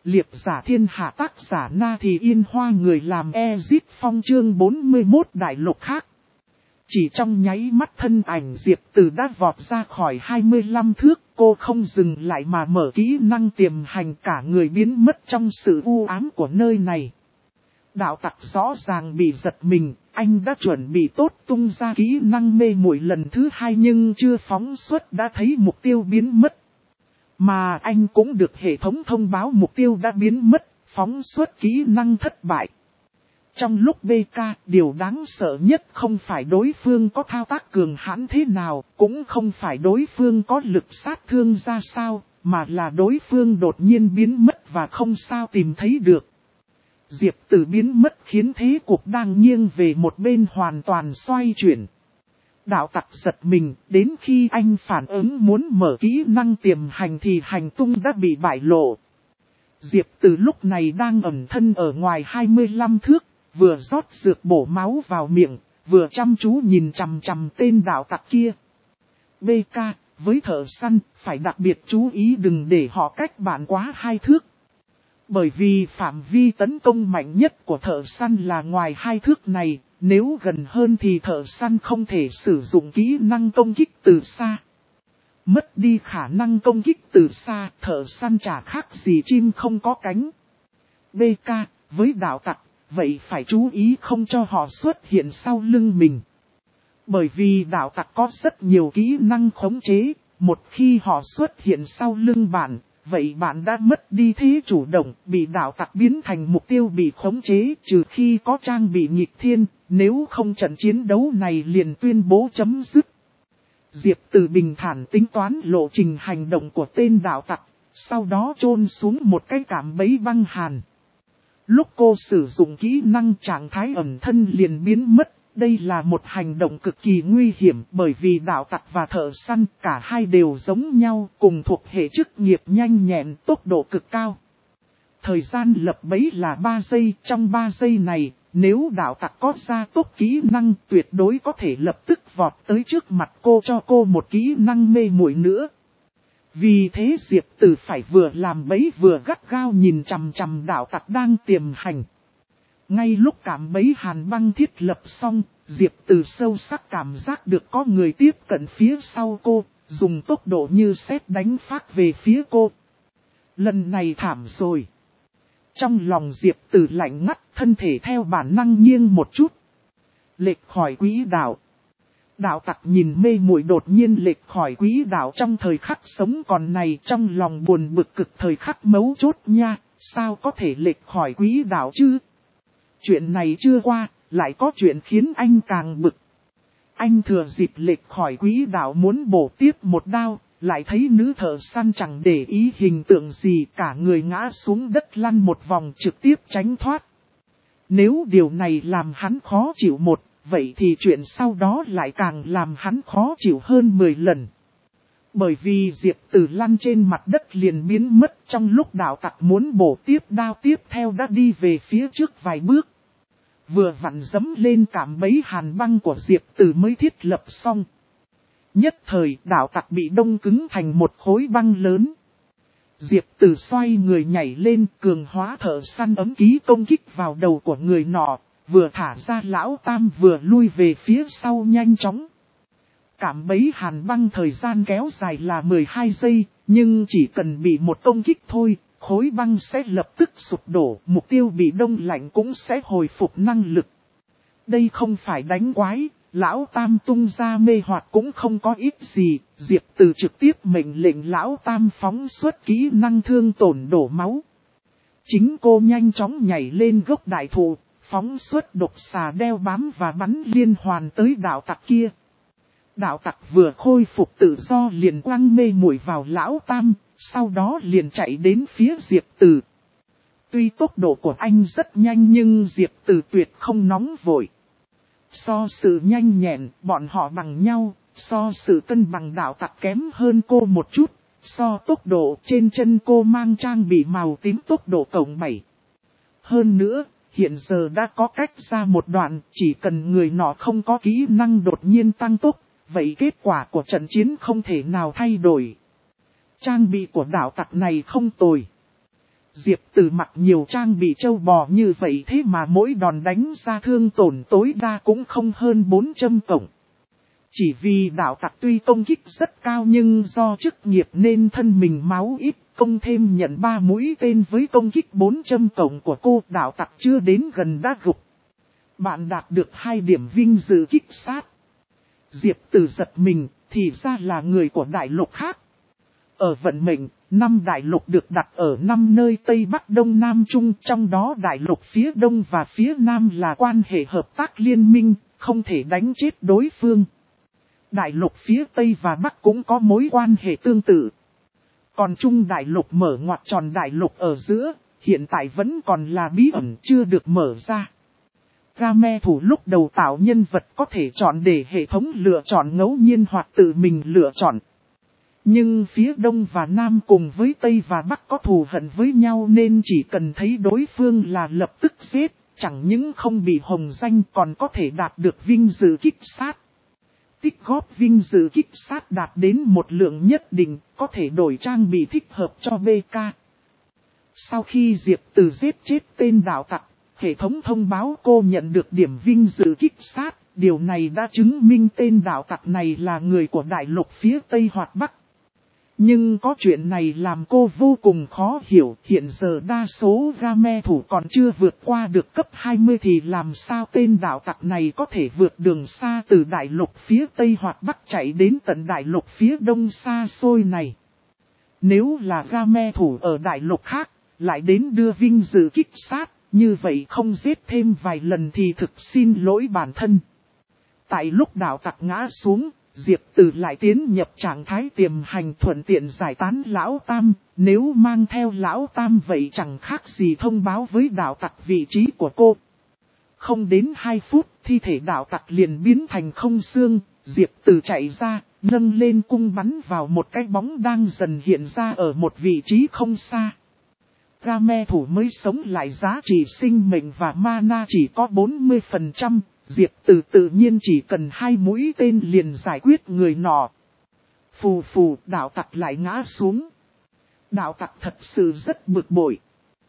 Liệp giả thiên hạ tác giả Na Thì Yên Hoa người làm Ezit Phong chương 41 đại lục khác. Chỉ trong nháy mắt thân ảnh Diệp Từ đã vọt ra khỏi 25 thước, cô không dừng lại mà mở kỹ năng tiềm hành, cả người biến mất trong sự u ám của nơi này. Đạo tặc rõ ràng bị giật mình, anh đã chuẩn bị tốt tung ra kỹ năng mê muội lần thứ hai nhưng chưa phóng xuất đã thấy mục tiêu biến mất. Mà anh cũng được hệ thống thông báo mục tiêu đã biến mất, phóng xuất kỹ năng thất bại. Trong lúc BK, điều đáng sợ nhất không phải đối phương có thao tác cường hãn thế nào, cũng không phải đối phương có lực sát thương ra sao, mà là đối phương đột nhiên biến mất và không sao tìm thấy được. Diệp Từ biến mất khiến thế cuộc đang nghiêng về một bên hoàn toàn xoay chuyển. Đạo tặc giật mình, đến khi anh phản ứng muốn mở kỹ năng tiềm hành thì hành tung đã bị bại lộ. Diệp Từ lúc này đang ẩn thân ở ngoài 25 thước, vừa rót dược bổ máu vào miệng, vừa chăm chú nhìn chằm chằm tên đạo tặc kia. BK, với thợ săn, phải đặc biệt chú ý đừng để họ cách bạn quá 2 thước. Bởi vì phạm vi tấn công mạnh nhất của thợ săn là ngoài 2 thước này, nếu gần hơn thì thợ săn không thể sử dụng kỹ năng công kích từ xa. Mất đi khả năng công kích từ xa, thợ săn chả khác gì chim không có cánh. BK, với đạo tặc, vậy phải chú ý không cho họ xuất hiện sau lưng mình. Bởi vì đạo tặc có rất nhiều kỹ năng khống chế, một khi họ xuất hiện sau lưng bạn, vậy bạn đã mất đi thế chủ động, bị đạo tặc biến thành mục tiêu bị khống chế, trừ khi có trang bị nghịch thiên, nếu không trận chiến đấu này liền tuyên bố chấm dứt. Diệp Từ bình thản tính toán lộ trình hành động của tên đạo tặc, sau đó chôn xuống một cái cảm bẫy băng hàn. Lúc cô sử dụng kỹ năng trạng thái ẩn thân liền biến mất, đây là một hành động cực kỳ nguy hiểm bởi vì đạo tặc và thợ săn cả hai đều giống nhau, cùng thuộc hệ chức nghiệp nhanh nhẹn, tốc độ cực cao. Thời gian lập bẫy là 3 giây, trong 3 giây này, nếu đạo tặc có ra tốt kỹ năng tuyệt đối có thể lập tức vọt tới trước mặt cô cho cô một kỹ năng mê muội nữa. Vì thế Diệp Từ phải vừa làm bẫy vừa gắt gao nhìn chằm chằm đạo tặc đang tiềm hành. Ngay lúc cảm bẫy hàn băng thiết lập xong, Diệp Từ sâu sắc cảm giác được có người tiếp cận phía sau cô, dùng tốc độ như sét đánh phát về phía cô. Lần này thảm rồi. Trong lòng Diệp Từ lạnh ngắt, thân thể theo bản năng nghiêng một chút. Lệch khỏi quỹ đạo. Đạo tặc nhìn mê muội đột nhiên lệch khỏi quỹ đạo trong thời khắc sống còn này, trong lòng buồn bực cực thời khắc mấu chốt nha, sao có thể lệch khỏi quỹ đạo chứ? Chuyện này chưa qua, lại có chuyện khiến anh càng bực. Anh thừa dịp lệch khỏi quỹ đạo muốn bổ tiếp một đao, lại thấy nữ thợ săn chẳng để ý hình tượng gì, cả người ngã xuống đất lăn một vòng trực tiếp tránh thoát. Nếu điều này làm hắn khó chịu một, vậy thì chuyện sau đó lại càng làm hắn khó chịu hơn 10 lần. Bởi vì Diệp Từ lăn trên mặt đất liền biến mất trong lúc đạo tặc muốn bổ tiếp đao tiếp theo đã đi về phía trước vài bước. Vừa vặn dẫm lên cảm bẫy hàn băng của Diệp Từ mới thiết lập xong. Nhất thời đạo tặc bị đông cứng thành một khối băng lớn. Diệp Từ xoay người nhảy lên, cường hóa thợ săn ấm ký công kích vào đầu của người nọ, vừa thả ra lão tam vừa lui về phía sau nhanh chóng. Cảm bẫy hàn băng thời gian kéo dài là 12 giây, nhưng chỉ cần bị một công kích thôi, khối băng sẽ lập tức sụp đổ, mục tiêu bị đông lạnh cũng sẽ hồi phục năng lực. Đây không phải đánh quái, lão tam tung ra mê hoặc cũng không có ít gì, Diệp Từ trực tiếp mệnh lệnh lão tam phóng xuất kỹ năng thương tổn đổ máu. Chính cô nhanh chóng nhảy lên gốc đại thụ, phóng xuất độc xà đeo bám và bắn liên hoàn tới đạo tặc kia. Đạo tặc vừa khôi phục tự do liền quăng mê muội vào lão tam, sau đó liền chạy đến phía Diệp Từ. Tuy tốc độ của anh rất nhanh nhưng Diệp Từ tuyệt không nóng vội. So sự nhanh nhẹn, bọn họ bằng nhau, so sự cân bằng đạo tặc kém hơn cô một chút, so tốc độ trên chân cô mang trang bị màu tím tốc độ cộng 7. Hơn nữa, hiện giờ đã có cách ra một đoạn, chỉ cần người nọ không có kỹ năng đột nhiên tăng tốc, vậy kết quả của trận chiến không thể nào thay đổi. Trang bị của đạo tặc này không tồi. Diệp Từ mặc nhiều trang bị châu bò như vậy thế mà mỗi đòn đánh ra thương tổn tối đa cũng không hơn 400 cộng. Chỉ vì đạo tặc tuy công kích rất cao nhưng do chức nghiệp nên thân mình máu ít, công thêm nhận 3 mũi tên với công kích 400 cộng của cô, đạo tặc chưa đến gần đã gục. Bạn đạt được 2 điểm vinh dự kích sát. Diệp Từ giật mình, thì ra là người của đại lục khác. Ở vận mệnh, 5 đại lục được đặt ở 5 nơi Tây Bắc Đông Nam Trung, trong đó đại lục phía Đông và phía Nam là quan hệ hợp tác liên minh, không thể đánh chết đối phương. Đại lục phía Tây và Bắc cũng có mối quan hệ tương tự. Còn Trung đại lục mở ngoặc tròn đại lục ở giữa, hiện tại vẫn còn là bí ẩn chưa được mở ra. Game thủ lúc đầu tạo nhân vật có thể chọn để hệ thống lựa chọn ngẫu nhiên hoặc tự mình lựa chọn. Nhưng phía Đông và Nam cùng với Tây và Bắc có thù hận với nhau nên chỉ cần thấy đối phương là lập tức giết, chẳng những không bị hồng danh còn có thể đạt được vinh dự kích sát. Tích góp vinh dự kích sát đạt đến một lượng nhất định, có thể đổi trang bị thích hợp cho BK. Sau khi Diệp Từ giết chết tên đạo tặc, hệ thống thông báo cô nhận được điểm vinh dự kích sát, điều này đã chứng minh tên đạo tặc này là người của đại lục phía Tây hoặc Bắc. Nhưng có chuyện này làm cô vô cùng khó hiểu, hiện giờ đa số game thủ còn chưa vượt qua được cấp 20 thì làm sao tên đạo tặc này có thể vượt đường xa từ đại lục phía Tây hoặc Bắc chạy đến tận đại lục phía Đông xa xôi này. Nếu là game thủ ở đại lục khác, lại đến đưa vinh dự kích sát, như vậy không giết thêm vài lần thì thực xin lỗi bản thân. Tại lúc đạo tặc ngã xuống, Diệp Từ lại tiến nhập trạng thái tiềm hành thuận tiện giải tán Lão Tam, nếu mang theo Lão Tam vậy chẳng khác gì thông báo với đạo tặc vị trí của cô. Không đến 2 phút, thi thể đạo tặc liền biến thành không xương, Diệp Từ chạy ra, nâng lên cung bắn vào một cái bóng đang dần hiện ra ở một vị trí không xa. Game thủ mới sống lại giá trị sinh mệnh và mana chỉ có 40%. Diệp Từ tự nhiên chỉ cần 2 mũi tên liền giải quyết người nọ. Phù phù, đạo tặc lại ngã xuống. Đạo tặc thật sự rất bực bội.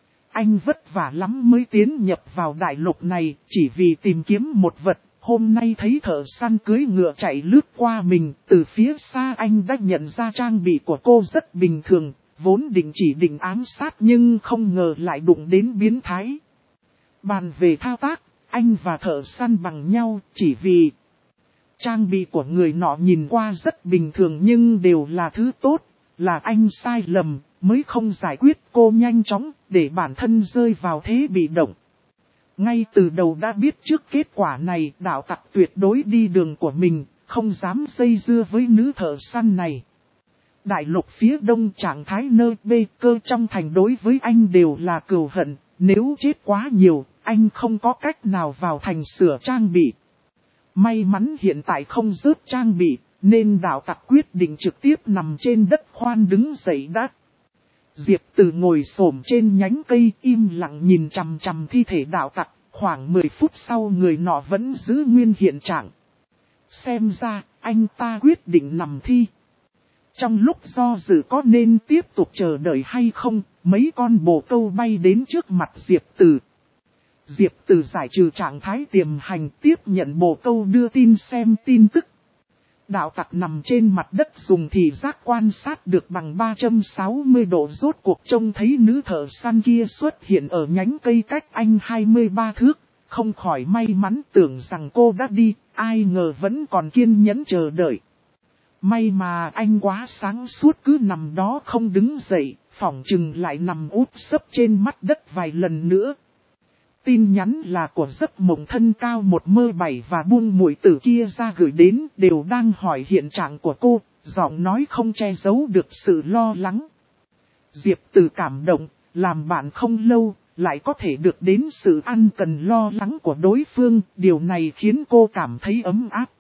Anh vất vả lắm mới tiến nhập vào đại lục này, chỉ vì tìm kiếm một vật. Hôm nay thấy thợ săn cưỡi ngựa chạy lướt qua mình, từ phía xa anh đã nhận ra trang bị của cô rất bình thường, vốn chỉ định ám sát nhưng không ngờ lại đụng đến biến thái. Bàn về thao tác, anh và thợ săn bằng nhau chỉ vì trang bị của người nọ nhìn qua rất bình thường nhưng đều là thứ tốt, là anh sai lầm mới không giải quyết cô nhanh chóng để bản thân rơi vào thế bị động. Ngay từ đầu đã biết trước kết quả này, đạo tặc tuyệt đối đi đường của mình, không dám dây dưa với nữ thợ săn này. Đại lục phía đông trạng thái nơi bê cơ trong thành đối với anh đều là cừu hận, nếu chết quá nhiều, anh không có cách nào vào thành sửa trang bị. May mắn hiện tại không rớt trang bị, nên đạo tặc quyết định trực tiếp nằm trên đất khoan đứng dậy đã. Diệp Từ ngồi xổm trên nhánh cây im lặng nhìn chằm chằm thi thể đạo tặc, khoảng 10 phút sau người nọ vẫn giữ nguyên hiện trạng. Xem ra, anh ta quyết định nằm thi. Trong lúc do dự có nên tiếp tục chờ đợi hay không, mấy con bồ câu bay đến trước mặt Diệp Từ. Diệp Từ giải trừ trạng thái tiềm hành tiếp nhận bồ câu đưa tin xem tin tức. Đạo tặc nằm trên mặt đất dùng thị giác quan sát được bằng 360 độ rốt cuộc trông thấy nữ thợ săn kia xuất hiện ở nhánh cây cách anh 23 thước. Không khỏi may mắn tưởng rằng cô đã đi, ai ngờ vẫn còn kiên nhẫn chờ đợi. May mà anh quá sáng suốt cứ nằm đó không đứng dậy, phỏng chừng lại nằm úp sấp trên mặt đất vài lần nữa. Tin nhắn là của giấc mộng thân cao 1m7 và buông muội tử kia ra gửi đến đều đang hỏi hiện trạng của cô, giọng nói không che giấu được sự lo lắng. Diệp Từ cảm động, làm bạn không lâu, lại có thể được đến sự ăn cần lo lắng của đối phương, điều này khiến cô cảm thấy ấm áp.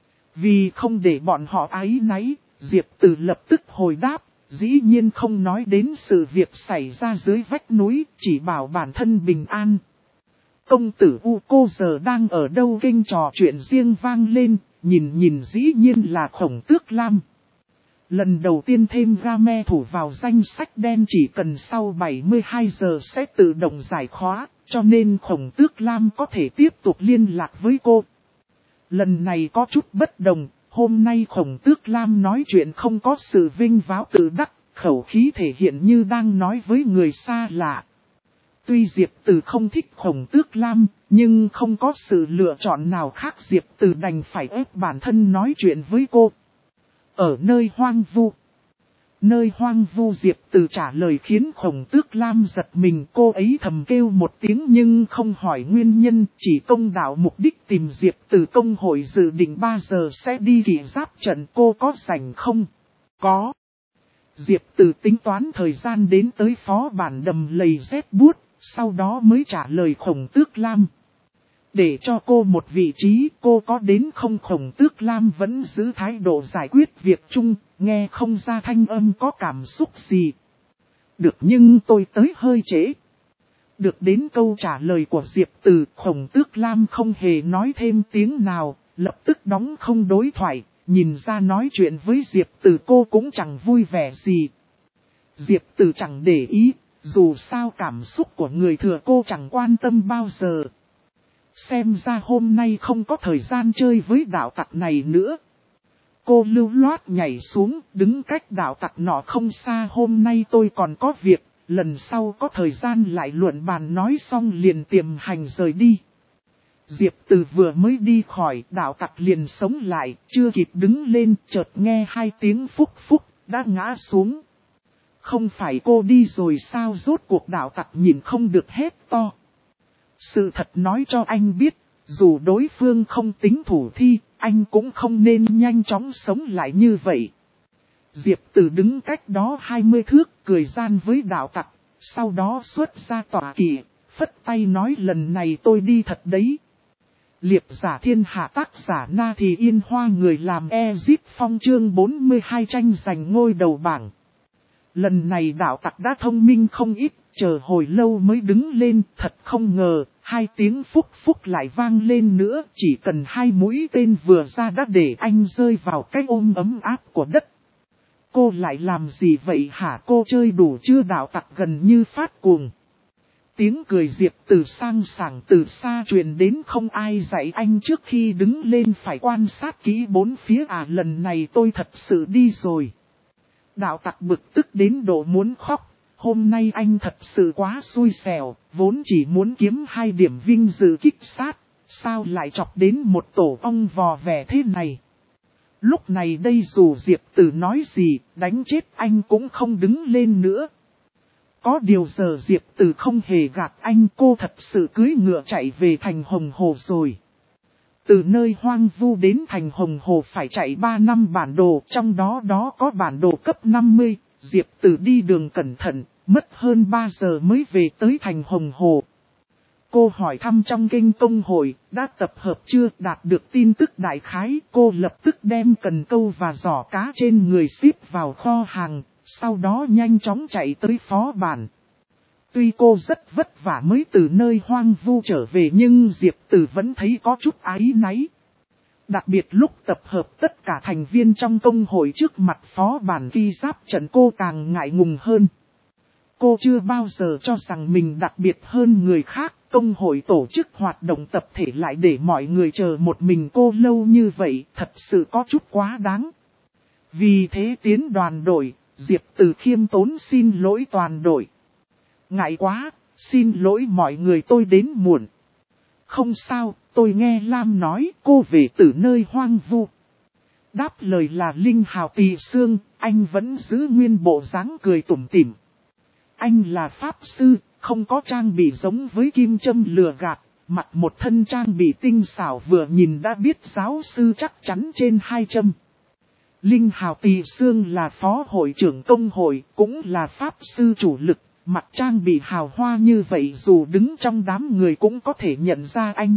Vì không để bọn họ áy náy, Diệp Từ lập tức hồi đáp, dĩ nhiên không nói đến sự việc xảy ra dưới vách núi, chỉ bảo bản thân bình an. Công tử U cô giờ đang ở đâu kênh trò chuyện riêng vang lên, nhìn dĩ nhiên là Khổng Tước Lam. Lần đầu tiên thêm game thủ vào danh sách đen chỉ cần sau 72 giờ sẽ tự động giải khóa, cho nên Khổng Tước Lam có thể tiếp tục liên lạc với cô. Lần này có chút bất đồng, hôm nay Khổng Tước Lam nói chuyện không có sự vinh váo tự đắc, khẩu khí thể hiện như đang nói với người xa lạ. Tuy Diệp Từ không thích Khổng Tước Lam, nhưng không có sự lựa chọn nào khác, Diệp Từ đành phải ép bản thân nói chuyện với cô. Ở nơi hoang vu. Nơi hoang vu, Diệp Từ trả lời khiến Khổng Tước Lam giật mình, cô ấy thầm kêu một tiếng nhưng không hỏi nguyên nhân, chỉ công đạo mục đích tìm Diệp Từ. Công hội dự định 3 giờ sẽ đi kỵ giáp trận, cô có rảnh không? Có. Diệp Từ tính toán thời gian đến tới phó bản đầm lầy rét buốt, sau đó mới trả lời Khổng Tước Lam. Để cho cô một vị trí, cô có đến không? Khổng Tước Lam vẫn giữ thái độ giải quyết việc chung, nghe không ra thanh âm có cảm xúc gì. Được, nhưng tôi tới hơi trễ. Được đến câu trả lời của Diệp Từ, Khổng Tước Lam không hề nói thêm tiếng nào, lập tức đóng không đối thoại, nhìn ra nói chuyện với Diệp Từ cô cũng chẳng vui vẻ gì. Diệp Từ chẳng để ý, dù sao cảm xúc của người thừa cô chẳng quan tâm bao giờ. Xem ra hôm nay không có thời gian chơi với đạo tặc này nữa. Cô lưu loát nhảy xuống, đứng cách đạo tặc nọ không xa. Hôm nay tôi còn có việc, lần sau có thời gian lại luận bàn. Nói xong liền tiềm hành rời đi. Diệp Từ vừa mới đi khỏi, đạo tặc liền sống lại, chưa kịp đứng lên, chợt nghe 2 tiếng phúc phúc, đã ngã xuống. Không phải cô đi rồi sao? Rốt cuộc đạo tặc nhìn không được hét to. Sự thật nói cho anh biết, dù đối phương không tính thủ thi, anh cũng không nên nhanh chóng sống lại như vậy. Diệp Từ đứng cách đó 20 thước, cười gian với đạo tặc, sau đó xuất ra tọa kỵ, phất tay nói lần này tôi đi thật đấy. Liệp giả thiên hạ, tác giả Na Thì Yên Hoa, người làm Ezip Phong, chương 42 tranh giành ngôi đầu bảng. Lần này đạo tặc đã thông minh không ít, chờ hồi lâu mới đứng lên, thật không ngờ, 2 tiếng phúc phúc lại vang lên nữa, chỉ cần 2 mũi tên vừa ra đã để anh rơi vào cái ôm ấm áp của đất. Cô lại làm gì vậy hả? Cô chơi đủ chưa? Đạo tặc gần như phát cuồng. Tiếng cười Diệp Từ sang sảng từ xa truyền đến, không ai dạy anh trước khi đứng lên phải quan sát kỹ bốn phía à? Lần này tôi thật sự đi rồi. Đạo tặc bực tức đến độ muốn khóc. Hôm nay anh thật sự quá xui xẻo, vốn chỉ muốn kiếm 2 điểm vinh dự kích sát, sao lại chọc đến một tổ ong vò vẽ thế này. Lúc này đây dù Diệp Từ nói gì, đánh chết anh cũng không đứng lên nữa. Có điều giờ Diệp Từ không hề gạt anh, cô thật sự cưỡi ngựa chạy về thành Hồng Hồ rồi. Từ nơi hoang vu đến thành Hồng Hồ phải chạy 3 năm bản đồ, trong đó có bản đồ cấp 50, Diệp Từ đi đường cẩn thận, mất hơn 3 giờ mới về tới thành Hồng Hồ. Cô hỏi thăm trong kênh công hội, đã tập hợp chưa? Đạt được tin tức đại khái, cô lập tức đem cần câu và giỏ cá trên người ship vào kho hàng, sau đó nhanh chóng chạy tới phó bản. Tuy cô rất vất vả mới từ nơi hoang vu trở về nhưng Diệp Từ vẫn thấy có chút áy náy. Đặc biệt lúc tập hợp tất cả thành viên trong công hội trước mặt phó bản ghi giáp trận, cô càng ngại ngùng hơn. Cô chưa bao giờ cho rằng mình đặc biệt hơn người khác, công hội tổ chức hoạt động tập thể lại để mọi người chờ một mình cô lâu như vậy, thật sự có chút quá đáng. Vì thế tiến đoàn đội, Diệp Từ khiêm tốn xin lỗi toàn đội. Ngại quá, xin lỗi mọi người tôi đến muộn. Không sao, tôi nghe Lam nói cô về từ nơi hoang vu. Đáp lời là Linh Hào Tỳ Xương, anh vẫn giữ nguyên bộ dáng cười tủm tỉm. Anh là pháp sư, không có trang bị giống với kim châm lừa gạt, mặc một thân trang bị tinh xảo vừa nhìn đã biết giáo sư chắc chắn trên 2 châm. Linh Hào Tỳ Xương là phó hội trưởng công hội, cũng là pháp sư chủ lực, mặc trang bị hào hoa như vậy dù đứng trong đám người cũng có thể nhận ra anh.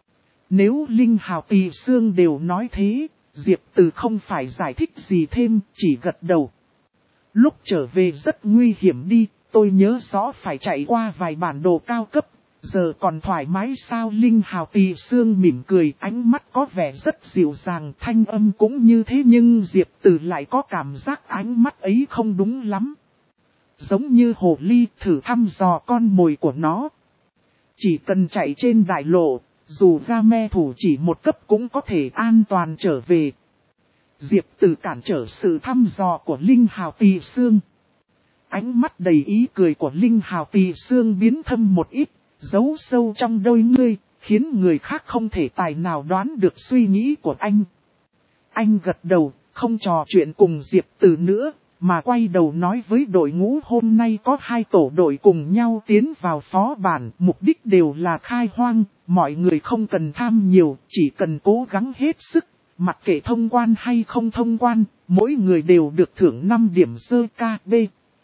Nếu Linh Hào Tỳ Xương đều nói thế, Diệp Từ không phải giải thích gì thêm, chỉ gật đầu. Lúc trở về rất nguy hiểm đi, tôi nhớ rõ phải chạy qua vài bản đồ cao cấp, Giờ còn thoải mái sao? Linh Hào Tỳ Xương mỉm cười, ánh mắt có vẻ rất dịu dàng, thanh âm cũng như thế, nhưng Diệp Tử lại có cảm giác ánh mắt ấy không đúng lắm. Giống như hồ ly thử thăm dò con mồi của nó. Chỉ cần chạy trên đại lộ, dù Game thủ chỉ một cấp cũng có thể an toàn trở về. Diệp Tử cản trở sự thăm dò của Linh Hào Tỳ Xương. Ánh mắt đầy ý cười của Linh Hào Tỳ Xương biến thâm một ít, giấu sâu trong đôi ngươi, khiến người khác không thể tài nào đoán được suy nghĩ của anh. Anh gật đầu, không trò chuyện cùng Diệp Tử nữa, mà quay đầu nói với đội ngũ hôm nay có 2 tổ đội cùng nhau tiến vào phó bản, mục đích đều là khai hoang, mọi người không cần tham nhiều, chỉ cần cố gắng hết sức, mặc kệ thông quan hay không thông quan, mỗi người đều được thưởng 5 điểm sơ KB.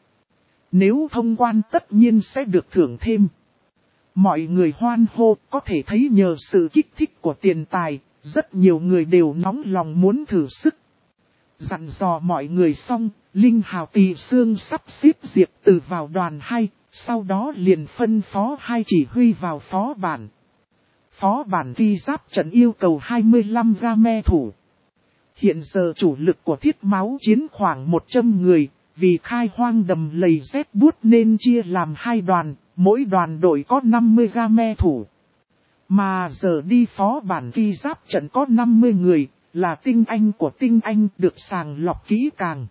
Nếu thông quan tất nhiên sẽ được thưởng thêm. Mọi người hoan hô, có thể thấy nhờ sự kích thích của tiền tài, rất nhiều người đều nóng lòng muốn thử sức. Dặn dò mọi người xong, Linh Hào Tỳ Xương sắp xếp Diệp Tử vào đoàn 2, sau đó liền phân phó 2 chỉ huy vào phó bản. Phó bản ghi giáp trận yêu cầu 25 game thủ. Hiện giờ chủ lực của thiết máu chiến khoảng 100 người, vì khai hoang đầm lầy rét buốt nên chia làm 2 đoàn, mỗi đoàn đội có 50 game thủ. Mà giờ đi phó bản ghi giáp trận có 50 người, là tinh anh của tinh anh được sàng lọc kỹ càng.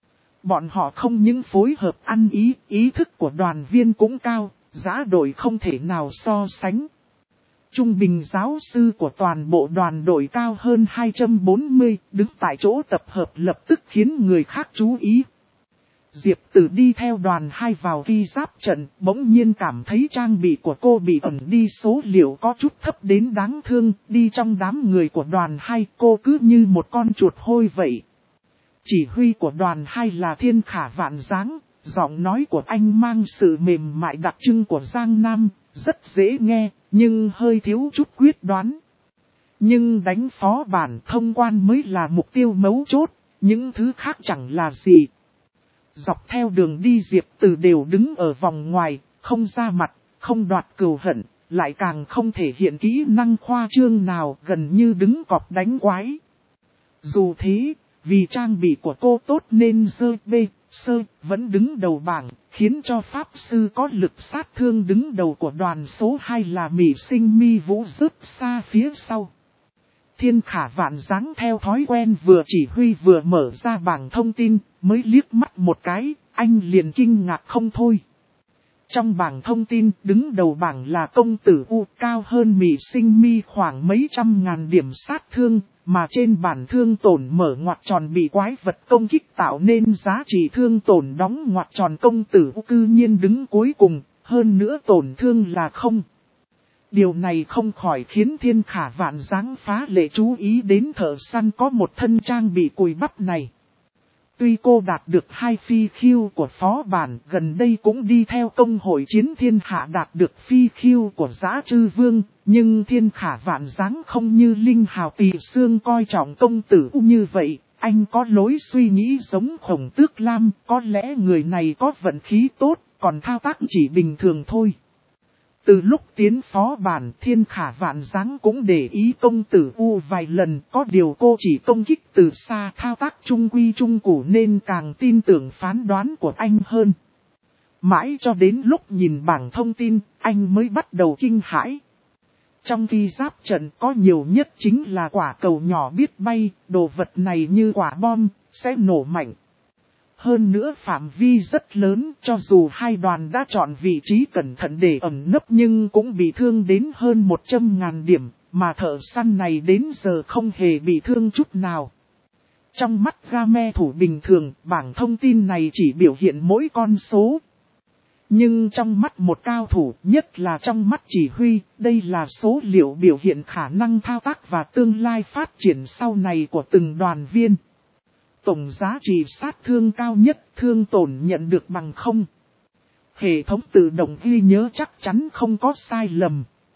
Bọn họ không những phối hợp ăn ý thức của đoàn viên cũng cao, giá đội không thể nào so sánh. Trung bình giáo sư của toàn bộ đoàn đội cao hơn 240, đứng tại chỗ tập hợp lập tức khiến người khác chú ý. Diệp Tử đi theo đoàn 2 vào ghi giáp trận, bỗng nhiên cảm thấy trang bị của cô bị ẩn đi, số liệu có chút thấp đến đáng thương, đi trong đám người của đoàn 2 cô cứ như một con chuột hôi vậy. Chỉ huy của đoàn 2 là Thiên Khả Vạn Dáng, giọng nói của anh mang sự mềm mại đặc trưng của Giang Nam, rất dễ nghe, nhưng hơi thiếu chút quyết đoán. Nhưng đánh phó bản thông quan mới là mục tiêu mấu chốt, những thứ khác chẳng là gì. Dọc theo đường đi Diệp Tử đều đứng ở vòng ngoài, không ra mặt, không đoạt cừu hận, lại càng không thể hiện kỹ năng khoa trương nào, gần như đứng cọp đánh quái. Dù thế, vì trang bị của cô tốt nên sơ vẫn đứng đầu bảng, khiến cho Pháp Sư có lực sát thương đứng đầu của đoàn số 2 là Mỹ Sinh Mi Vũ rớt xa phía sau. Thiên Khả Vạn Dáng theo thói quen vừa chỉ huy vừa mở ra bảng thông tin, mới liếc mắt một cái, anh liền kinh ngạc không thôi. Trong bảng thông tin, đứng đầu bảng là công tử U, cao hơn Mỹ Sinh Mi khoảng mấy trăm ngàn điểm sát thương, mà trên bản thương tổn mở ngoặc tròn bị quái vật công kích tạo nên giá trị thương tổn đóng ngoặc tròn, công tử U cư nhiên đứng cuối cùng, hơn nữa tổn thương là không. Điều này không khỏi khiến Thiên Khả Vạn Dáng phá lệ chú ý đến thợ săn có một thân trang bị cùi bắp này. Tuy cô đạt được 2 phi khiêu của phó bản, gần đây cũng đi theo công hội chiến thiên hạ đạt được phi khiêu của Dã Trư Vương, nhưng Thiên Khả Vạn Dáng không như Linh Hào Tỳ Xương coi trọng công tử U như vậy. Anh có lối suy nghĩ giống Khổng Tước Lam, có lẽ người này có vận khí tốt, còn thao tác chỉ bình thường thôi. Từ lúc tiến phó bản, Thiên Khả Vạn Dáng cũng để ý công tử U vài lần, có điều cô chỉ công kích từ xa, thao tác trung quy trung củ nên càng tin tưởng phán đoán của anh hơn. Mãi cho đến lúc nhìn bảng thông tin, anh mới bắt đầu kinh hãi. Trong ghi giáp trận có nhiều nhất chính là quả cầu nhỏ biết bay, đồ vật này như quả bom, sẽ nổ mạnh. Hơn nữa phạm vi rất lớn, cho dù 2 đoàn đã chọn vị trí cẩn thận để ẩn nấp nhưng cũng bị thương đến hơn 100.000 điểm, mà thợ săn này đến giờ không hề bị thương chút nào. Trong mắt game thủ bình thường, bảng thông tin này chỉ biểu hiện mỗi con số. Nhưng trong mắt một cao thủ, nhất là trong mắt chỉ huy, đây là số liệu biểu hiện khả năng thao tác và tương lai phát triển sau này của từng đoàn viên. Tổng giá trị sát thương cao nhất, thương tổn nhận được bằng 0. Hệ thống tự động ghi nhớ chắc chắn không có sai lầm.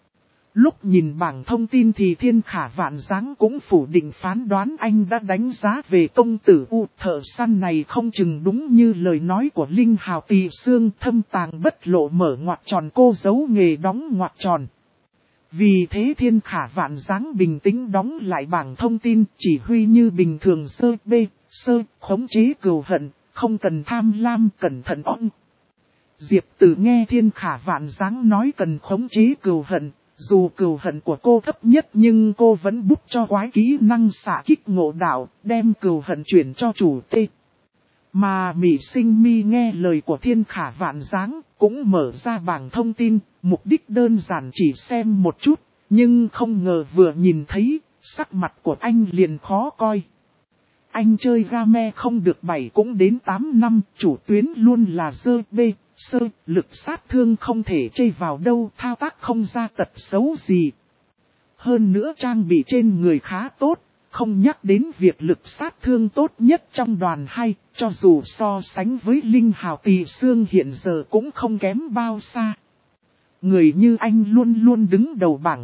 Lúc nhìn bảng thông tin thì Thiên Khả Vạn Dáng cũng phủ định phán đoán anh đã đánh giá về công tử U. Thợ săn này không chừng đúng như lời nói của Linh Hào Tỳ Xương, thâm tàng bất lộ, mở ngoặc tròn cô giấu nghề đóng ngoặc tròn. Vì thế Thiên Khả Vạn Dáng bình tĩnh đóng lại bảng thông tin, chỉ huy như bình thường, khống chế cừu hận, không cần tham lam, cẩn thận ong. Diệp Tử nghe Thiên Khả Vạn Dáng nói cần khống chế cừu hận, dù cừu hận của cô thấp nhất nhưng cô vẫn bút cho quái kỹ năng xạ kích ngộ đạo, đem cừu hận chuyển cho chủ tê. Mà Mị Sinh Mi nghe lời của Thiên Khả Vạn Dáng, cũng mở ra bảng thông tin, mục đích đơn giản chỉ xem một chút, nhưng không ngờ vừa nhìn thấy, sắc mặt của anh liền khó coi. Anh chơi game không được 7 cũng đến 8 năm, chủ tuyến luôn là lực sát thương không thể chê vào đâu, thao tác không ra tật xấu gì. Hơn nữa trang bị trên người khá tốt, không nhắc đến việc lực sát thương tốt nhất trong đoàn hay, cho dù so sánh với Linh Hào Tỳ Xương hiện giờ cũng không kém bao xa. Người như anh luôn luôn đứng đầu bảng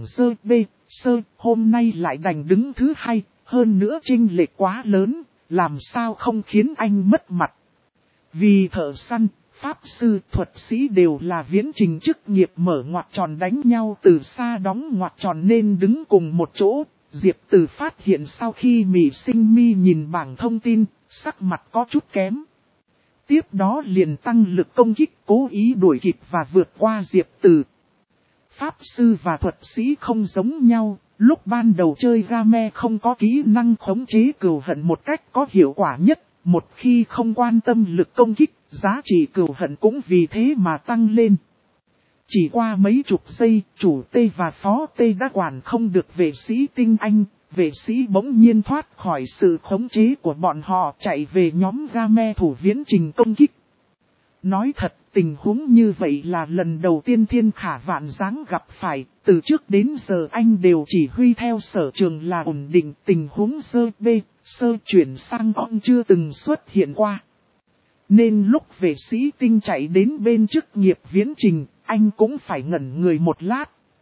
hôm nay lại đành đứng thứ hai, hơn nữa chênh lệch quá lớn, làm sao không khiến anh mất mặt. Vì thợ săn, pháp sư, thuật sĩ đều là viễn trình chức nghiệp, mở ngoặc tròn đánh nhau từ xa đóng ngoặc tròn nên đứng cùng một chỗ. Diệp Tử phát hiện sau khi Mị Sinh Mi nhìn bảng thông tin, sắc mặt có chút kém. Tiếp đó liền tăng lực công kích, cố ý đuổi kịp và vượt qua Diệp Tử. Pháp sư và thuật sĩ không giống nhau, lúc ban đầu chơi game không có kỹ năng khống chế cừu hận một cách có hiệu quả nhất, một khi không quan tâm lực công kích, giá trị cừu hận cũng vì thế mà tăng lên. Chỉ qua mấy chục giây, chủ T và phó T đã quản không được vệ sĩ tinh anh, vệ sĩ bỗng nhiên thoát khỏi sự khống chế của bọn họ, chạy về nhóm game thủ viễn trình công kích. Nói thật, tình huống như vậy là lần đầu tiên Thiên Khả Vạn Dáng gặp phải, từ trước đến giờ anh đều chỉ huy theo sở trường là ổn định, tình huống chuyển sang ong chưa từng xuất hiện qua. Nên lúc vệ sĩ tinh chạy đến bên chức nghiệp viễn trình, anh cũng phải ngẩn người một lát.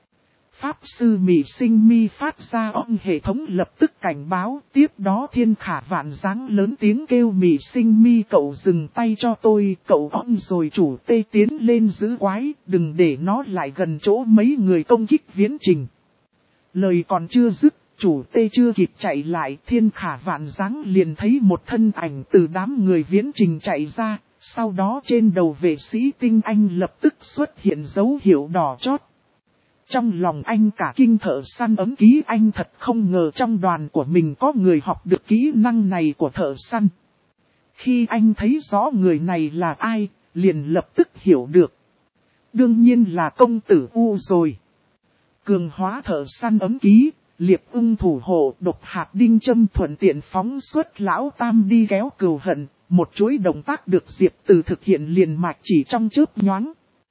Pháp sư Mị Sinh Mi phát ra ong, hệ thống lập tức cảnh báo, tiếp đó Thiên Khả Vạn Dáng lớn tiếng kêu Mị Sinh Mi, cậu dừng tay cho tôi, cậu ong rồi chủ Tê tiến lên giữ quái, đừng để nó lại gần chỗ mấy người công kích viễn trình. Lời còn chưa dứt, chủ Tê chưa kịp chạy lại, Thiên Khả Vạn Dáng liền thấy một thân ảnh từ đám người viễn trình chạy ra, sau đó trên đầu vệ sĩ tinh anh lập tức xuất hiện dấu hiệu đỏ chót. Trong lòng anh cả kinh, thợ săn ấm ký, anh thật không ngờ trong đoàn của mình có người học được kỹ năng này của thợ săn. Khi anh thấy rõ người này là ai, liền lập tức hiểu được. Đương nhiên là công tử U rồi. Cường hóa thợ săn ấm ký, liệp ưng thủ hộ, độc hạt đinh châm, thuận tiện phóng xuất lão tam đi kéo cừu hận, một chuỗi động tác được Diệp Tử thực hiện liền mạch chỉ trong chớp nhoáng.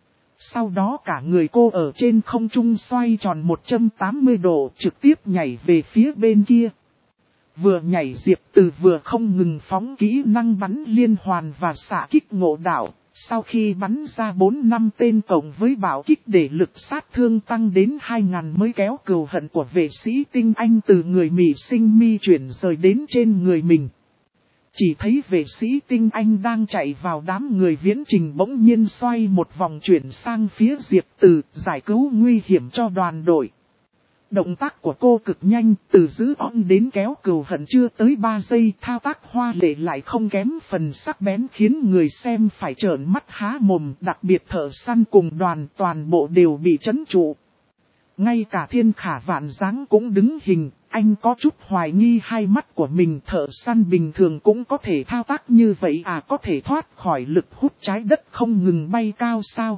Sau đó cả người cô ở trên không trung xoay tròn 180 độ, trực tiếp nhảy về phía bên kia. Vừa nhảy, Diệp Tử vừa không ngừng phóng kỹ năng bắn liên hoàn và xạ kích ngộ đạo. Sau khi bắn ra 4-5 tên cộng với bảo kích để lực sát thương tăng đến 2000 mới kéo cừu hận của vệ sĩ tinh anh từ người Mị Sinh Mi chuyển rời đến trên người mình. Chỉ thấy vệ sĩ tinh anh đang chạy vào đám người viễn trình bỗng nhiên xoay một vòng chuyển sang phía Diệp Tử, giải cứu nguy hiểm cho đoàn đội. Động tác của cô cực nhanh, từ giữ ong đến kéo cừu hận chưa tới 3 giây, thao tác hoa lệ lại không kém phần sắc bén, khiến người xem phải trợn mắt há mồm, đặc biệt thợ săn cùng đoàn toàn bộ đều bị trấn trụ. Ngay cả Thiên Khả Vạn Dáng cũng đứng hình, anh có chút hoài nghi hai mắt của mình, thợ săn bình thường cũng có thể thao tác như vậy à, có thể thoát khỏi lực hút trái đất không ngừng bay cao sao?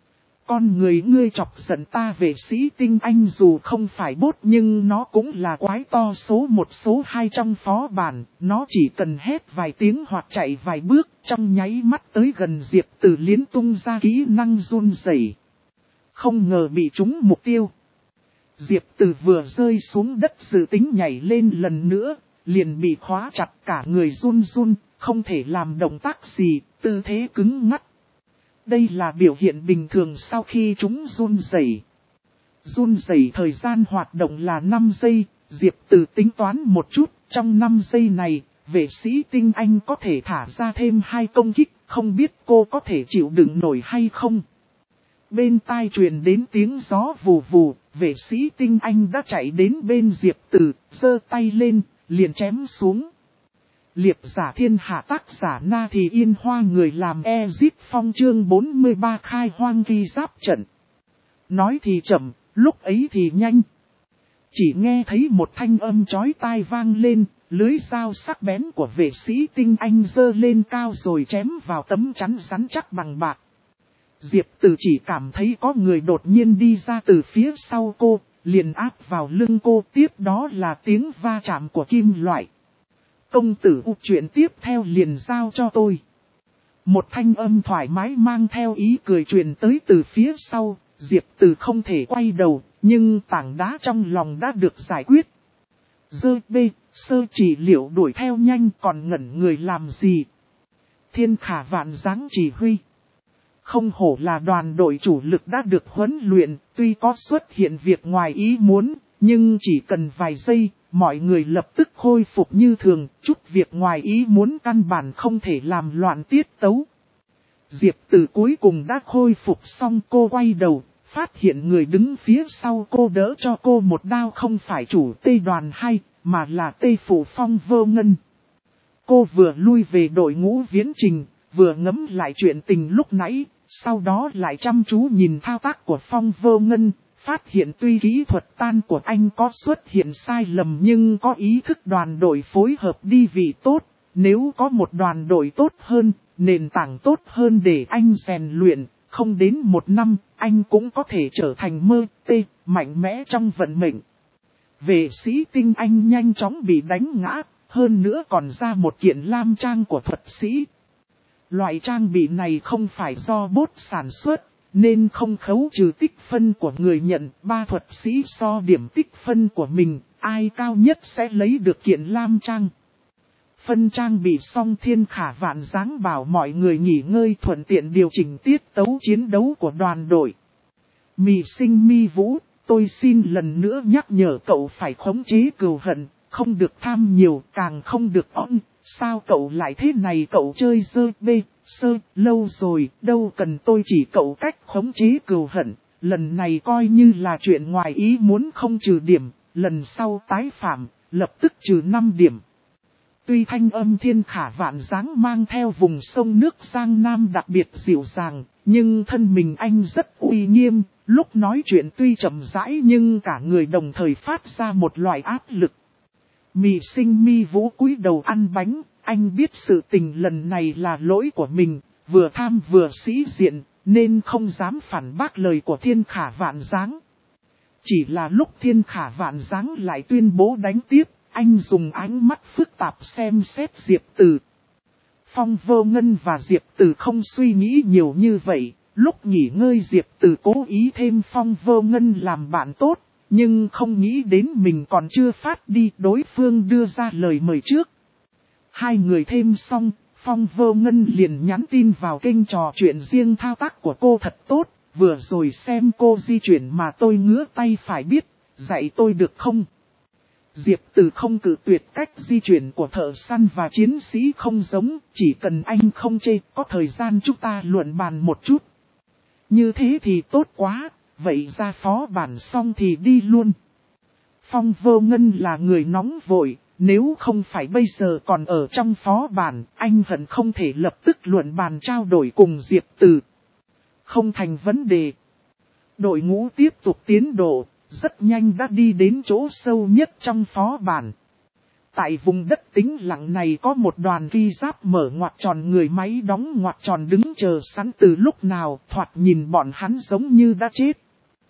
Con người ngươi chọc giận ta, vệ sĩ tinh anh dù không phải bốt nhưng nó cũng là quái to số 1 số 2 trong phó bản, nó chỉ cần hét vài tiếng hoặc chạy vài bước, trong nháy mắt tới gần Diệp Tử liền tung ra kỹ năng run rẩy. Không ngờ bị trúng mục tiêu. Diệp Tử vừa rơi xuống đất dự tính nhảy lên lần nữa, liền bị khóa chặt, cả người run run, không thể làm động tác gì, tư thế cứng ngắc. Đây là biểu hiện bình thường sau khi chúng run rẩy. run rẩy thời gian hoạt động là 5 giây, Diệp Từ tính toán một chút, trong 5 giây này, vệ sĩ tinh anh có thể thả ra thêm 2 công kích, không biết cô có thể chịu đựng nổi hay không. Bên tai truyền đến tiếng gió vù vù, vệ sĩ tinh anh đã chạy đến bên Diệp Từ, giơ tay lên, liền chém xuống. Liệp giả thiên hạ tác giả Na Thì Yên Hoa, người làm Ezit Phong, chương 43 khai hoang ghi giáp trận. Nói thì chậm, lúc ấy thì nhanh. Chỉ nghe thấy một thanh âm chói tai vang lên, lưới dao sắc bén của vệ sĩ tinh anh giơ lên cao rồi chém vào tấm chắn rắn chắc bằng bạc. Diệp Từ chỉ cảm thấy có người đột nhiên đi ra từ phía sau cô, liền áp vào lưng cô, tiếp đó là tiếng va chạm của kim loại. Công tử U, chuyện tiếp theo liền giao cho tôi. Một thanh âm thoải mái mang theo ý cười truyền tới từ phía sau, Diệp Từ không thể quay đầu, nhưng tảng đá trong lòng đã được giải quyết. Sơ chỉ liệu đuổi theo nhanh, còn ngẩn người làm gì? Thiên Khả vạn dáng chỉ huy. Không hổ là đoàn đội chủ lực đã được huấn luyện, tuy có xuất hiện việc ngoài ý muốn, nhưng chỉ cần vài giây, mọi người lập tức khôi phục như thường, chút việc ngoài ý muốn căn bản không thể làm loạn tiết tấu. Diệp Từ cuối cùng đã khôi phục xong, cô quay đầu, phát hiện người đứng phía sau cô đỡ cho cô một đao không phải chủ Tây đoàn 2, mà là Tây Phủ Phong Vô Ngân. Cô vừa lui về đội ngũ viễn trình, vừa ngẫm lại chuyện tình lúc nãy, sau đó lại chăm chú nhìn thao tác của Phong Vô Ngân, phát hiện tuy kỹ thuật tan của anh có xuất hiện sai lầm nhưng có ý thức đoàn đội phối hợp đi vị tốt, nếu có một đoàn đội tốt hơn, nền tảng tốt hơn để anh rèn luyện, không đến 1 năm, anh cũng có thể trở thành mạnh mẽ trong vận mệnh. Vệ sĩ tinh anh nhanh chóng bị đánh ngã, hơn nữa còn ra một kiện lam trang của thuật sĩ. Loại trang bị này không phải do bot sản xuất, nên không khấu trừ tích phân của người nhận. 3 thuật sĩ so điểm tích phân của mình, ai cao nhất sẽ lấy được kiện lam trang. Phân trang bị xong, Thiên Khả vạn dáng bảo mọi người nghỉ ngơi thuận tiện điều chỉnh tiết tấu chiến đấu của đoàn đội. Mị Sinh Mi Vũ, tôi xin lần nữa nhắc nhở cậu phải khống chế cừu hận, không được tham nhiều, càng không được on. Sao cậu lại thế này? Cậu chơi lâu rồi, đâu cần tôi chỉ cậu cách khống chế cừu hận. Lần này coi như là chuyện ngoài ý muốn, không trừ điểm, lần sau tái phạm, lập tức trừ 5 điểm. Tuy thanh âm Thiên Khả vạn dáng mang theo vùng sông nước Giang Nam đặc biệt dịu dàng, nhưng thân mình anh rất uy nghiêm, lúc nói chuyện tuy chậm rãi nhưng cả người đồng thời phát ra một loại áp lực. Mị Sinh Mi Vũ cúi đầu ăn bánh, anh biết sự tình lần này là lỗi của mình, vừa tham vừa sĩ diện, nên không dám phản bác lời của Thiên Khả vạn dáng. Chỉ là lúc Thiên Khả vạn dáng lại tuyên bố đánh tiếp, anh dùng ánh mắt phức tạp xem xét Diệp Từ. Phong Vô Ngân và Diệp Từ không suy nghĩ nhiều như vậy, lúc nghỉ ngơi Diệp Từ cố ý thêm Phong Vô Ngân làm bạn tốt, nhưng không nghĩ đến mình còn chưa phát đi, đối phương đưa ra lời mời trước. 2 người thêm xong, Phong Vô Ngân liền nhắn tin vào kênh trò chuyện riêng, thao tác của cô thật tốt, vừa rồi xem cô di chuyển mà tôi ngứa tay phải biết, dạy tôi được không? Diệp Từ không cự tuyệt, cách di chuyển của thợ săn và chiến sĩ không giống, chỉ cần anh không chê, có thời gian chúng ta luận bàn một chút. Như thế thì tốt quá, vậy ra phó bản xong thì đi luôn. Phong Vô Ngân là người nóng vội, nếu không phải bây giờ còn ở trong phó bản, anh hận không thể lập tức luận bàn trao đổi cùng Diệp Từ. Không thành vấn đề. Đội ngũ tiếp tục tiến độ, rất nhanh đã đi đến chỗ sâu nhất trong phó bản. Tại vùng đất tĩnh lặng này có một đoàn ghi giáp mở ngoặc tròn, người máy đóng ngoặc tròn đứng chờ sẵn từ lúc nào, thoạt nhìn bọn hắn giống như đã chết.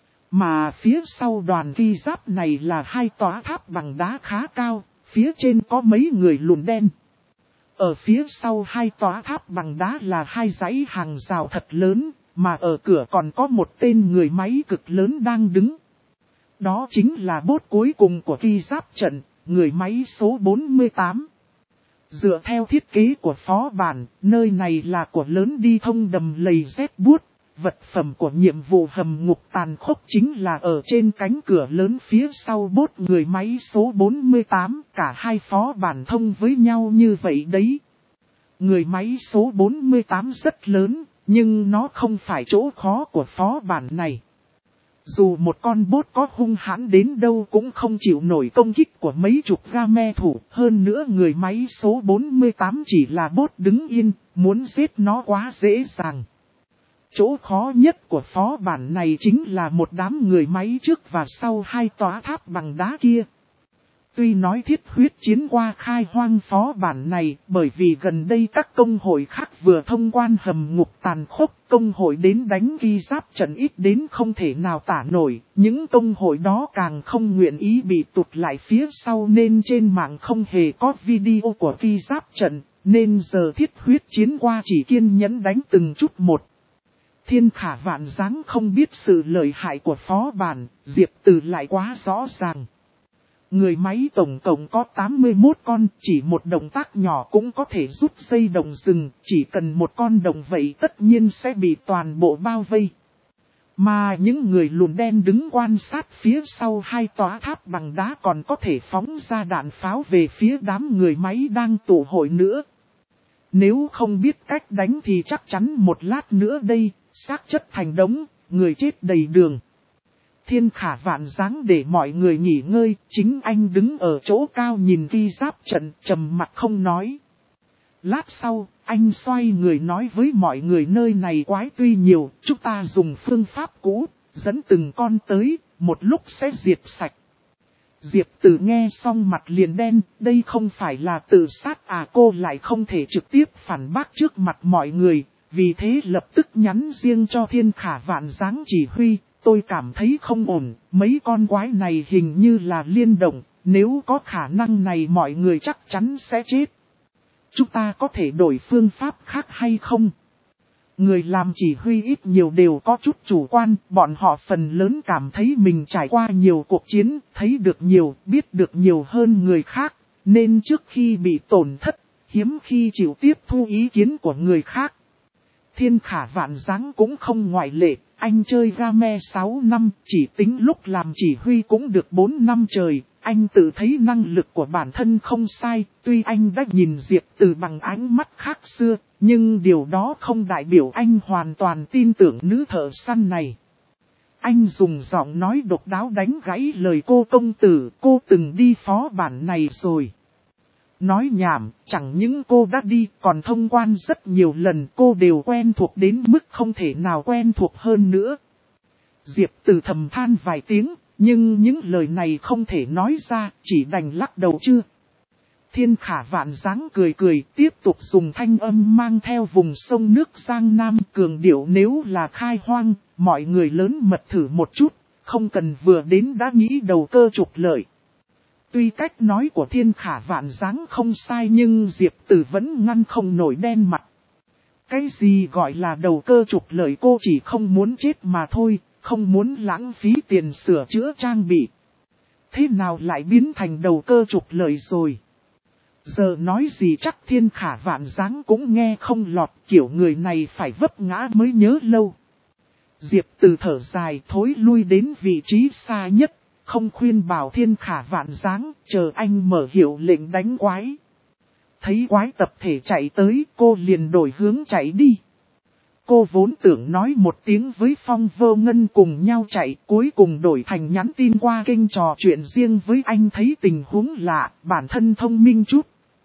Mà phía sau đoàn ghi giáp này là 2 tòa tháp bằng đá khá cao, phía trên có mấy người lùn đen. Ở phía sau 2 tòa tháp bằng đá là 2 dãy hàng rào thật lớn, mà ở cửa còn có một tên người máy cực lớn đang đứng. Đó chính là boss cuối cùng của ghi giáp trận, người máy số 48. Dựa theo thiết kế của phó bản, nơi này là của lớn đi thông đầm lầy rét buốt, vật phẩm của nhiệm vụ hầm ngục tàn khốc chính là ở trên cánh cửa lớn phía sau bốt người máy số 48, cả hai phó bản thông với nhau như vậy đấy. Người máy số 48 rất lớn, nhưng nó không phải chỗ khó của phó bản này. Dù một con bốt có hung hãn đến đâu cũng không chịu nổi công kích của mấy chục game thủ. Hơn nữa người máy số 48 chỉ là bốt đứng yên, muốn giết nó quá dễ dàng. Chỗ khó nhất của phó bản này chính là một đám người máy trước và sau hai tòa tháp bằng đá kia. Tuy nói thiết huyết chiến qua khai hoang phó bản này, bởi vì gần đây các công hội khác vừa thông quan hầm ngục tàn khốc, công hội đến đánh ghi giáp trận ít đến không thể nào tả nổi, những công hội đó càng không nguyện ý bị tụt lại phía sau nên trên mạng không hề có video của ghi giáp trận, nên giờ thiết huyết chiến qua chỉ kiên nhẫn đánh từng chút một. Thiên Khả Vạn Dáng không biết sự lợi hại của phó bản, Diệp Từ lại quá rõ ràng. Người máy tổng cộng có 81 con, chỉ một động tác nhỏ cũng có thể rút dây đồng rừng, chỉ cần một con đồng vậy tất nhiên sẽ bị toàn bộ bao vây. Mà những người lùn đen đứng quan sát phía sau hai tòa tháp bằng đá còn có thể phóng ra đạn pháo về phía đám người máy đang tụ hội nữa. Nếu không biết cách đánh thì chắc chắn một lát nữa đây, xác chất thành đống, người chết đầy đường. Thiên Khả Vạn Dáng để mọi người nghỉ ngơi, chính anh đứng ở chỗ cao nhìn ghi giáp trận, trầm mặt không nói. Lát sau, anh xoay người nói với mọi người nơi này quái tuy nhiều, chúng ta dùng phương pháp cũ, dẫn từng con tới, một lúc sẽ diệt sạch. Diệp Từ nghe xong mặt liền đen, đây không phải là tự sát à, cô lại không thể trực tiếp phản bác trước mặt mọi người, vì thế lập tức nhắn riêng cho Thiên Khả Vạn Dáng chỉ huy. Tôi cảm thấy không ổn, mấy con quái này hình như là liên động, nếu có khả năng này mọi người chắc chắn sẽ chết. Chúng ta có thể đổi phương pháp khác hay không? Người làm chỉ huy ít nhiều đều có chút chủ quan, bọn họ phần lớn cảm thấy mình trải qua nhiều cuộc chiến, thấy được nhiều, biết được nhiều hơn người khác, nên trước khi bị tổn thất, hiếm khi chịu tiếp thu ý kiến của người khác. Thiên Khả Vạn Dáng cũng không ngoại lệ. Anh chơi game 6 năm, chỉ tính lúc làm chỉ huy cũng được 4 năm trời, anh tự thấy năng lực của bản thân không sai, tuy anh đã nhìn Diệp Từ bằng ánh mắt khác xưa, nhưng điều đó không đại biểu anh hoàn toàn tin tưởng nữ thợ săn này. Anh dùng giọng nói độc đáo đánh gãy lời cô công tử, cô từng đi phó bản này rồi. Nói nhảm, chẳng những cô đã đi, còn thông quan rất nhiều lần cô đều quen thuộc đến mức không thể nào quen thuộc hơn nữa. Diệp Từ thầm than vài tiếng, nhưng những lời này không thể nói ra, chỉ đành lắc đầu chưa. Thiên Khả Vạn Dáng cười cười, tiếp tục dùng thanh âm mang theo vùng sông nước Giang Nam cường điệu nếu là khai hoang, mọi người lớn mật thử một chút, không cần vừa đến đã nghĩ đầu cơ trục lợi. Tuy cách nói của Thiên Khả Vạn Dáng không sai nhưng Diệp Từ vẫn ngăn không nổi đen mặt. Cái gì gọi là đầu cơ trục lợi, cô chỉ không muốn chết mà thôi, không muốn lãng phí tiền sửa chữa trang bị. Thế nào lại biến thành đầu cơ trục lợi rồi? Giờ nói gì chắc Thiên Khả Vạn Dáng cũng nghe không lọt, kiểu người này phải vấp ngã mới nhớ lâu. Diệp Từ thở dài thối lui đến vị trí xa nhất. Không khuyên bảo Thiên Khả Vạn Dáng, chờ anh mở hiệu lệnh đánh quái. Thấy quái tập thể chạy tới, cô liền đổi hướng chạy đi. Cô vốn tưởng nói một tiếng với Phong Vô Ngân cùng nhau chạy, cuối cùng đổi thành nhắn tin qua kênh trò chuyện riêng với anh, thấy tình huống lạ, bản thân thông minh chút.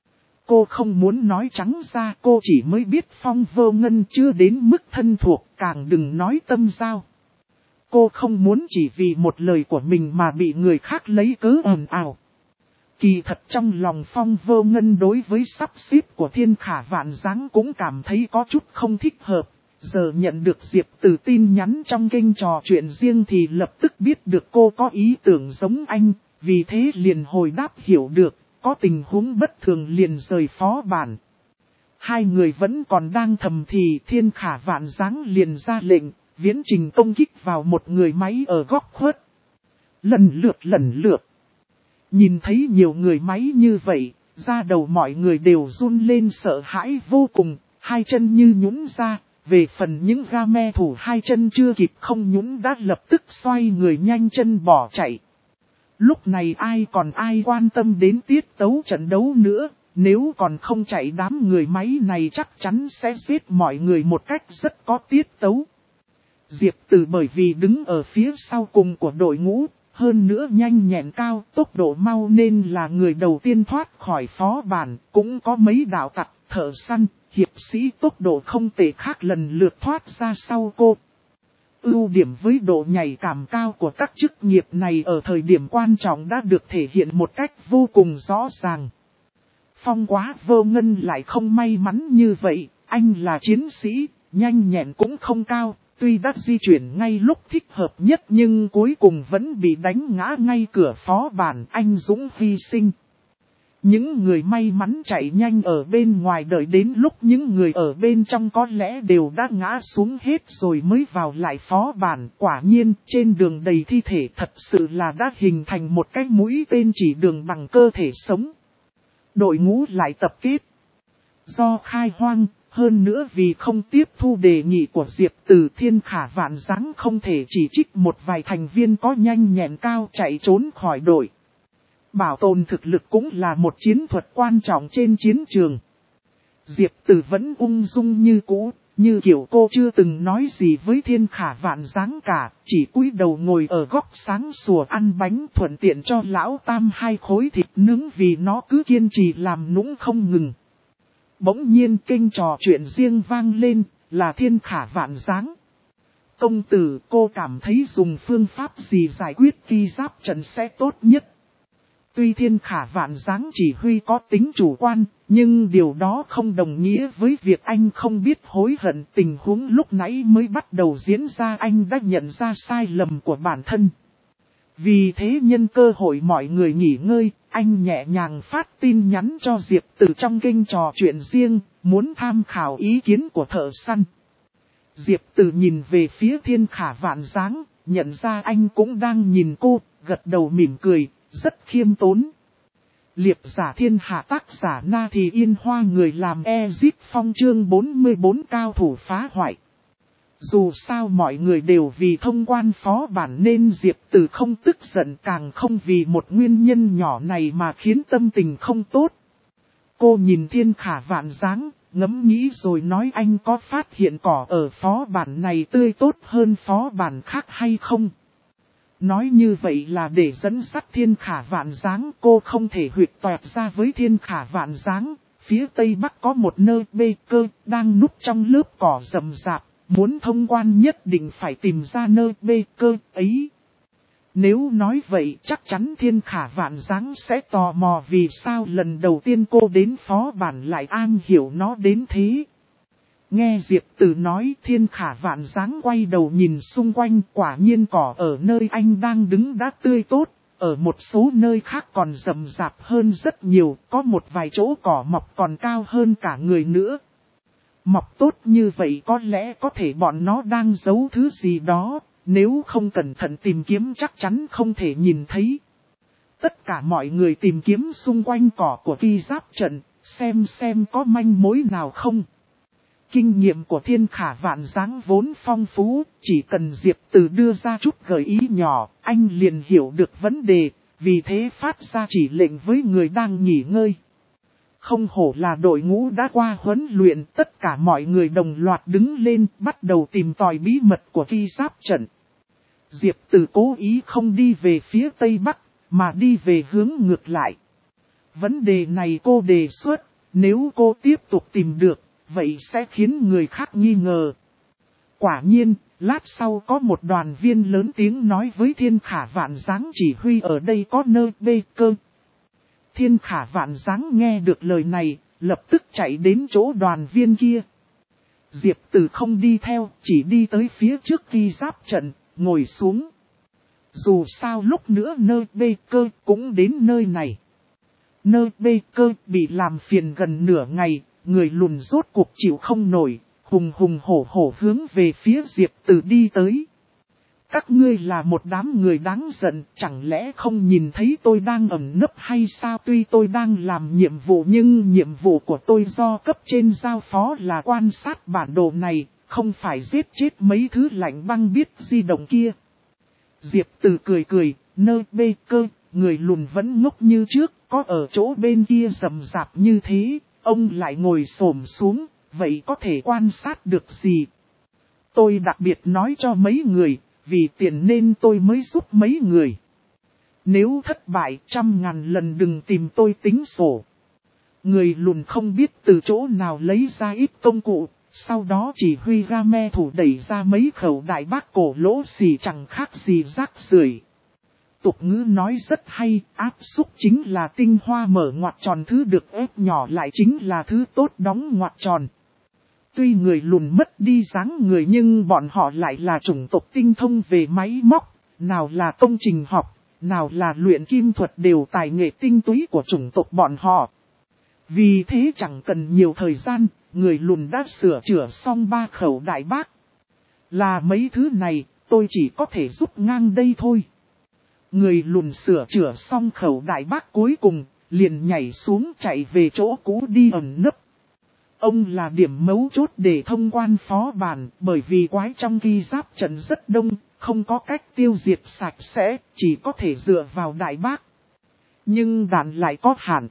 Cô không muốn nói trắng ra, cô chỉ mới biết Phong Vô Ngân chưa đến mức thân thuộc, càng đừng nói tâm giao. Cô không muốn chỉ vì một lời của mình mà bị người khác lấy cớ ồn ào. Kỳ thật trong lòng Phong Vô Ngân đối với sắp xếp của Thiên Khả Vạn Dáng cũng cảm thấy có chút không thích hợp. Giờ nhận được Diệp Từ tin nhắn trong kênh trò chuyện riêng thì lập tức biết được cô có ý tưởng giống anh, vì thế liền hồi đáp hiểu được, có tình huống bất thường liền rời phó bản. Hai người vẫn còn đang thầm thì Thiên Khả Vạn Dáng liền ra lệnh. Viễn trình công kích vào một người máy ở góc khuất. Lần lượt. Nhìn thấy nhiều người máy như vậy, da đầu mọi người đều run lên sợ hãi vô cùng, hai chân như nhũn ra, Về phần những game thủ hai chân chưa kịp không nhún đã lập tức xoay người nhanh chân bỏ chạy. Lúc này ai còn ai quan tâm đến tiết tấu trận đấu nữa, nếu còn không chạy đám người máy này chắc chắn sẽ giết mọi người một cách rất có tiết tấu. Diệp Từ bởi vì đứng ở phía sau cùng của đội ngũ, hơn nữa nhanh nhẹn cao, tốc độ mau nên là người đầu tiên thoát khỏi phó bản, cũng có mấy đạo tặc, thợ săn, hiệp sĩ tốc độ không tệ khác lần lượt thoát ra sau cô. Ưu điểm với độ nhạy cảm cao của các chức nghiệp này ở thời điểm quan trọng đã được thể hiện một cách vô cùng rõ ràng. Phong Quá Vô Ngân lại không may mắn như vậy, anh là chiến sĩ, nhanh nhẹn cũng không cao, tuy đã di chuyển ngay lúc thích hợp nhất nhưng cuối cùng vẫn bị đánh ngã ngay cửa phó bản, anh dũng hy sinh. Những người may mắn chạy nhanh ở bên ngoài đợi đến lúc những người ở bên trong có lẽ đều đã ngã xuống hết rồi mới vào lại phó bản. Quả nhiên trên đường đầy thi thể thật sự là đã hình thành một cái mũi tên chỉ đường bằng cơ thể sống. Đội ngũ lại tập kết. Do khai hoang, hơn nữa vì không tiếp thu đề nghị của Diệp Từ, Thiên Khả Vạn Dáng không thể chỉ trích một vài thành viên có nhanh nhẹn cao chạy trốn khỏi đội. Bảo tồn thực lực cũng là một chiến thuật quan trọng trên chiến trường. Diệp Từ vẫn ung dung như cũ, như kiểu cô chưa từng nói gì với Thiên Khả Vạn Dáng cả, chỉ cúi đầu ngồi ở góc sáng sủa ăn bánh thuận tiện cho lão Tam 2 khối thịt nướng vì nó cứ kiên trì làm nũng không ngừng. Bỗng nhiên kênh trò chuyện riêng vang lên, là Thiên Khả Vạn Dáng. Công tử, cô cảm thấy dùng phương pháp gì giải quyết kỳ giáp trận sẽ tốt nhất? Tuy Thiên Khả Vạn Dáng chỉ huy có tính chủ quan, nhưng điều đó không đồng nghĩa với việc anh không biết hối hận. Tình huống lúc nãy mới bắt đầu diễn ra, anh đã nhận ra sai lầm của bản thân. Vì thế nhân cơ hội mọi người nghỉ ngơi, anh nhẹ nhàng phát tin nhắn cho Diệp Từ trong kênh trò chuyện riêng, muốn tham khảo ý kiến của thợ săn. Diệp Từ nhìn về phía Thiên Khả Vạn Dáng, nhận ra anh cũng đang nhìn cô, gật đầu mỉm cười, rất khiêm tốn. Liệp giả thiên hạ, tác giả Na Thì Yên Hoa, người làm Ezip Phong, chương 44 cao thủ phá hoại. Dù sao mọi người đều vì thông quan phó bản nên Diệp Từ không tức giận, càng không vì một nguyên nhân nhỏ này mà khiến tâm tình không tốt. Cô nhìn Thiên Khả Vạn Dáng, ngẫm nghĩ rồi nói, anh có phát hiện cỏ ở phó bản này tươi tốt hơn phó bản khác hay không? Nói như vậy là để dẫn dắt Thiên Khả Vạn Dáng, cô không thể huyệt toẹt ra với Thiên Khả Vạn Dáng. Phía tây bắc có một nơi bê cơ đang núp trong lớp cỏ rậm rạp, muốn thông quan nhất định phải tìm ra nơi bê cơ ấy. Nếu nói vậy chắc chắn Thiên Khả Vạn Dáng sẽ tò mò vì sao lần đầu tiên cô đến phó bản lại am hiểu nó đến thế. Nghe Diệp Từ nói, Thiên Khả Vạn Dáng quay đầu nhìn xung quanh, quả nhiên cỏ ở nơi anh đang đứng đã tươi tốt, ở một số nơi khác còn rậm rạp hơn rất nhiều, có một vài chỗ cỏ mọc còn cao hơn cả người nữa. Mọc tốt như vậy có lẽ có thể bọn nó đang giấu thứ gì đó, nếu không cẩn thận tìm kiếm chắc chắn không thể nhìn thấy. Tất cả mọi người tìm kiếm xung quanh cỏ của kỳ giáp trận, xem có manh mối nào không. Kinh nghiệm của Thiên Khả Vạn Dáng vốn phong phú, chỉ cần Diệp Từ đưa ra chút gợi ý nhỏ, anh liền hiểu được vấn đề, vì thế phát ra chỉ lệnh với người đang nghỉ ngơi. Không hổ là đội ngũ đã qua huấn luyện, tất cả mọi người đồng loạt đứng lên, bắt đầu tìm tòi bí mật của kỳ giáp trận. Diệp Từ cố ý không đi về phía tây bắc, mà đi về hướng ngược lại. Vấn đề này cô đề xuất, nếu cô tiếp tục tìm được, vậy sẽ khiến người khác nghi ngờ. Quả nhiên, lát sau có một đoàn viên lớn tiếng nói với Thiên Khả Vạn Dáng chỉ huy ở đây có nơi bê cơ. Thiên Khả Vạn Dáng nghe được lời này, lập tức chạy đến chỗ đoàn viên kia. Diệp Từ không đi theo, chỉ đi tới phía trước kỳ giáp trận, ngồi xuống. Dù sao lúc nữa nơi bê cơ cũng đến nơi này. Nơi bê cơ bị làm phiền gần nửa ngày, người lùn rốt cuộc chịu không nổi, hùng hổ hướng về phía Diệp Từ đi tới. Các ngươi là một đám người đáng giận, chẳng lẽ không nhìn thấy tôi đang ẩn nấp hay sao? Tuy tôi đang làm nhiệm vụ nhưng nhiệm vụ của tôi do cấp trên giao phó là quan sát bản đồ này, không phải giết chết mấy thứ lạnh băng biết di động kia. Diệp Từ cười cười, nơ bê cơ, người lùn vẫn ngốc như trước, có ở chỗ bên kia rầm rạp như thế, ông lại ngồi xổm xuống, vậy có thể quan sát được gì? Tôi đặc biệt nói cho mấy người, vì tiền nên tôi mới giúp mấy người. Nếu thất bại 100.000 lần đừng tìm tôi tính sổ. Người lùn không biết từ chỗ nào lấy ra ít công cụ, sau đó chỉ huy ra me thủ đẩy ra mấy khẩu đại bác cổ lỗ xì chẳng khác gì rác rưởi. Tục ngữ nói rất hay, áp xúc chính là tinh hoa mở ngoặc tròn, thứ được ép nhỏ lại chính là thứ tốt đóng ngoặc tròn. Tuy người lùn mất đi dáng người nhưng bọn họ lại là chủng tộc tinh thông về máy móc, nào là công trình học, nào là luyện kim thuật đều tài nghệ tinh túy của chủng tộc bọn họ. Vì thế chẳng cần nhiều thời gian, người lùn đã sửa chữa xong 3 khẩu đại bác. Là mấy thứ này, tôi chỉ có thể giúp ngang đây thôi. Người lùn sửa chữa xong khẩu đại bác cuối cùng, liền nhảy xuống chạy về chỗ cũ đi ẩn nấp. Ông là điểm mấu chốt để thông quan phó bản, bởi vì quái trong ghi giáp trận rất đông, không có cách tiêu diệt sạch sẽ, chỉ có thể dựa vào đại bác. Nhưng đạn lại có hạn.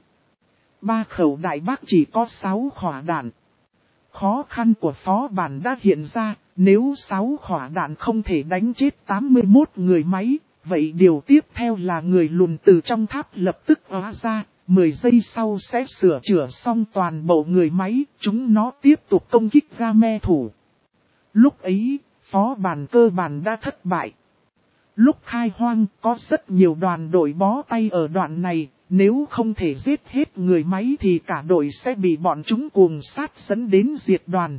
3 khẩu đại bác chỉ có 6 khỏa đạn. Khó khăn của phó bản đã hiện ra, nếu 6 khỏa đạn không thể đánh chết 81 người máy, vậy điều tiếp theo là người lùn từ trong tháp lập tức hóa ra, 10 giây sau sẽ sửa chữa xong toàn bộ người máy, chúng nó tiếp tục công kích ra me thủ. Lúc ấy, phó bản cơ bản đã thất bại. Lúc khai hoang có rất nhiều đoàn đội bó tay ở đoạn này, nếu không thể giết hết người máy thì cả đội sẽ bị bọn chúng cuồng sát dẫn đến diệt đoàn.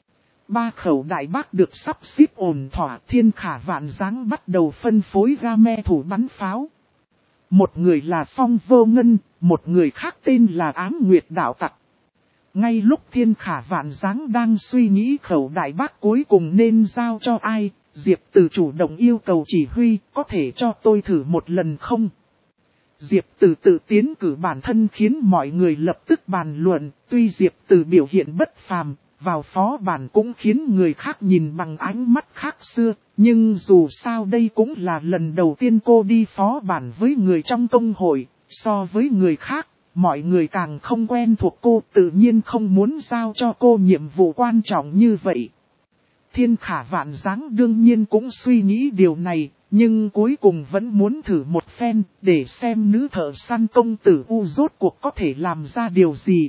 3 khẩu đại bác được sắp xếp ổn thỏa, Thiên Khả Vạn Dáng bắt đầu phân phối ra me thủ bắn pháo. Một người là Phong Vô Ngân, một người khác tên là Ám Nguyệt Đạo Tặc. Ngay lúc Thiên Khả Vạn Dáng đang suy nghĩ khẩu đại bác cuối cùng nên giao cho ai, Diệp Từ chủ động yêu cầu chỉ huy, có thể cho tôi thử một lần không? Diệp Từ tự tiến cử bản thân khiến mọi người lập tức bàn luận, tuy Diệp Từ biểu hiện bất phàm, vào phó bản cũng khiến người khác nhìn bằng ánh mắt khác xưa, nhưng dù sao đây cũng là lần đầu tiên cô đi phó bản với người trong công hội, so với người khác, mọi người càng không quen thuộc cô, tự nhiên không muốn giao cho cô nhiệm vụ quan trọng như vậy. Thiên Khả Vạn Dáng đương nhiên cũng suy nghĩ điều này, nhưng cuối cùng vẫn muốn thử một phen, để xem nữ thợ săn công tử U rốt cuộc có thể làm ra điều gì.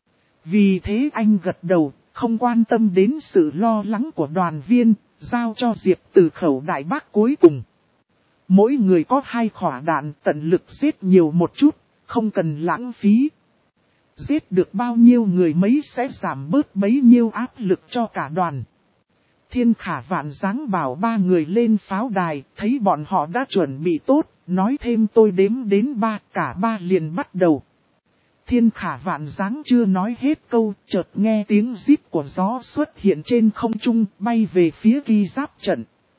Vì thế anh gật đầu, không quan tâm đến sự lo lắng của đoàn viên, giao cho Diệp Từ khẩu đại bác cuối cùng. Mỗi người có 2 khỏa đạn, tận lực giết nhiều một chút, không cần lãng phí. Giết được bao nhiêu người mấy sẽ giảm bớt bấy nhiêu áp lực cho cả đoàn. Thiên Khả Vạn Dáng bảo 3 người lên pháo đài, thấy bọn họ đã chuẩn bị tốt, nói thêm tôi đếm đến 3, cả 3 liền bắt đầu. Thiên Khả Vạn Dáng chưa nói hết câu, chợt nghe tiếng rít của gió xuất hiện trên không trung, bay về phía ghi giáp trận.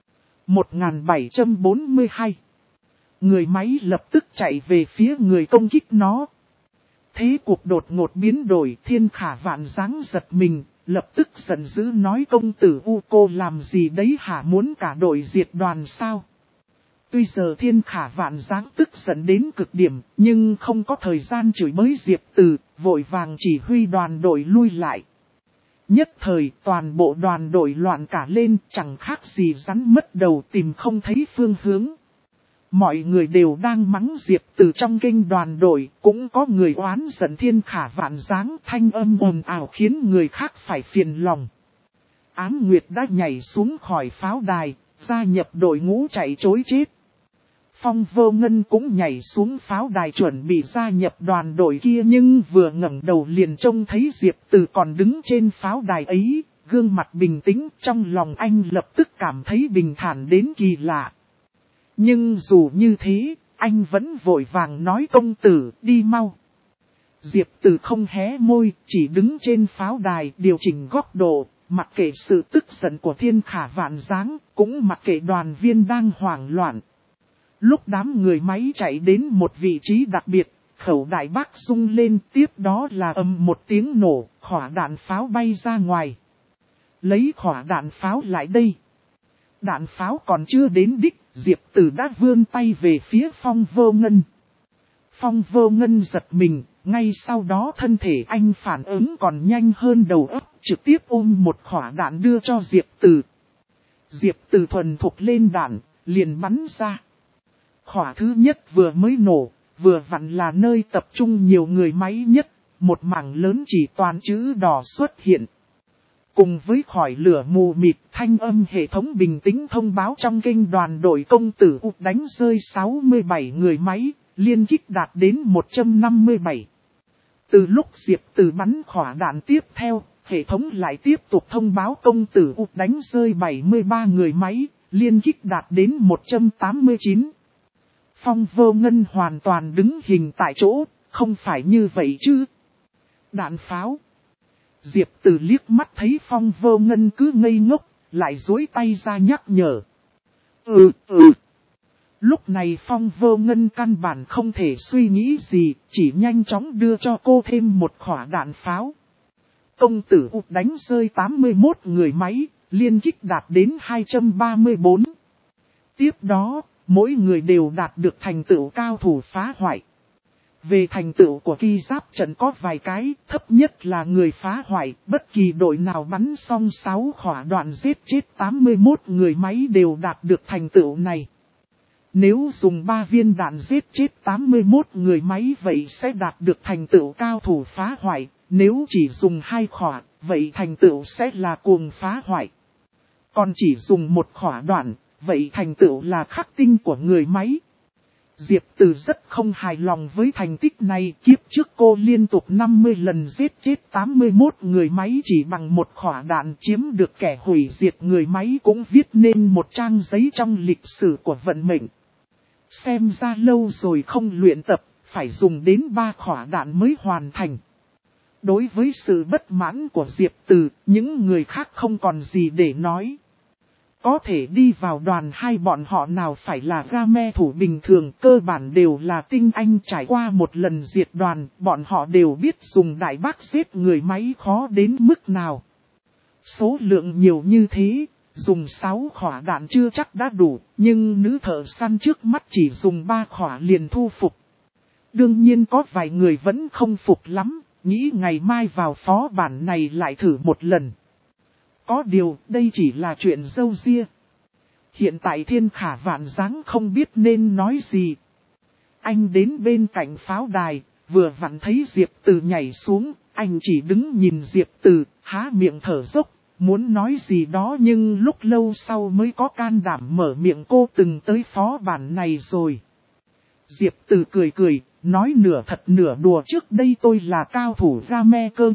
1742. Người máy lập tức chạy về phía người công kích nó. Thế cuộc đột ngột biến đổi, Thiên Khả Vạn Dáng giật mình, lập tức giận dữ nói công tử U cô làm gì đấy hả, muốn cả đội diệt đoàn sao? Tuy giờ Thiên Khả Vạn Dáng tức giận đến cực điểm, nhưng không có thời gian chửi bới Diệp Từ, vội vàng chỉ huy đoàn đội lui lại. Nhất thời toàn bộ đoàn đội loạn cả lên, chẳng khác gì rắn mất đầu tìm không thấy phương hướng. Mọi người đều đang mắng Diệp Từ trong kênh đoàn đội, cũng có người oán giận Thiên Khả Vạn Dáng, thanh âm ồn ào khiến người khác phải phiền lòng. Ám Nguyệt đã nhảy xuống khỏi pháo đài, gia nhập đội ngũ chạy trối chết. Phong Vô Ngân cũng nhảy xuống pháo đài chuẩn bị gia nhập đoàn đội kia, nhưng vừa ngẩng đầu liền trông thấy Diệp Từ còn đứng trên pháo đài ấy, gương mặt bình tĩnh, trong lòng anh lập tức cảm thấy bình thản đến kỳ lạ. Nhưng dù như thế, anh vẫn vội vàng nói công tử, đi mau. Diệp Từ không hé môi, chỉ đứng trên pháo đài điều chỉnh góc độ, mặc kệ sự tức giận của Thiên Khả Vạn Dáng, cũng mặc kệ đoàn viên đang hoảng loạn. Lúc đám người máy chạy đến một vị trí đặc biệt, khẩu đại bác rung lên, tiếp đó là ầm một tiếng nổ, khỏa đạn pháo bay ra ngoài. lấy khỏa đạn pháo lại đây. Đạn pháo còn chưa đến đích, Diệp Tử đã vươn tay về phía Phong Vô Ngân. Phong Vô Ngân giật mình, ngay sau đó thân thể anh phản ứng còn nhanh hơn đầu óc, trực tiếp ôm một khỏa đạn đưa cho Diệp Tử. Diệp Tử thuần thục lên đạn, liền bắn ra. Khỏa thứ nhất vừa mới nổ, vừa vặn là nơi tập trung nhiều người máy nhất, một mảng lớn chỉ toàn chữ đỏ xuất hiện. Cùng với khỏi lửa mù mịt, thanh âm hệ thống bình tĩnh thông báo trong kênh đoàn đội công tử U đánh rơi 67 người máy, liên kích đạt đến 157. Từ lúc Diệp Tử bắn khỏa đạn tiếp theo, hệ thống lại tiếp tục thông báo công tử U đánh rơi 73 người máy, liên kích đạt đến 189. Phong Vô Ngân hoàn toàn đứng hình tại chỗ, không phải như vậy chứ. Đạn pháo. Diệp Tử liếc mắt thấy Phong Vô Ngân cứ ngây ngốc, lại duỗi tay ra nhắc nhở. Lúc này Phong Vô Ngân căn bản không thể suy nghĩ gì, chỉ nhanh chóng đưa cho cô thêm một khỏa đạn pháo. Công tử U đánh rơi 81 người máy, liên kích đạt đến 234. Tiếp đó, mỗi người đều đạt được thành tựu cao thủ phá hoại. Về thành tựu của kỳ giáp trận có vài cái, thấp nhất là người phá hoại, bất kỳ đội nào bắn xong 6 khỏa đoạn giết chết 81 người máy đều đạt được thành tựu này. Nếu dùng 3 viên đạn giết chết 81 người máy vậy sẽ đạt được thành tựu cao thủ phá hoại, nếu chỉ dùng 2 khỏa, vậy thành tựu sẽ là cuồng phá hoại. Còn chỉ dùng 1 khỏa đoạn, vậy thành tựu là khắc tinh của người máy. Diệp Tử rất không hài lòng với thành tích này, kiếp trước cô liên tục 50 lần giết chết 81 người máy chỉ bằng 1 khỏa đạn chiếm được kẻ hủy diệt người máy cũng viết nên một trang giấy trong lịch sử của vận mệnh. Xem ra lâu rồi không luyện tập, phải dùng đến 3 khỏa đạn mới hoàn thành. Đối với sự bất mãn của Diệp Tử, những người khác không còn gì để nói. Có thể đi vào đoàn hai bọn họ nào phải là game thủ bình thường, cơ bản đều là tinh anh trải qua một lần diệt đoàn, bọn họ đều biết dùng đại bác giết người máy khó đến mức nào. Số lượng nhiều như thế, dùng 6 khỏa đạn chưa chắc đã đủ, nhưng nữ thợ săn trước mắt chỉ dùng 3 khỏa liền thu phục. Đương nhiên có vài người vẫn không phục lắm, nghĩ ngày mai vào phó bản này lại thử một lần. Có điều, đây chỉ là chuyện dâu ria. Hiện tại Thiên Khả Vạn Dáng không biết nên nói gì. Anh đến bên cạnh pháo đài, vừa vặn thấy Diệp Tử nhảy xuống, anh chỉ đứng nhìn Diệp Tử, há miệng thở dốc, muốn nói gì đó nhưng lúc lâu sau mới có can đảm mở miệng. Cô từng tới phó bản này rồi. Diệp Tử cười cười, nói nửa thật nửa đùa, trước đây tôi là cao thủ game cơ.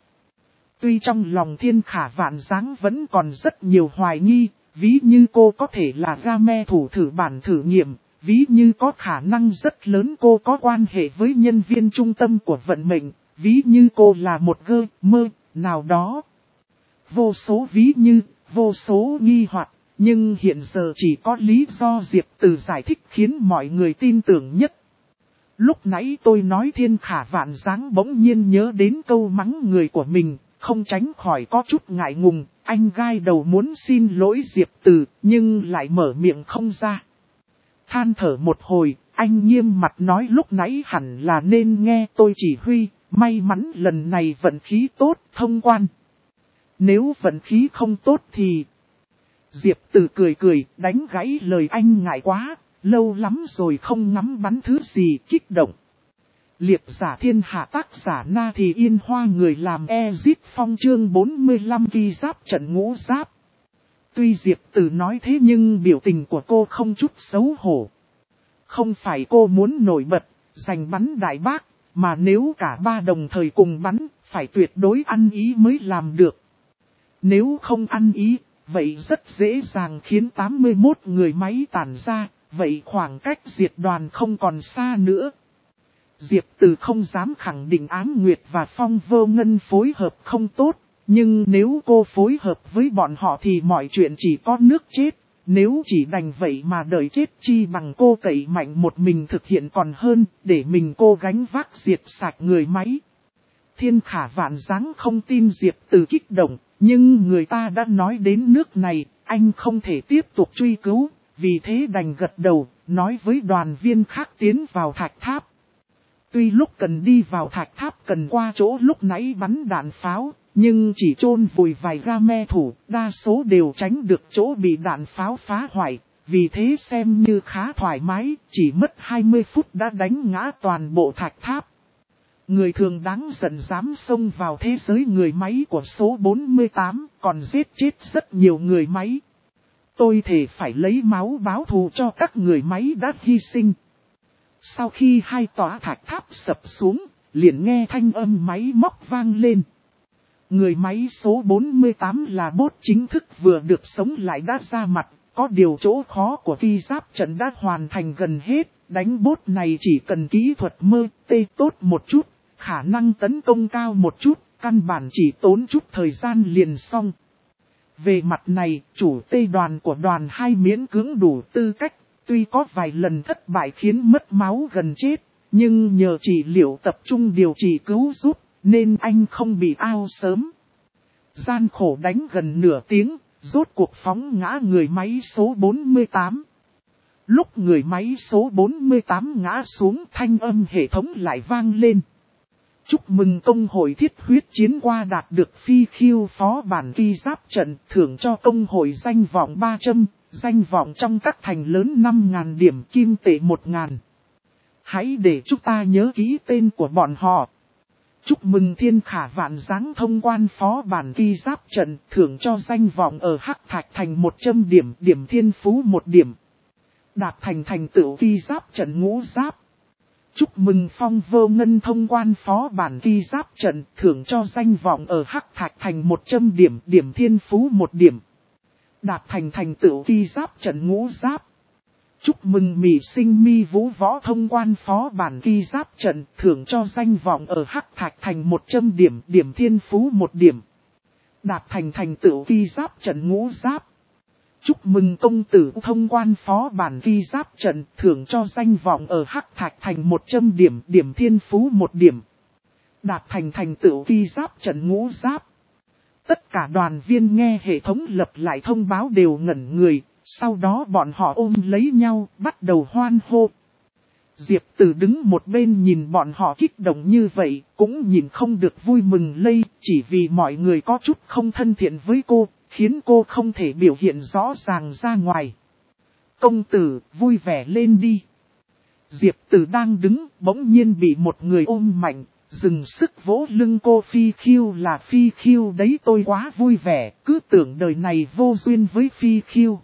Tuy trong lòng Thiên Khả Vạn Dáng vẫn còn rất nhiều hoài nghi, ví như cô có thể là game thủ thử bản thử nghiệm, ví như có khả năng rất lớn cô có quan hệ với nhân viên trung tâm của vận mệnh, ví như cô là một gamer nào đó. Vô số ví như, vô số nghi hoặc, nhưng hiện giờ chỉ có lý do Diệp Tử giải thích khiến mọi người tin tưởng nhất. Lúc nãy tôi nói Thiên Khả Vạn Dáng bỗng nhiên nhớ đến câu mắng người của mình. Không tránh khỏi có chút ngại ngùng, anh gai đầu muốn xin lỗi Diệp Tử, nhưng lại mở miệng không ra. Than thở một hồi, anh nghiêm mặt nói lúc nãy hẳn là nên nghe tôi chỉ huy, may mắn lần này vận khí tốt, thông quan. Nếu vận khí không tốt thì... Diệp Tử cười cười, đánh gãy lời anh ngại quá, lâu lắm rồi không ngắm bắn thứ gì kích động. Liệp giả thiên hạ tác giả Na Thì Yên Hoa người làm Ezit Phong chương 45 kỳ giáp trận ngũ giáp. Tuy Diệp Tử nói thế nhưng biểu tình của cô không chút xấu hổ. Không phải cô muốn nổi bật, giành bắn đại bác, mà nếu cả ba đồng thời cùng bắn, phải tuyệt đối ăn ý mới làm được. Nếu không ăn ý, vậy rất dễ dàng khiến 81 người máy tản ra, vậy khoảng cách diệt đoàn không còn xa nữa. Diệp Tử không dám khẳng định Ám Nguyệt và Phong Vô Ngân phối hợp không tốt, nhưng nếu cô phối hợp với bọn họ thì mọi chuyện chỉ có nước chết, nếu chỉ đành vậy mà đợi chết chi bằng cô cậy mạnh một mình thực hiện còn hơn, để mình cô gánh vác diệt sạch người máy. Thiên Khả Vạn Dáng không tin Diệp Tử kích động, Nhưng người ta đã nói đến nước này, anh không thể tiếp tục truy cứu, vì thế đành gật đầu, nói với đoàn viên khác tiến vào thạch tháp. Tuy lúc cần đi vào thạch tháp cần qua chỗ lúc nãy bắn đạn pháo, nhưng chỉ chôn vùi vài game thủ, đa số đều tránh được chỗ bị đạn pháo phá hoại, vì thế xem như khá thoải mái, chỉ mất 20 phút đã đánh ngã toàn bộ thạch tháp. Người thường đáng giận dám xông vào thế giới người máy của số 48, còn giết chết rất nhiều người máy. Tôi thề phải lấy máu báo thù cho các người máy đã hy sinh. Sau khi hai tòa thạch tháp sập xuống, liền nghe thanh âm máy móc vang lên. Người máy số 48 là bot chính thức vừa được sống lại đã ra mặt, có điều chỗ khó của ki giáp trận đã hoàn thành gần hết, đánh bot này chỉ cần kỹ thuật mơ tê tốt một chút, khả năng tấn công cao một chút, căn bản chỉ tốn chút thời gian liền xong. Về mặt này, chủ tê đoàn của đoàn 2 miễn cưỡng đủ tư cách, tuy có vài lần thất bại khiến mất máu gần chết, nhưng nhờ trị liệu tập trung điều trị cứu giúp, nên anh không bị ao sớm. Gian khổ đánh gần nửa tiếng, rốt cuộc phóng ngã người máy số 48. Lúc người máy số 48 ngã xuống, thanh âm hệ thống lại vang lên. Chúc mừng công hội thiết huyết chiến qua đạt được phi khiêu phó bản ki giáp trận, thưởng cho công hội danh vọng 300, danh vọng trong các thành lớn 5.000 điểm kim tệ 1.000. Hãy để chúng ta nhớ kỹ tên của bọn họ. Chúc mừng thiên khả vạn dáng thông quan phó bản ki giáp trận, thưởng cho danh vọng ở Hắc Thạch thành 100 điểm, điểm thiên phú 1 điểm. Đạt thành tựu ki giáp trận ngũ giáp. Chúc mừng Phong Vô Ngân thông quan phó bản ki giáp trận, thưởng cho danh vọng ở Hắc Thạch thành 100 điểm, điểm thiên phú 1 điểm. Đạt thành tựu ki giáp trận ngũ giáp. Chúc mừng Mị Sinh Mi Vũ Võ thông quan phó bản ki giáp trận, thưởng cho danh vọng ở Hắc Thạch thành 100 điểm, điểm thiên phú 1 điểm. Đạt thành tựu ki giáp trận ngũ giáp. Chúc mừng công tử thông quan phó bản ki giáp trận, thưởng cho danh vọng ở Hắc Thạch thành 100 điểm, điểm thiên phú 1 điểm. Đạt thành tựu ki giáp trận ngũ giáp. Tất cả đoàn viên nghe hệ thống lập lại thông báo đều ngẩn người, sau đó bọn họ ôm lấy nhau, bắt đầu hoan hô. Diệp Tử đứng một bên nhìn bọn họ kích động như vậy, cũng nhìn không được vui mừng lây, chỉ vì mọi người có chút không thân thiện với cô, khiến cô không thể biểu hiện rõ ràng ra ngoài. Công tử, vui vẻ lên đi. Diệp Tử đang đứng, bỗng nhiên bị một người ôm mạnh, dừng sức vỗ lưng cô. Phi Khiêu là Phi Khiêu đấy, tôi quá vui vẻ, cứ tưởng đời này vô duyên với Phi Khiêu.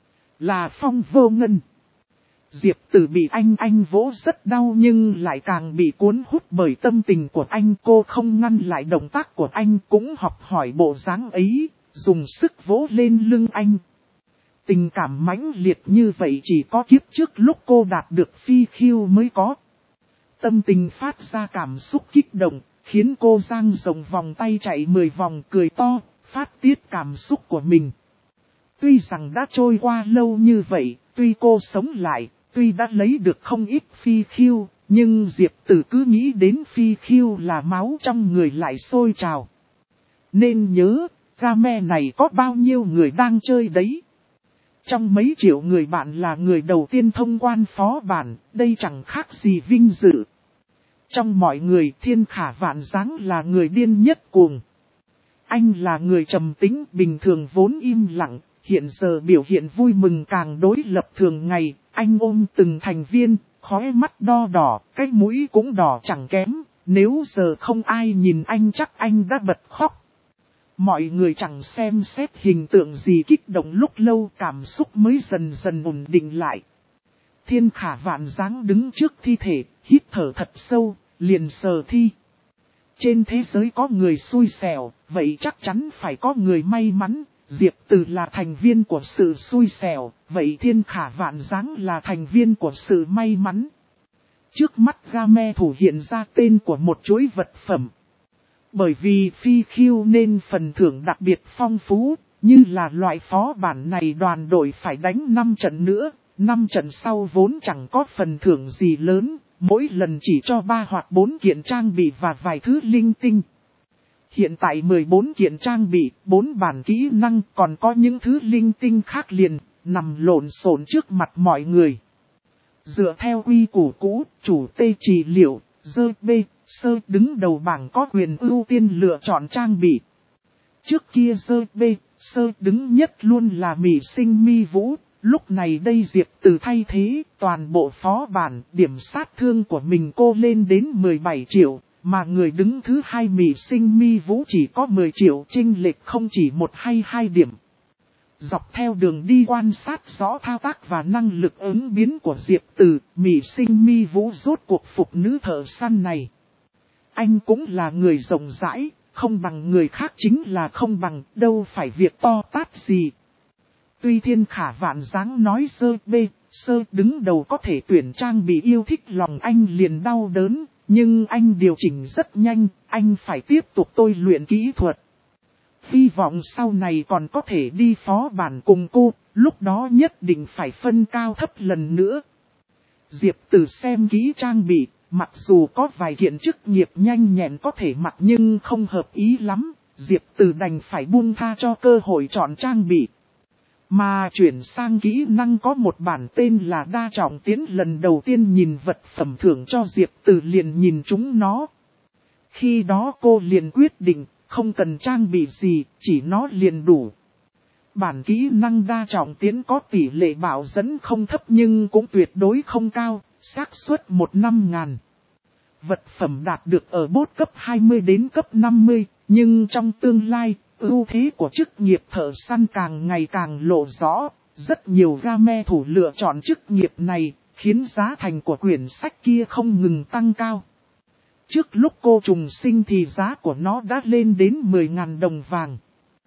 Là Phong Vô Ngân. Diệp Tử bị anh vỗ rất đau nhưng lại càng bị cuốn hút bởi tâm tình của anh. Cô không ngăn lại động tác của anh, cũng học hỏi bộ dáng ấy, dùng sức vỗ lên lưng anh. Tình cảm mãnh liệt như vậy chỉ có kiếp trước lúc cô đạt được Phi Khiêu mới có. Tâm tình phát ra cảm xúc kích động, khiến cô dang rộng vòng tay chạy 10 vòng cười to, phát tiết cảm xúc của mình. Tuy rằng đã trôi qua lâu như vậy, tuy cô sống lại, tuy đã lấy được không ít Phi Khiêu, nhưng Diệp Tử cứ nghĩ đến Phi Khiêu là máu trong người lại sôi trào. Nên nhớ, game này có bao nhiêu người đang chơi đấy. Trong mấy triệu người bạn là người đầu tiên thông quan phó bản, đây chẳng khác gì vinh dự. Trong mọi người thiên khả vạn dáng là người điên nhất cuồng. Anh là người trầm tĩnh bình thường vốn im lặng, hiện giờ biểu hiện vui mừng càng đối lập thường ngày. Anh ôm từng thành viên, khóe mắt đo đỏ, cái mũi cũng đỏ chẳng kém. Nếu giờ không ai nhìn anh chắc anh đã bật khóc. Mọi người chẳng xem xét hình tượng gì, kích động lúc lâu cảm xúc mới dần dần ổn định lại. Thiên khả vạn dáng đứng trước thi thể, hít thở thật sâu, liền sờ thi. Trên thế giới có người xui xẻo, vậy chắc chắn phải có người may mắn. Diệp Tử là thành viên của sự xui xẻo, vậy thiên khả vạn dáng là thành viên của sự may mắn. Trước mắt game thủ hiện ra tên của một chuỗi vật phẩm. Bởi vì Phi Khiêu nên phần thưởng đặc biệt phong phú, như là loại phó bản này đoàn đội phải đánh 5 trận nữa, 5 trận sau vốn chẳng có phần thưởng gì lớn, mỗi lần chỉ cho 3 hoặc 4 kiện trang bị và vài thứ linh tinh. Hiện tại 14 kiện trang bị, 4 bản kỹ năng còn có những thứ linh tinh khác liền, nằm lộn xộn trước mặt mọi người. Dựa theo quy củ cũ, chủ tê trị liệu, dơ bê, sơ đứng đầu bảng có quyền ưu tiên lựa chọn trang bị. Trước kia dơ bê, sơ đứng nhất luôn là Mỹ Sinh Mi Vũ, lúc này đây Diệp Từ thay thế toàn bộ phó bản điểm sát thương của mình cô lên đến 17 triệu, mà người đứng thứ hai Mỹ Sinh Mi Vũ chỉ có 10 triệu, chênh lệch không chỉ 1 hay 2 điểm. Dọc theo đường đi quan sát rõ thao tác và năng lực ứng biến của Diệp Từ, Mỹ Sinh Mi Vũ rốt cuộc phục nữ thợ săn này. Anh cũng là người rộng rãi, không bằng người khác chính là không bằng, đâu phải việc to tát gì. Tuy Thiên Khả Vạn Dáng nói sơ bê, sơ đứng đầu có thể tuyển trang bị yêu thích lòng anh liền đau đớn, nhưng anh điều chỉnh rất nhanh, anh phải tiếp tục tôi luyện kỹ thuật. Hy vọng sau này còn có thể đi phó bản cùng cô, lúc đó nhất định phải phân cao thấp lần nữa. Diệp Từ xem kỹ trang bị, mặc dù có vài kiện chức nghiệp nhanh nhẹn có thể mặc nhưng không hợp ý lắm, Diệp Từ đành phải buông tha cho cơ hội chọn trang bị. Mà chuyển sang kỹ năng có một bản tên là Đa Trọng Tiến, lần đầu tiên nhìn vật phẩm thưởng cho Diệp Từ liền nhìn chúng nó. Khi đó cô liền quyết định, không cần trang bị gì, chỉ nó liền đủ. Bản kỹ năng Đa Trọng Tiến có tỷ lệ bảo dẫn không thấp nhưng cũng tuyệt đối không cao, xác suất 1/5000. Vật phẩm đạt được ở bốt cấp 20 đến cấp 50, nhưng trong tương lai, ưu thế của chức nghiệp thợ săn càng ngày càng lộ rõ. Rất nhiều game thủ lựa chọn chức nghiệp này, khiến giá thành của quyển sách kia không ngừng tăng cao. Trước lúc cô trùng sinh thì giá của nó đã lên đến 10.000 đồng vàng.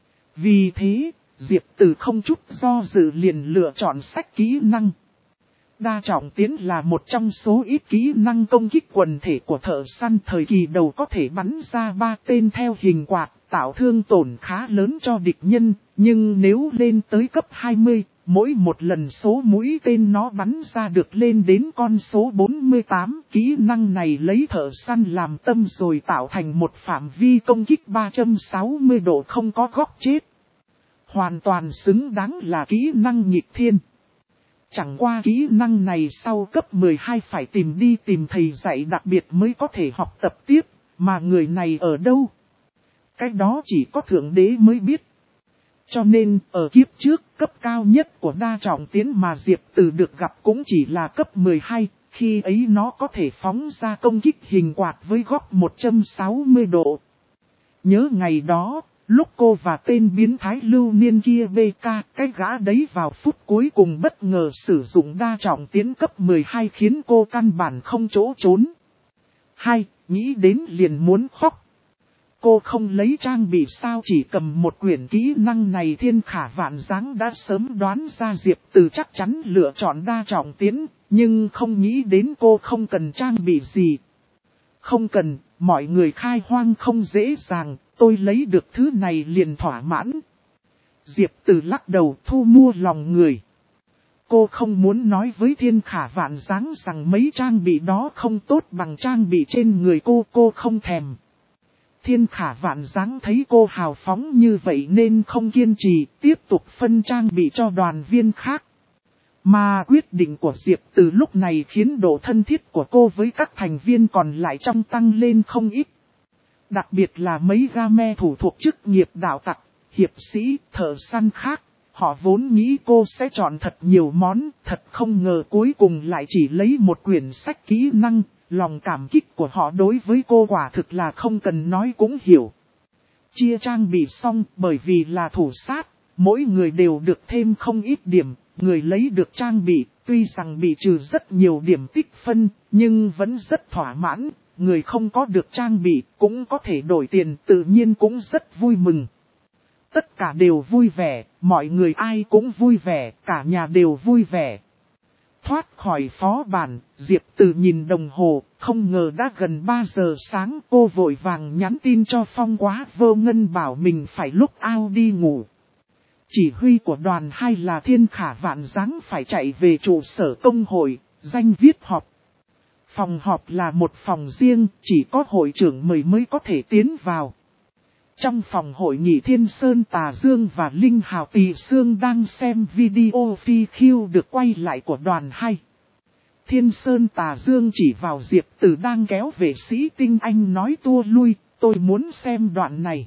Vì thế, Diệp Từ không chút do dự liền lựa chọn sách kỹ năng. Đa Trọng Tiến là một trong số ít kỹ năng công kích quần thể của thợ săn, thời kỳ đầu có thể bắn ra 3 tên theo hình quạt, tạo thương tổn khá lớn cho địch nhân, nhưng nếu lên tới cấp 20, mỗi một lần số mũi tên nó bắn ra được lên đến con số 48. Kỹ năng này lấy thợ săn làm tâm rồi tạo thành một phạm vi công kích 360 độ không có góc chết. Hoàn toàn xứng đáng là kỹ năng nghịch thiên. Chẳng qua kỹ năng này sau cấp 12 phải tìm thầy dạy đặc biệt mới có thể học tập tiếp, mà người này ở đâu? Cái đó chỉ có Thượng Đế mới biết. Cho nên, ở kiếp trước, cấp cao nhất của Đa Trọng Tiến mà Diệp Từ được gặp cũng chỉ là cấp 12, khi ấy nó có thể phóng ra công kích hình quạt với góc 160 độ. Nhớ ngày đó, lúc cô và tên biến thái lưu niên kia BK, cái gã đấy vào phút cuối cùng bất ngờ sử dụng Đa Trọng Tiến cấp 12 khiến cô căn bản không chỗ trốn. Nghĩ đến liền muốn khóc. Cô không lấy trang bị sao, chỉ cầm một quyển kỹ năng này. Thiên Khả Vạn Dáng đã sớm đoán ra Diệp Từ chắc chắn lựa chọn Đa Trọng Tiến, nhưng không nghĩ đến cô không cần trang bị gì. Không cần, mọi người khai hoang không dễ dàng, tôi lấy được thứ này liền thỏa mãn. Diệp Từ lắc đầu thu mua lòng người. Cô không muốn nói với Thiên Khả Vạn Dáng rằng mấy trang bị đó không tốt bằng trang bị trên người cô không thèm. Thiên Khả Vạn Dáng thấy cô hào phóng như vậy nên không kiên trì, tiếp tục phân trang bị cho đoàn viên khác. Mà quyết định của Diệp Từ lúc này khiến độ thân thiết của cô với các thành viên còn lại trong tăng lên không ít. Đặc biệt là mấy game thủ thuộc chức nghiệp đạo tặc, hiệp sĩ, thợ săn khác. Họ vốn nghĩ cô sẽ chọn thật nhiều món, thật không ngờ cuối cùng lại chỉ lấy một quyển sách kỹ năng. Lòng cảm kích của họ đối với cô quả thực là không cần nói cũng hiểu. Chia trang bị xong, bởi vì là thủ sát, mỗi người đều được thêm không ít điểm. Người lấy được trang bị, tuy rằng bị trừ rất nhiều điểm tích phân, nhưng vẫn rất thỏa mãn. Người không có được trang bị, cũng có thể đổi tiền, tự nhiên cũng rất vui mừng. Tất cả đều vui vẻ, mọi người ai cũng vui vẻ, cả nhà đều vui vẻ. Thoát khỏi phó bản, Diệp Từ nhìn đồng hồ, không ngờ đã gần 3 giờ sáng. Cô vội vàng nhắn tin cho Phong Quá Vô Ngân bảo mình phải lúc out đi ngủ. Chỉ huy của đoàn 2 là Thiên Khả Vạn Dáng phải chạy về trụ sở công hội, danh viết họp. Phòng họp là một phòng riêng, chỉ có hội trưởng mời mới có thể tiến vào. Trong phòng hội nghị Thiên Sơn Tà Dương và Linh Hào Tỳ Sương đang xem video phi khiêu được quay lại của đoàn 2. Thiên Sơn Tà Dương chỉ vào Diệp Tử đang kéo vệ sĩ tinh anh nói tua lui, tôi muốn xem đoạn này.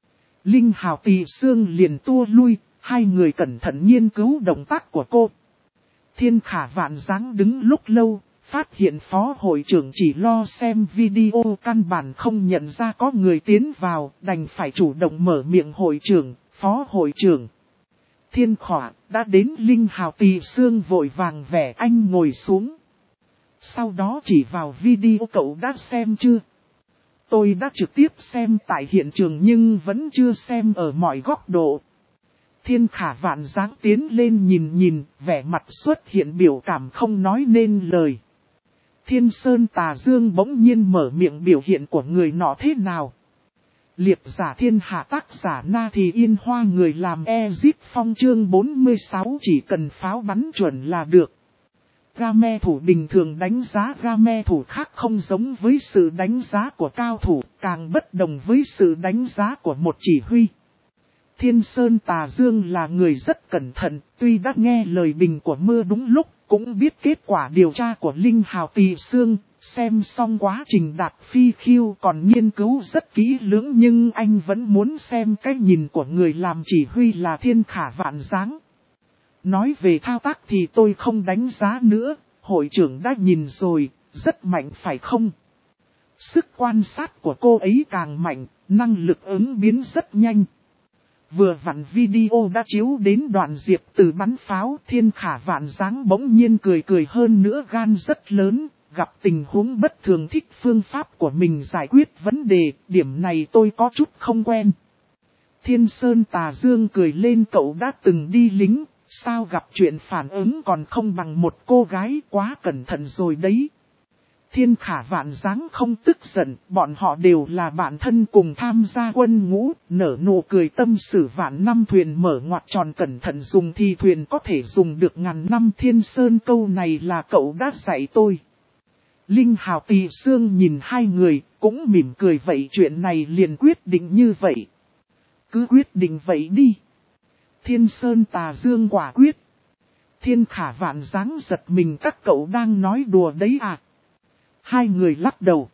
Linh Hào Tỳ Sương liền tua lui, hai người cẩn thận nghiên cứu động tác của cô. Thiên Khả Vạn dáng đứng lúc lâu, phát hiện phó hội trưởng chỉ lo xem video căn bản không nhận ra có người tiến vào, đành phải chủ động mở miệng hội trưởng, phó hội trưởng. Thiên Khả đã đến. Linh Hào Tỳ Sương vội vàng vẻ anh ngồi xuống. Sau đó chỉ vào video cậu đã xem chưa? Tôi đã trực tiếp xem tại hiện trường nhưng vẫn chưa xem ở mọi góc độ. Thiên Khả Vạn dáng tiến lên nhìn, vẻ mặt xuất hiện biểu cảm không nói nên lời. Thiên Sơn Tà Dương bỗng nhiên mở miệng biểu hiện của người nọ thế nào? Liệp giả thiên hạ tác giả Na Thì Yên Hoa người làm Ezit Phong chương 46 chỉ cần pháo bắn chuẩn là được. Game thủ bình thường đánh giá game thủ khác không giống với sự đánh giá của cao thủ, càng bất đồng với sự đánh giá của một chỉ huy. Thiên Sơn Tà Dương là người rất cẩn thận, tuy đã nghe lời bình của mưa đúng lúc, cũng biết kết quả điều tra của Linh Hào Tỳ Sương, xem xong quá trình đạt phi khiêu còn nghiên cứu rất kỹ lưỡng nhưng anh vẫn muốn xem cái nhìn của người làm chỉ huy là Thiên Khả Vạn dáng. Nói về thao tác thì tôi không đánh giá nữa, hội trưởng đã nhìn rồi, rất mạnh phải không? Sức quan sát của cô ấy càng mạnh, năng lực ứng biến rất nhanh. Vừa vặn video đã chiếu đến đoạn Diệp Tử bắn pháo, Thiên Khả Vạn dáng bỗng nhiên cười hơn nữa gan rất lớn, gặp tình huống bất thường thích phương pháp của mình giải quyết vấn đề, điểm này tôi có chút không quen. Thiên Sơn Tà Dương cười lên cậu đã từng đi lính, sao gặp chuyện phản ứng còn không bằng một cô gái quá cẩn thận rồi đấy. Thiên Khả Vạn dáng không tức giận, bọn họ đều là bạn thân cùng tham gia quân ngũ, nở nụ cười tâm sự vạn năm thuyền mở ngoặt tròn cẩn thận dùng thì thuyền có thể dùng được ngàn năm. Thiên Sơn câu này là cậu đã dạy tôi. Linh Hào Tỳ Sương nhìn hai người, cũng mỉm cười vậy chuyện này liền quyết định như vậy. Cứ quyết định vậy đi. Thiên Sơn Tà Dương quả quyết. Thiên Khả Vạn dáng giật mình các cậu đang nói đùa đấy à. Hai người lắc đầu.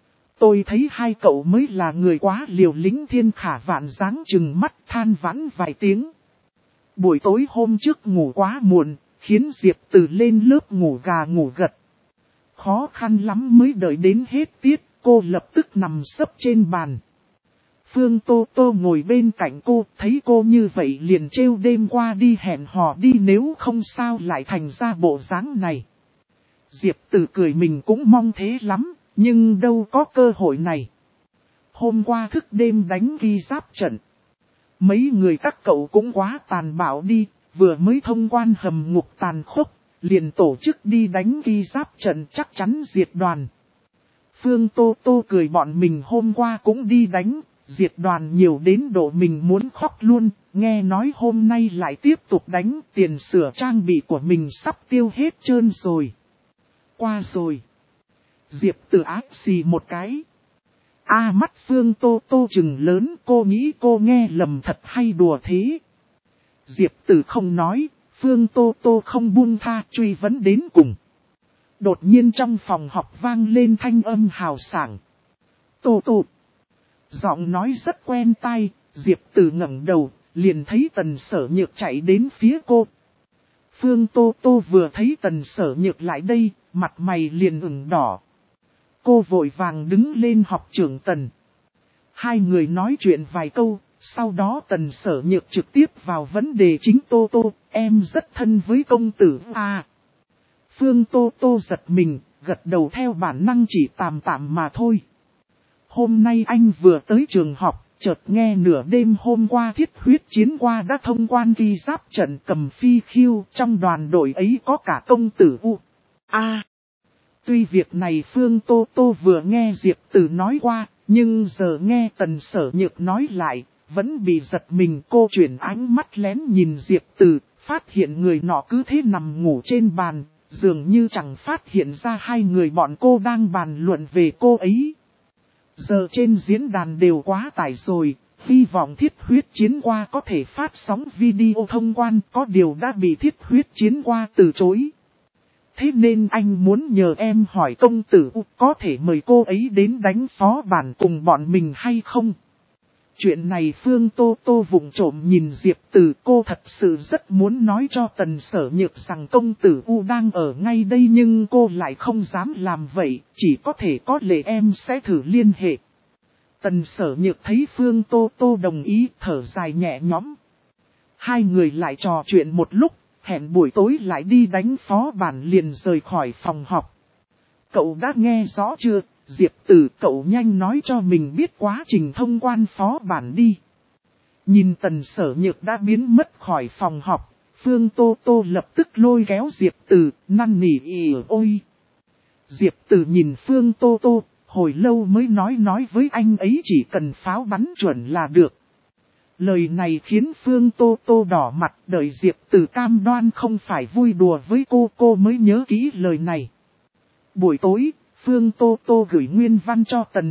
Tôi thấy hai cậu mới là người quá liều lĩnh. Thiên Khả Vạn dáng trừng mắt than vãn vài tiếng. Buổi tối hôm trước ngủ quá muộn, khiến Diệp Tử lên lớp ngủ gà ngủ gật. Khó khăn lắm mới đợi đến hết tiết, cô lập tức nằm sấp trên bàn. Phương Tô Tô ngồi bên cạnh cô, thấy cô như vậy liền trêu đêm qua đi hẹn hò đi nếu không sao lại thành ra bộ dáng này. Diệp Tử cười mình cũng mong thế lắm, nhưng đâu có cơ hội này. Hôm qua thức đêm đánh ghi giáp trận. Mấy người các cậu cũng quá tàn bạo đi, vừa mới thông quan hầm ngục tàn khốc, liền tổ chức đi đánh ghi giáp trận chắc chắn diệt đoàn. Phương Tô Tô cười bọn mình hôm qua cũng đi đánh, diệt đoàn nhiều đến độ mình muốn khóc luôn, nghe nói hôm nay lại tiếp tục đánh, tiền sửa trang bị của mình sắp tiêu hết trơn rồi. Qua rồi. Diệp Tử ác xì một cái. Mắt Phương Tô Tô trừng lớn, cô nghĩ cô nghe lầm thật hay đùa thế. Diệp Tử không nói, Phương Tô Tô không buông tha truy vấn đến cùng. Đột nhiên trong phòng học vang lên thanh âm hào sảng. Tô Tô. Giọng nói rất quen tai, Diệp Tử ngẩng đầu, liền thấy Tần Sở Nhược chạy đến phía cô. Phương Tô Tô vừa thấy Tần Sở Nhược lại đây, mặt mày liền ửng đỏ. Cô vội vàng đứng lên học trưởng Tần. Hai người nói chuyện vài câu, sau đó Tần Sở Nhược trực tiếp vào vấn đề chính. Tô Tô, em rất thân với công tử à. Phương Tô Tô giật mình, gật đầu theo bản năng chỉ tạm mà thôi. Hôm nay anh vừa tới trường học, chợt nghe nửa đêm hôm qua thiết huyết chiến qua đã thông quan ghi giáp trận cầm phi khiêu, trong đoàn đội ấy có cả công tử U. Tuy việc này Phương Tô Tô vừa nghe Diệp Tử nói qua, nhưng giờ nghe Tần Sở Nhược nói lại, vẫn bị giật mình. Cô chuyển ánh mắt lén nhìn Diệp Tử, phát hiện người nọ cứ thế nằm ngủ trên bàn, dường như chẳng phát hiện ra hai người bọn cô đang bàn luận về cô ấy. Giờ trên diễn đàn đều quá tải rồi, hy vọng thiết huyết chiến qua có thể phát sóng video thông quan, có điều đã bị thiết huyết chiến qua từ chối. Thế nên anh muốn nhờ em hỏi công tử có thể mời cô ấy đến đánh phó bản cùng bọn mình hay không? Chuyện này Phương Tô Tô vụng trộm nhìn Diệp Từ, cô thật sự rất muốn nói cho Tần Sở Nhược rằng công tử U đang ở ngay đây, nhưng cô lại không dám làm vậy, chỉ có thể có lẽ em sẽ thử liên hệ. Tần Sở Nhược thấy Phương Tô Tô đồng ý, thở dài nhẹ nhõm. Hai người lại trò chuyện một lúc, hẹn buổi tối lại đi đánh phó bản liền rời khỏi phòng họp. Cậu đã nghe rõ chưa? Diệp Tử, cậu nhanh nói cho mình biết quá trình thông quan phó bản đi. Nhìn Tần Sở Nhược đã biến mất khỏi phòng họp, Phương Tô Tô lập tức lôi kéo Diệp Tử, năn nỉ ôi. Diệp Tử nhìn Phương Tô Tô, hồi lâu mới nói với anh ấy chỉ cần pháo bắn chuẩn là được. Lời này khiến Phương Tô Tô đỏ mặt, đợi Diệp Tử cam đoan không phải vui đùa với cô mới nhớ kỹ lời này. Buổi tối, Phương Tô Tô gửi nguyên văn cho Tần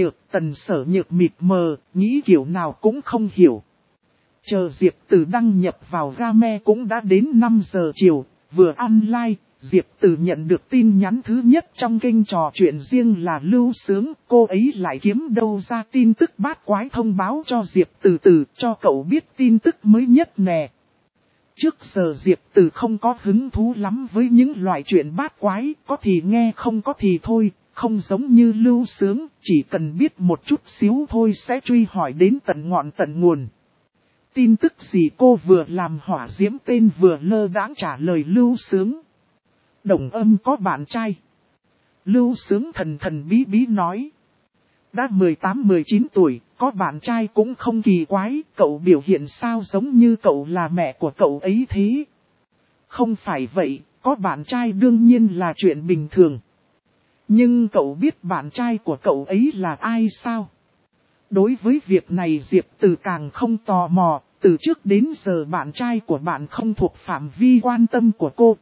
Sở Nhược mịt mờ, nghĩ kiểu nào cũng không hiểu. Chờ Diệp Tử đăng nhập vào game cũng đã đến 5 giờ chiều, vừa online, Diệp Tử nhận được tin nhắn thứ nhất trong kênh trò chuyện riêng là Lưu Sướng, cô ấy lại kiếm đâu ra tin tức bát quái thông báo cho Diệp Tử cho cậu biết tin tức mới nhất nè. Trước giờ Diệp Tử không có hứng thú lắm với những loại chuyện bát quái, có thì nghe không có thì thôi, không giống như Lưu Sướng, chỉ cần biết một chút xíu thôi sẽ truy hỏi đến tận ngọn tận nguồn. Tin tức gì cô vừa làm hỏa diễm tên vừa lơ đãng trả lời Lưu Sướng. Đồng Âm có bạn trai. Lưu Sướng thần bí bí nói. Đã 18-19 tuổi, có bạn trai cũng không kỳ quái, cậu biểu hiện sao giống như cậu là mẹ của cậu ấy thế. Không phải vậy, có bạn trai đương nhiên là chuyện bình thường. Nhưng cậu biết bạn trai của cậu ấy là ai sao? Đối với việc này Diệp Từ càng không tò mò, từ trước đến giờ bạn trai của bạn không thuộc phạm vi quan tâm của cô.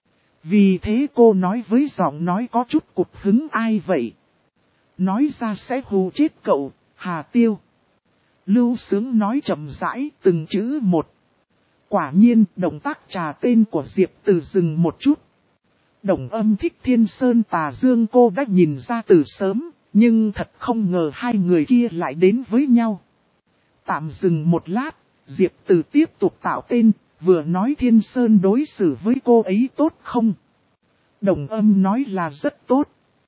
Vì thế cô nói với giọng nói có chút cục hứng ai vậy? Nói ra sẽ hù chết cậu, Hà Tiêu. Lưu Sướng nói chậm rãi từng chữ một. Quả nhiên động tác trà tên của Diệp Từ dừng một chút. Đồng Âm thích Thiên Sơn Tà Dương cô đã nhìn ra từ sớm, nhưng thật không ngờ hai người kia lại đến với nhau. Tạm dừng một lát, Diệp Từ tiếp tục tạo tên, vừa nói Thiên Sơn đối xử với cô ấy tốt không? Đồng Âm nói là rất tốt.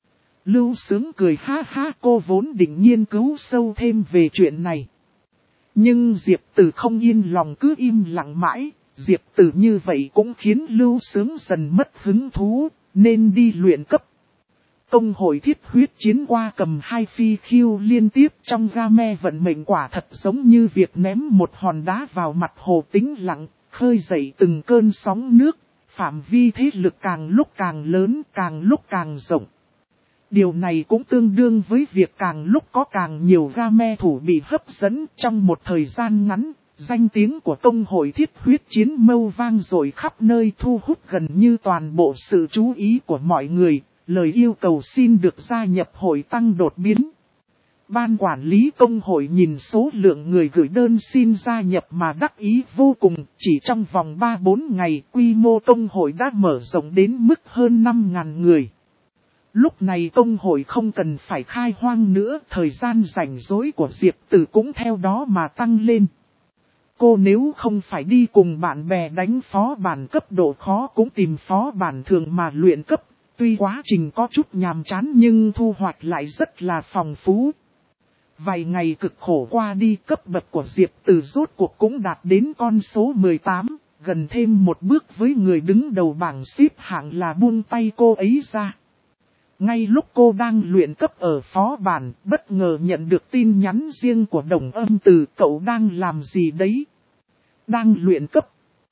Lưu Sướng cười ha ha, cô vốn định nghiên cứu sâu thêm về chuyện này. Nhưng Diệp Tử không yên lòng cứ im lặng mãi, Diệp Tử như vậy cũng khiến Lưu Sướng dần mất hứng thú, nên đi luyện cấp. Công hội thiết huyết chiến qua cầm 2 phi khiêu liên tiếp trong game vận mệnh quả thật giống như việc ném một hòn đá vào mặt hồ tĩnh lặng, khơi dậy từng cơn sóng nước, phạm vi thế lực càng lúc càng lớn, càng lúc càng rộng. Điều này cũng tương đương với việc càng lúc có càng nhiều game thủ bị hấp dẫn trong một thời gian ngắn. Danh tiếng của công hội thiết huyết chiến mâu vang dội khắp nơi, thu hút gần như toàn bộ sự chú ý của mọi người, lời yêu cầu xin được gia nhập hội tăng đột biến. Ban quản lý công hội nhìn số lượng người gửi đơn xin gia nhập mà đắc ý vô cùng, chỉ trong vòng 3-4 ngày quy mô công hội đã mở rộng đến mức hơn 5.000 người. Lúc này công hội không cần phải khai hoang nữa, thời gian rảnh rỗi của Diệp Tử cũng theo đó mà tăng lên. Cô nếu không phải đi cùng bạn bè đánh phó bản cấp độ khó cũng tìm phó bản thường mà luyện cấp, tuy quá trình có chút nhàm chán nhưng thu hoạch lại rất là phong phú. Vài ngày cực khổ qua đi, cấp bậc của Diệp Tử rốt cuộc cũng đạt đến con số 18, gần thêm một bước với người đứng đầu bảng xếp hạng là buông tay cô ấy ra. Ngay lúc cô đang luyện cấp ở phó bản, bất ngờ nhận được tin nhắn riêng của Đồng Âm từ cậu đang làm gì đấy? Đang luyện cấp.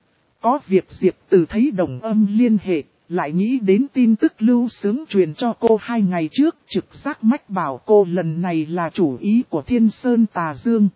Có việc Diệp Tử thấy Đồng Âm liên hệ, lại nghĩ đến tin tức Lưu Sướng truyền cho cô 2 ngày trước, trực giác mách bảo cô lần này là chủ ý của Thiên Sơn Tà Dương.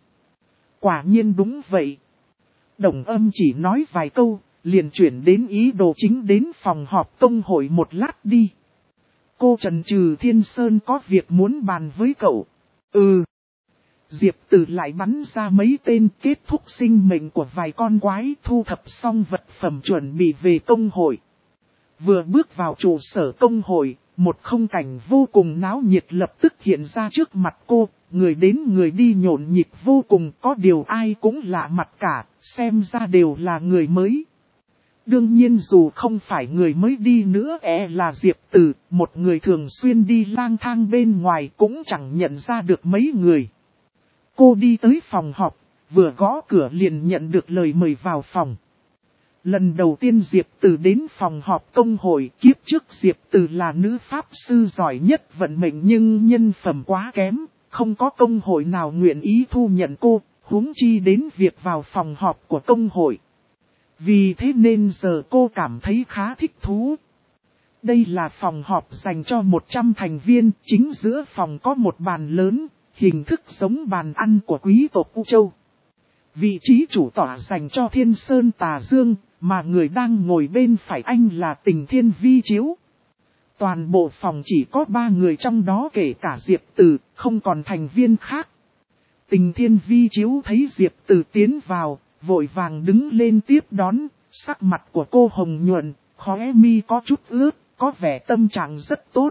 Quả nhiên đúng vậy. Đồng Âm chỉ nói vài câu, liền chuyển đến ý đồ chính đến phòng họp công hội một lát đi. Cô chần chừ Thiên Sơn có việc muốn bàn với cậu. Diệp Từ lại bắn ra mấy tên, kết thúc sinh mệnh của vài con quái, thu thập xong vật phẩm chuẩn bị về công hội. Vừa bước vào trụ sở công hội, một khung cảnh vô cùng náo nhiệt lập tức hiện ra trước mặt cô, người đến người đi nhộn nhịp vô cùng, có điều ai cũng lạ mặt cả, xem ra đều là người mới. Đương nhiên dù không phải người mới đi nữa là Diệp Từ, một người thường xuyên đi lang thang bên ngoài cũng chẳng nhận ra được mấy người. Cô đi tới phòng họp, vừa gõ cửa liền nhận được lời mời vào phòng. Lần đầu tiên Diệp Từ đến phòng họp công hội, kiếp trước Diệp Từ là nữ pháp sư giỏi nhất vận mệnh nhưng nhân phẩm quá kém, không có công hội nào nguyện ý thu nhận cô, huống chi đến việc vào phòng họp của công hội. Vì thế nên giờ cô cảm thấy khá thích thú. Đây là phòng họp dành cho 100 thành viên, chính giữa phòng có một bàn lớn, hình thức giống bàn ăn của quý tộc U Châu. Vị trí chủ tọa dành cho Thiên Sơn Tà Dương, mà người đang ngồi bên phải anh là Tình Thiên Vi Chiếu. Toàn bộ phòng chỉ có 3 người trong đó kể cả Diệp Từ, không còn thành viên khác. Tình Thiên Vi Chiếu thấy Diệp Từ tiến vào, vội vàng đứng lên tiếp đón, sắc mặt của cô hồng nhuận, khóe mi có chút ướt, có vẻ tâm trạng rất tốt.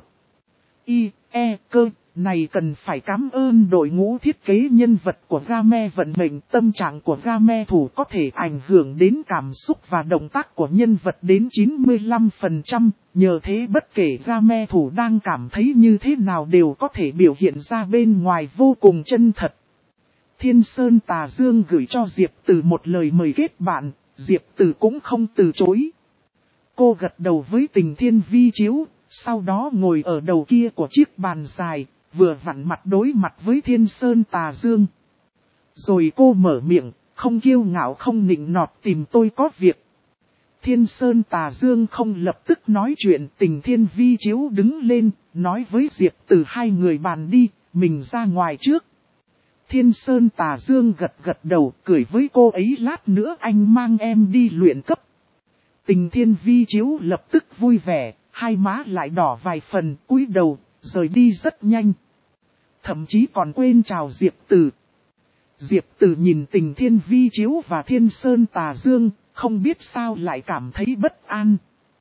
Cơ, này cần phải cảm ơn đội ngũ thiết kế nhân vật của Game vận mệnh. Tâm trạng của Game thủ có thể ảnh hưởng đến cảm xúc và động tác của nhân vật đến 95%, nhờ thế bất kể Game thủ đang cảm thấy như thế nào đều có thể biểu hiện ra bên ngoài vô cùng chân thật. Thiên Sơn Tà Dương gửi cho Diệp Từ một lời mời kết bạn, Diệp Từ cũng không từ chối. Cô gật đầu với Tình Thiên Vi Chiếu, sau đó ngồi ở đầu kia của chiếc bàn dài, vừa vặn mặt đối mặt với Thiên Sơn Tà Dương. Rồi cô mở miệng, không kiêu ngạo không nịnh nọt, tìm tôi có việc. Thiên Sơn Tà Dương không lập tức nói chuyện, Tình Thiên Vi Chiếu đứng lên, nói với Diệp Từ hai người bàn đi, mình ra ngoài trước. Thiên Sơn Tà Dương gật gật đầu, cười với cô ấy, lát nữa anh mang em đi luyện cấp. Tình Thiên Vi Chiếu lập tức vui vẻ, hai má lại đỏ vài phần, cúi đầu, rời đi rất nhanh. Thậm chí còn quên chào Diệp Từ. Diệp Từ nhìn Tình Thiên Vi Chiếu và Thiên Sơn Tà Dương, không biết sao lại cảm thấy bất an.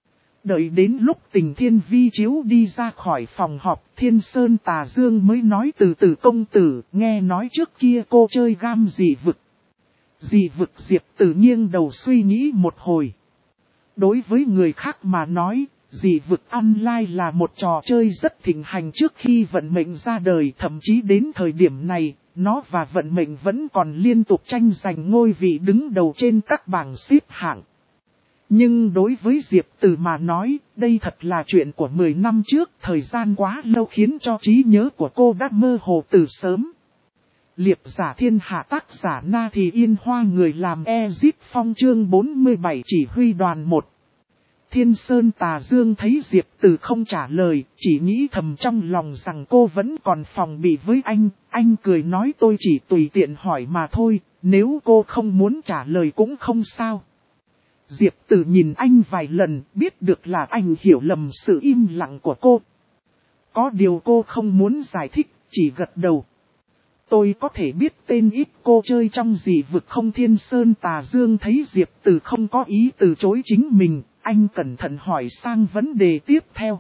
Đợi đến lúc Tình Thiên Vi Chiếu đi ra khỏi phòng họp, Thiên Sơn Tà Dương mới nói, từ từ công tử, nghe nói trước kia cô chơi game dị vực. Dị vực? Diệp Từ nghiêng đầu suy nghĩ một hồi. Đối với người khác mà nói, dị vực online là một trò chơi rất thịnh hành trước khi vận mệnh ra đời, thậm chí đến thời điểm này, nó và vận mệnh vẫn còn liên tục tranh giành ngôi vị đứng đầu trên các bảng xếp hạng. Nhưng đối với Diệp Từ mà nói, đây thật là chuyện của 10 năm trước, thời gian quá lâu khiến cho trí nhớ của cô đã mơ hồ từ sớm. Liệp giả thiên hạ, tác giả Na Thì Yên Hoa, người làm Ezit Phong, chương 47, chỉ huy đoàn 1. Thiên Sơn Tà Dương thấy Diệp Từ không trả lời, chỉ nghĩ thầm trong lòng rằng cô vẫn còn phòng bị với anh cười nói, tôi chỉ tùy tiện hỏi mà thôi, nếu cô không muốn trả lời cũng không sao. Diệp Từ nhìn anh vài lần, biết được là anh hiểu lầm sự im lặng của cô. Có điều cô không muốn giải thích, chỉ gật đầu. Tôi có thể biết tên ít cô chơi trong dị vực không? Thiên Sơn Tà Dương thấy Diệp Từ không có ý từ chối chính mình, anh cẩn thận hỏi sang vấn đề tiếp theo.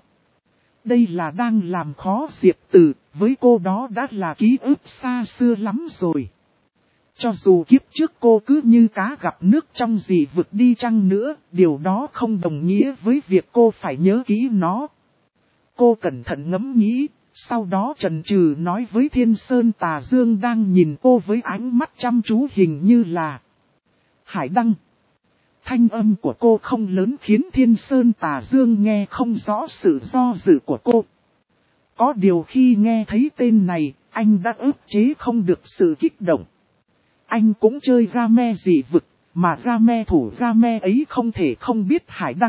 Đây là đang làm khó Diệp Từ, với cô đó đã là ký ức xa xưa lắm rồi. Cho dù kiếp trước cô cứ như cá gặp nước trong dị vực đi chăng nữa, điều đó không đồng nghĩa với việc cô phải nhớ kỹ nó. Cô cẩn thận ngẫm nghĩ, sau đó chần chừ nói với Thiên Sơn Tà Dương đang nhìn cô với ánh mắt chăm chú, hình như là Hải Đăng. Thanh âm của cô không lớn khiến Thiên Sơn Tà Dương nghe không rõ sự do dự của cô. Có điều khi nghe thấy tên này, anh đã ức chế không được sự kích động. Anh cũng chơi game dị vực, mà game thủ game ấy không thể không biết Hải Đăng.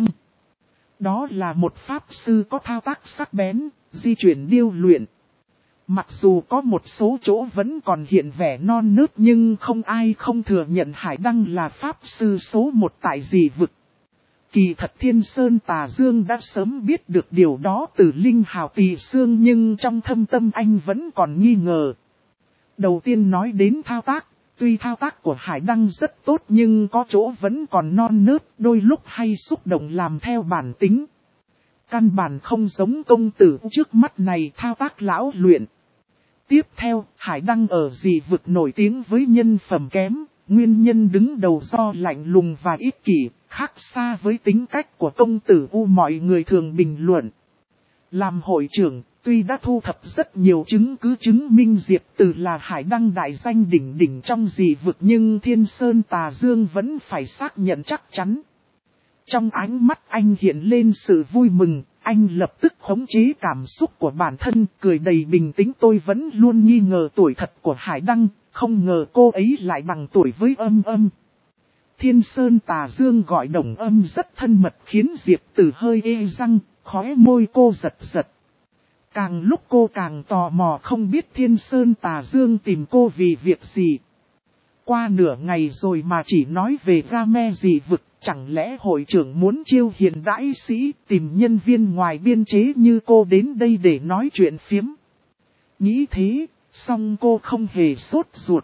Đó là một pháp sư có thao tác sắc bén, di chuyển điêu luyện. Mặc dù có một số chỗ vẫn còn hiện vẻ non nớt nhưng không ai không thừa nhận Hải Đăng là pháp sư số 1 tại dị vực. Kỳ thật Thiên Sơn Tà Dương đã sớm biết được điều đó từ Linh Hào Tỳ Xương, nhưng trong thâm tâm anh vẫn còn nghi ngờ. Đầu tiên nói đến thao tác, tuy thao tác của Hải Đăng rất tốt nhưng có chỗ vẫn còn non nớt, đôi lúc hay xúc động làm theo bản tính. Căn bản không giống công tử trước mắt này thao tác lão luyện. Tiếp theo, Hải Đăng ở dị vực nổi tiếng với nhân phẩm kém, nguyên nhân đứng đầu do lạnh lùng và ích kỷ, khác xa với tính cách của công tử mọi người thường bình luận. Làm hội trưởng, tuy đã thu thập rất nhiều chứng cứ chứng minh Diệp Tử là Hải Đăng đại danh đỉnh đỉnh trong dị vực nhưng Thiên Sơn Tà Dương vẫn phải xác nhận chắc chắn. Trong ánh mắt anh hiện lên sự vui mừng, anh lập tức khống chế cảm xúc của bản thân, cười đầy bình tĩnh. Tôi vẫn luôn nghi ngờ tuổi thật của Hải Đăng, không ngờ cô ấy lại bằng tuổi với Âm Âm. Thiên Sơn Tà Dương gọi Đồng Âm rất thân mật khiến Diệp Tử hơi ê răng, khóe môi cô giật giật. Càng lúc cô càng tò mò không biết Thiên Sơn Tà Dương tìm cô vì việc gì. Qua nửa ngày rồi mà chỉ nói về Game dị vực, chẳng lẽ hội trưởng muốn chiêu hiền đãi sĩ tìm nhân viên ngoài biên chế như cô đến đây để nói chuyện phiếm. Nghĩ thế, song cô không hề sốt ruột.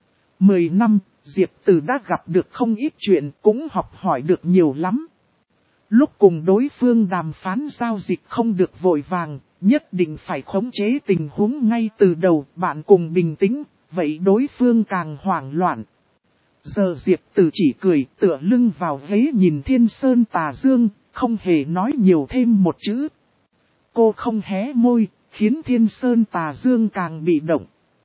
10 năm, Diệp Tử đã gặp được không ít chuyện, cũng học hỏi được nhiều lắm. Lúc cùng đối phương đàm phán giao dịch không được vội vàng, nhất định phải khống chế tình huống ngay từ đầu, bạn cùng bình tĩnh, vậy đối phương càng hoảng loạn. Giờ Diệp Tử chỉ cười tựa lưng vào ghế nhìn Thiên Sơn Tà Dương, không hề nói nhiều thêm một chữ. Cô không hé môi, khiến Thiên Sơn Tà Dương càng bị động.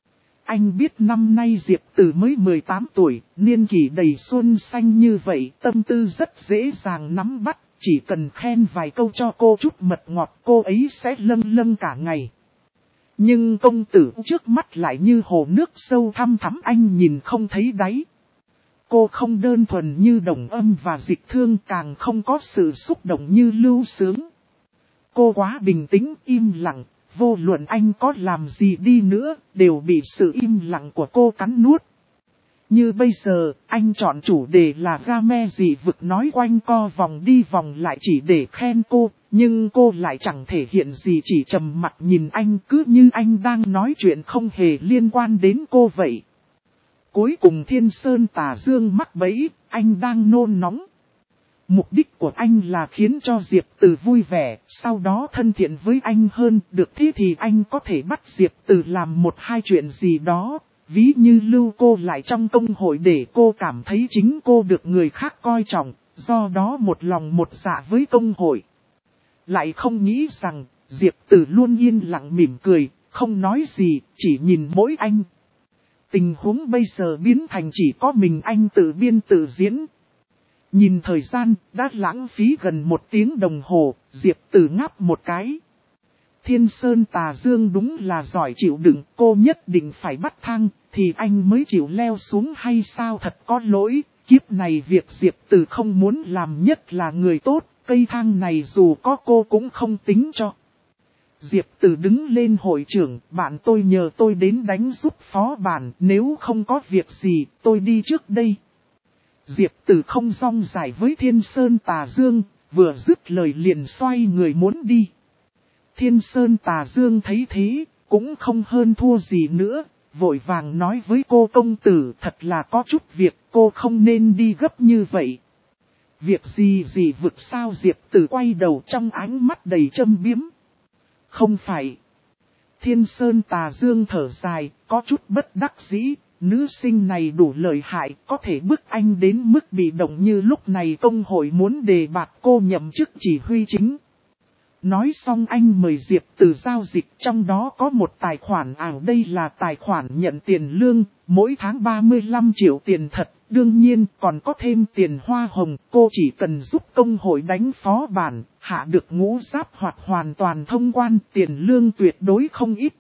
Anh biết năm nay Diệp Tử mới 18 tuổi, niên kỷ đầy xuân xanh như vậy, tâm tư rất dễ dàng nắm bắt, chỉ cần khen vài câu cho cô chút mật ngọt cô ấy sẽ lâng lâng cả ngày. Nhưng công tử trước mắt lại như hồ nước sâu thăm thẳm anh nhìn không thấy đáy. Cô không đơn thuần như Đồng Âm và Dịch Thương, càng không có sự xúc động như Lưu Sướng. Cô quá bình tĩnh, im lặng, vô luận anh có làm gì đi nữa, đều bị sự im lặng của cô cắn nuốt. Như bây giờ, anh chọn chủ đề là Game dị vực nói quanh co vòng đi vòng lại chỉ để khen cô, nhưng cô lại chẳng thể hiện gì, chỉ trầm mặt nhìn anh cứ như anh đang nói chuyện không hề liên quan đến cô vậy. Cuối cùng Thiên Sơn Tà Dương mắc bẫy, anh đang nôn nóng. Mục đích của anh là khiến cho Diệp Tử vui vẻ, sau đó thân thiện với anh hơn, được thế thì anh có thể bắt Diệp Tử làm một hai chuyện gì đó, ví như lưu cô lại trong công hội để cô cảm thấy chính cô được người khác coi trọng, do đó một lòng một dạ với công hội. Lại không nghĩ rằng, Diệp Tử luôn yên lặng mỉm cười, không nói gì, chỉ nhìn mỗi anh. Tình huống bây giờ biến thành chỉ có mình anh tự biên tự diễn. Nhìn thời gian, đã lãng phí gần 1 tiếng đồng hồ, Diệp Tử ngáp một cái. Thiên Sơn Tà Dương đúng là giỏi chịu đựng, cô nhất định phải bắt thang, thì anh mới chịu leo xuống hay sao? Thật có lỗi, kiếp này việc Diệp Tử không muốn làm nhất là người tốt, cây thang này dù có cô cũng không tính cho. Diệp Tử đứng lên hội trưởng, bạn tôi nhờ tôi đến đánh giúp phó bản, nếu không có việc gì, tôi đi trước đây. Diệp Tử không rong dài với Thiên Sơn Tà Dương, vừa dứt lời liền xoay người muốn đi. Thiên Sơn Tà Dương thấy thế, cũng không hơn thua gì nữa, vội vàng nói với cô công tử thật là có chút việc, cô không nên đi gấp như vậy. Việc gì vực sao? Diệp Tử quay đầu trong ánh mắt đầy châm biếm. Không phải. Thiên Sơn Tà Dương thở dài, có chút bất đắc dĩ, nữ sinh này đủ lợi hại, có thể bức anh đến mức bị động như lúc này công hội muốn đề bạt cô nhậm chức chỉ huy chính. Nói xong anh mời Diệp Tử giao dịch, trong đó có một tài khoản ảo, đây là tài khoản nhận tiền lương, mỗi tháng 35 triệu tiền thật, đương nhiên còn có thêm tiền hoa hồng, cô chỉ cần giúp công hội đánh phó bản, hạ được ngũ giáp hoặc hoàn toàn thông quan, tiền lương tuyệt đối không ít.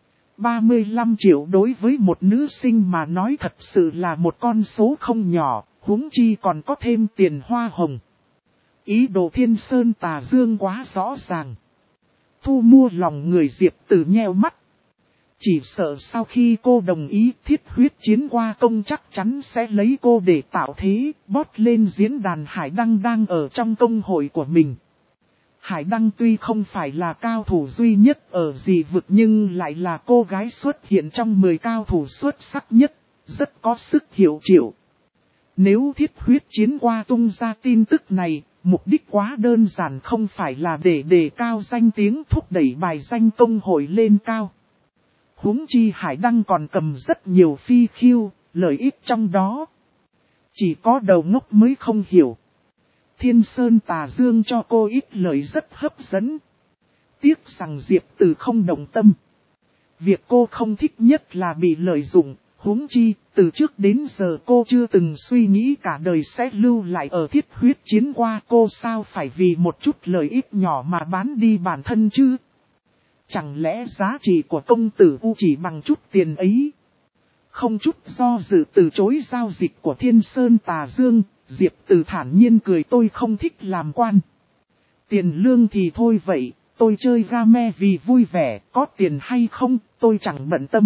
35 triệu đối với một nữ sinh mà nói thật sự là một con số không nhỏ, huống chi còn có thêm tiền hoa hồng. Ý đồ Thiên Sơn Tà Dương quá rõ ràng. Thu mua lòng người Diệp Tử nheo mắt. Chỉ sợ sau khi cô đồng ý thiết huyết chiến qua công chắc chắn sẽ lấy cô để tạo thế, bót lên diễn đàn Hải Đăng đang ở trong công hội của mình. Hải Đăng tuy không phải là cao thủ duy nhất ở dị vực nhưng lại là cô gái xuất hiện trong 10 cao thủ xuất sắc nhất, rất có sức hiệu triệu. Nếu thiết huyết chiến qua tung ra tin tức này, mục đích quá đơn giản không phải là để đề cao danh tiếng thúc đẩy bài danh tông hội lên cao. Huống chi Hải Đăng còn cầm rất nhiều phi khiêu, lợi ích trong đó. Chỉ có đầu ngốc mới không hiểu. Thiên Sơn Tà Dương cho cô ít lợi rất hấp dẫn. Tiếc rằng Diệp Từ không đồng tâm. Việc cô không thích nhất là bị lợi dụng, huống chi, từ trước đến giờ cô chưa từng suy nghĩ cả đời sẽ lưu lại ở thiết huyết chiến qua, cô sao phải vì một chút lợi ích nhỏ mà bán đi bản thân chứ? Chẳng lẽ giá trị của công tử U chỉ bằng chút tiền ấy? Không chút do dự từ chối giao dịch của Thiên Sơn Tà Dương, Diệp Từ thản nhiên cười, tôi không thích làm quan. Tiền lương thì thôi vậy, tôi chơi game vì vui vẻ, có tiền hay không, tôi chẳng bận tâm.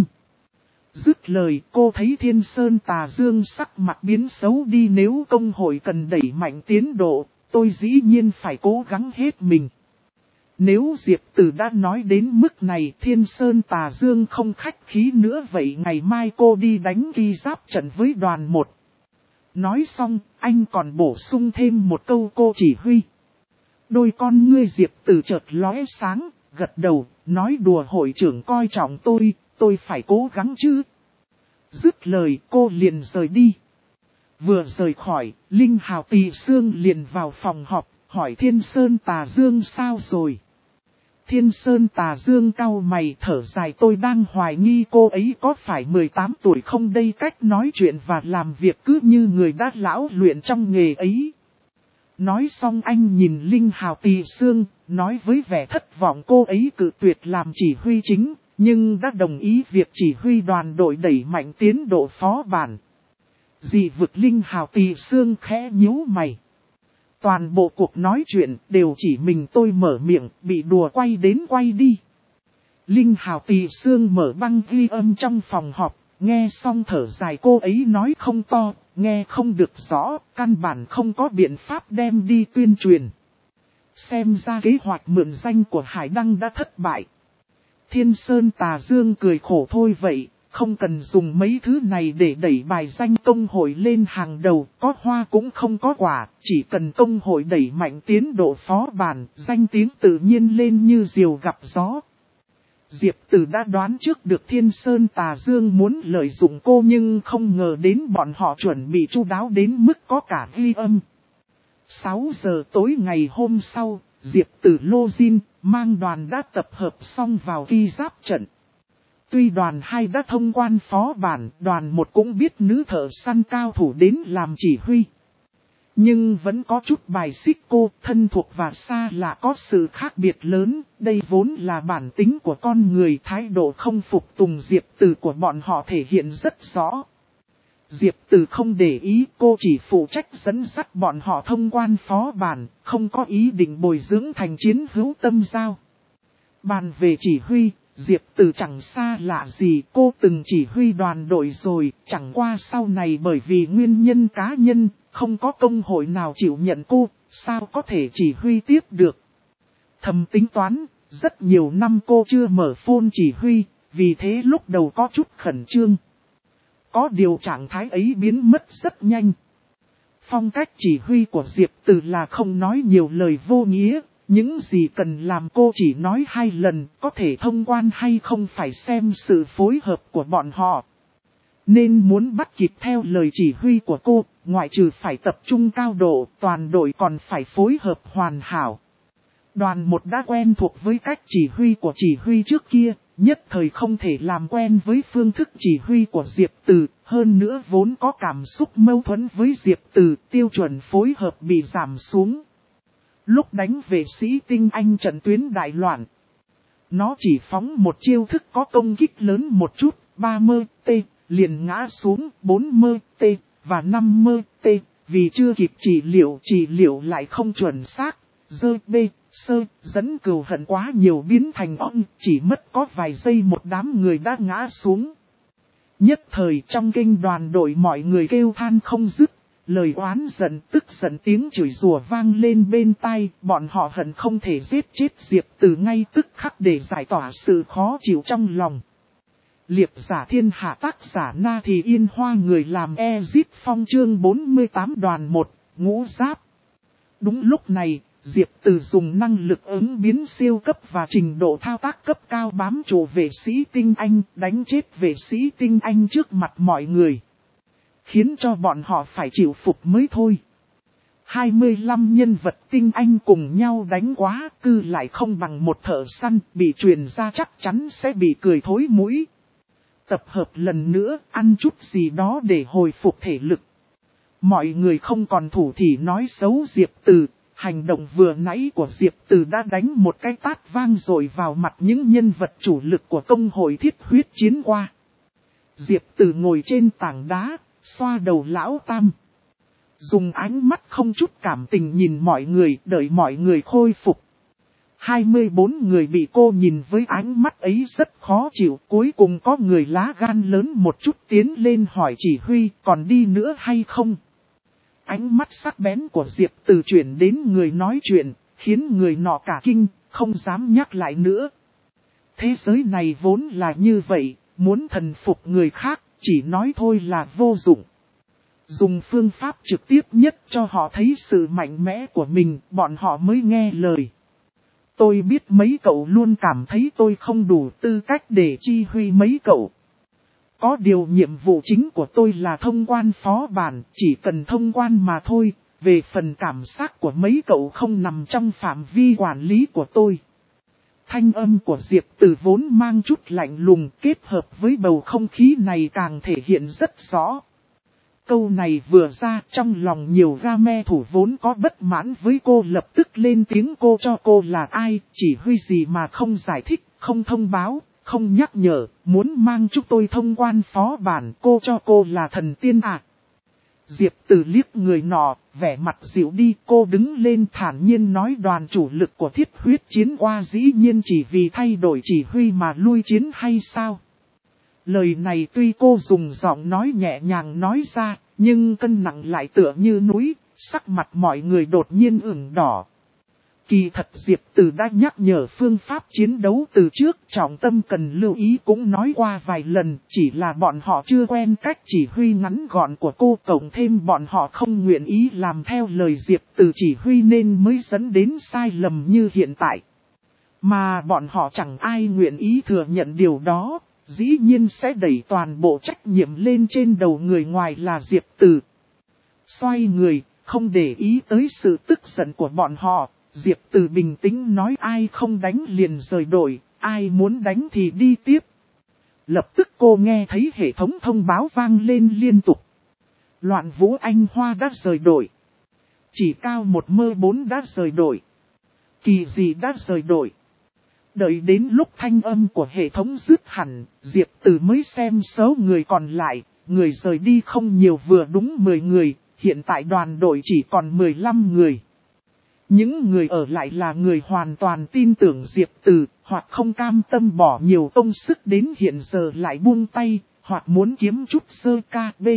Dứt lời, cô thấy Thiên Sơn Tà Dương sắc mặt biến xấu đi, nếu công hội cần đẩy mạnh tiến độ, tôi dĩ nhiên phải cố gắng hết mình. Nếu Diệp Từ đã nói đến mức này, Thiên Sơn Tà Dương không khách khí nữa, vậy ngày mai cô đi đánh ghi giáp trận với đoàn 1. Nói xong, anh còn bổ sung thêm một câu, cô chỉ huy. Đôi con ngươi Diệp Từ chợt lóe sáng, gật đầu, nói đùa, hội trưởng coi trọng tôi phải cố gắng chứ. Dứt lời cô liền rời đi. Vừa rời khỏi, Linh Hào Tỳ Sương liền vào phòng họp, hỏi Thiên Sơn Tà Dương sao rồi. Thiên Sơn Tà Dương cau mày thở dài, tôi đang hoài nghi cô ấy có phải 18 tuổi không đây, cách nói chuyện và làm việc cứ như người đã lão luyện trong nghề ấy. Nói xong anh nhìn Linh Hào Tỳ Sương, nói với vẻ thất vọng, cô ấy cự tuyệt làm chỉ huy chính, nhưng đã đồng ý việc chỉ huy đoàn đội đẩy mạnh tiến độ phó bản. Dị vực Linh Hào Tỳ Sương khẽ nhíu mày. Toàn bộ cuộc nói chuyện đều chỉ mình tôi mở miệng, bị đùa quay đến quay đi. Linh Hào Tỳ Sương mở băng ghi âm trong phòng họp, nghe xong thở dài, cô ấy nói không to, nghe không được rõ, căn bản không có biện pháp đem đi tuyên truyền. Xem ra kế hoạch mượn danh của Hải Đăng đã thất bại. Thiên Sơn Tà Dương cười khổ, thôi vậy, không cần dùng mấy thứ này để đẩy bài danh công hội lên hàng đầu, có hoa cũng không có quả, chỉ cần công hội đẩy mạnh tiến độ phó bản, danh tiếng tự nhiên lên như diều gặp gió. Diệp Từ đã đoán trước được Thiên Sơn Tà Dương muốn lợi dụng cô, nhưng không ngờ đến bọn họ chuẩn bị chu đáo đến mức có cả ghi âm. 6 giờ tối ngày hôm sau, Diệp Từ Lô Jin mang đoàn đã tập hợp xong vào ghi giáp trận. Tuy đoàn 2 đã thông quan phó bản, đoàn 1 cũng biết nữ thợ săn cao thủ đến làm chỉ huy. Nhưng vẫn có chút bài xích cô, thân thuộc và xa lạ có sự khác biệt lớn, đây vốn là bản tính của con người, thái độ không phục tùng Diệp Từ của bọn họ thể hiện rất rõ. Diệp Từ không để ý, cô chỉ phụ trách dẫn dắt bọn họ thông quan phó bản, không có ý định bồi dưỡng thành chiến hữu tâm giao. Bàn về chỉ huy, Diệp Từ chẳng xa lạ gì, cô từng chỉ huy đoàn đội rồi, chẳng qua sau này bởi vì nguyên nhân cá nhân, không có công hội nào chịu nhận cô, sao có thể chỉ huy tiếp được. Thầm tính toán, rất nhiều năm cô chưa mở phone chỉ huy, vì thế lúc đầu có chút khẩn trương. Có điều trạng thái ấy biến mất rất nhanh. Phong cách chỉ huy của Diệp Từ là không nói nhiều lời vô nghĩa, những gì cần làm cô chỉ nói 2 lần, có thể thông quan hay không phải xem sự phối hợp của bọn họ. Nên muốn bắt kịp theo lời chỉ huy của cô, ngoại trừ phải tập trung cao độ, toàn đội còn phải phối hợp hoàn hảo. Đoàn 1 đã quen thuộc với cách chỉ huy của chỉ huy trước kia, nhất thời không thể làm quen với phương thức chỉ huy của Diệp Từ, hơn nữa vốn có cảm xúc mâu thuẫn với Diệp Từ, tiêu chuẩn phối hợp bị giảm xuống. Lúc đánh vệ sĩ tinh anh trận tuyến đại loạn, nó chỉ phóng một chiêu thức có công kích lớn một chút, 30T, liền ngã xuống 40T và 50T, vì chưa kịp trị liệu lại không chuẩn xác, dẫn cừu hận quá nhiều biến thành ong, chỉ mất có vài giây một đám người đã ngã xuống. Nhất thời trong kinh đoàn đội mọi người kêu than không dứt, Lời oán giận tức giận tiếng chửi rủa vang lên bên tai, bọn họ hận không thể giết chết Diệp Từ ngay tức khắc để giải tỏa sự khó chịu trong lòng. Liệp giả thiên hạ tác giả Na Thì Yên Hoa người làm Ezit Phong chương 48 đoàn 1, ngũ giáp. Đúng lúc này, Diệp Từ dùng năng lực ứng biến siêu cấp và trình độ thao tác cấp cao bám trụ vệ sĩ tinh anh, đánh chết vệ sĩ tinh anh trước mặt mọi người. Khiến cho bọn họ phải chịu phục mới thôi. 25 nhân vật tinh anh cùng nhau đánh quá, cư lại không bằng một thợ săn, bị truyền ra chắc chắn sẽ bị cười thối mũi. Tập hợp lần nữa, ăn chút gì đó để hồi phục thể lực. Mọi người không còn thủ thỉ nói xấu Diệp Từ, hành động vừa nãy của Diệp Từ đã đánh một cái tát vang rồi vào mặt những nhân vật chủ lực của công hội thiết huyết chiến qua. Diệp Từ ngồi trên tảng đá, xoa đầu lão tam. Dùng ánh mắt không chút cảm tình nhìn mọi người, đợi mọi người khôi phục. 24 người bị cô nhìn với ánh mắt ấy rất khó chịu. Cuối cùng có người lá gan lớn một chút tiến lên hỏi chỉ huy còn đi nữa hay không. Ánh mắt sắc bén của Diệp Từ chuyển đến người nói chuyện, khiến người nọ cả kinh, không dám nhắc lại nữa. Thế giới này vốn là như vậy, muốn thần phục người khác, chỉ nói thôi là vô dụng. Dùng phương pháp trực tiếp nhất cho họ thấy sự mạnh mẽ của mình, bọn họ mới nghe lời. Tôi biết mấy cậu luôn cảm thấy tôi không đủ tư cách để chi huy mấy cậu. Có điều nhiệm vụ chính của tôi là thông quan phó bản, chỉ cần thông quan mà thôi, về phần cảm giác của mấy cậu không nằm trong phạm vi quản lý của tôi. Thanh âm của Diệp Từ vốn mang chút lạnh lùng kết hợp với bầu không khí này càng thể hiện rất rõ. Câu này vừa ra trong lòng nhiều game thủ vốn có bất mãn với cô lập tức lên tiếng cô cho cô là ai, chỉ huy gì mà không giải thích, không thông báo, không nhắc nhở, muốn mang chúng tôi thông quan phó bản cô cho cô là thần tiên à. Diệp Từ liếc người nọ, vẻ mặt dịu đi cô đứng lên thản nhiên nói đoàn chủ lực của thiết huyết chiến qua dĩ nhiên chỉ vì thay đổi chỉ huy mà lui chiến hay sao. Lời này tuy cô dùng giọng nói nhẹ nhàng nói ra, nhưng cân nặng lại tựa như núi, sắc mặt mọi người đột nhiên ửng đỏ. Kỳ thật Diệp Từ đã nhắc nhở phương pháp chiến đấu từ trước, trọng tâm cần lưu ý cũng nói qua vài lần, chỉ là bọn họ chưa quen cách chỉ huy ngắn gọn của cô, cộng thêm bọn họ không nguyện ý làm theo lời Diệp Từ chỉ huy nên mới dẫn đến sai lầm như hiện tại. Mà bọn họ chẳng ai nguyện ý thừa nhận điều đó, dĩ nhiên sẽ đẩy toàn bộ trách nhiệm lên trên đầu người ngoài là Diệp Từ. Xoay người, không để ý tới sự tức giận của bọn họ. Diệp Từ bình tĩnh nói ai không đánh liền rời đội, ai muốn đánh thì đi tiếp. Lập tức cô nghe thấy hệ thống thông báo vang lên liên tục. Loạn Vũ Anh Hoa đã rời đội. Chỉ Cao một mơ 4 đã rời đội. Kỳ Dị đã rời đội. Đợi đến lúc thanh âm của hệ thống dứt hẳn, Diệp Từ mới xem số người còn lại, người rời đi không nhiều vừa đúng 10 người, hiện tại đoàn đội chỉ còn 15 người. Những người ở lại là người hoàn toàn tin tưởng Diệp Từ, hoặc không cam tâm bỏ nhiều công sức đến hiện giờ lại buông tay, hoặc muốn kiếm chút sơ ca B.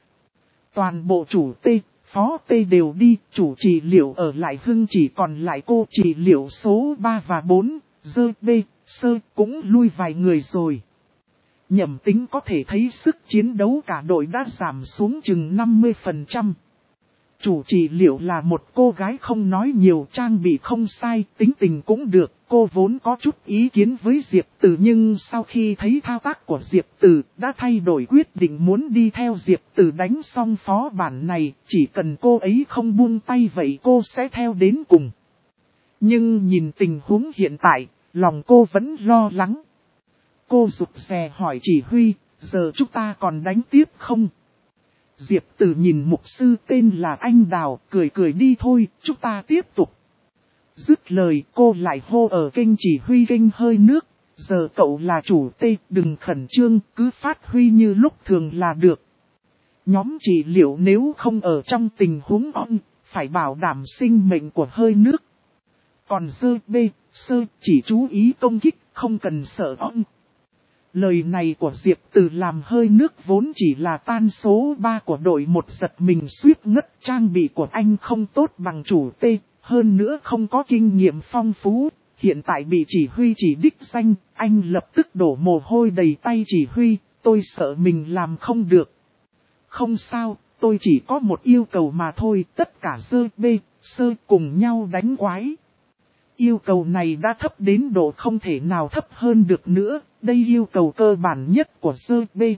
Toàn bộ chủ T, phó T đều đi, chủ trị liệu ở lại Hưng chỉ còn lại cô trị liệu số 3 và 4, dơ B, sơ cũng lui vài người rồi. Nhẩm tính có thể thấy sức chiến đấu cả đội đã giảm xuống chừng 50%. Chủ trị liệu là một cô gái không nói nhiều, trang bị không sai, tính tình cũng được. Cô vốn có chút ý kiến với Diệp Từ nhưng sau khi thấy thao tác của Diệp Từ đã thay đổi quyết định muốn đi theo Diệp Từ đánh xong phó bản này. Chỉ cần cô ấy không buông tay vậy cô sẽ theo đến cùng. Nhưng nhìn tình huống hiện tại, lòng cô vẫn lo lắng. Cô rụt rè hỏi chỉ huy, giờ chúng ta còn đánh tiếp không? Diệp Từ nhìn mục sư tên là Anh Đào, cười cười đi thôi, chúng ta tiếp tục. Dứt lời cô lại hô ở kênh chỉ huy kênh hơi nước, giờ cậu là chủ T, đừng khẩn trương, cứ phát huy như lúc thường là được. Nhóm trị liệu nếu không ở trong tình huống on, phải bảo đảm sinh mệnh của hơi nước. Còn dơ B, sơ chỉ chú ý công kích, không cần sợ on. Lời này của Diệp Từ làm hơi nước vốn chỉ là tan số 3 của đội một giật mình suýt ngất. Trang bị của anh không tốt bằng chủ T, hơn nữa không có kinh nghiệm phong phú. Hiện tại bị chỉ huy chỉ đích danh, anh lập tức đổ mồ hôi đầy tay chỉ huy, tôi sợ mình làm không được. Không sao, tôi chỉ có một yêu cầu mà thôi, tất cả sơ bê, sơ cùng nhau đánh quái. Yêu cầu này đã thấp đến độ không thể nào thấp hơn được nữa, đây yêu cầu cơ bản nhất của sơ bê.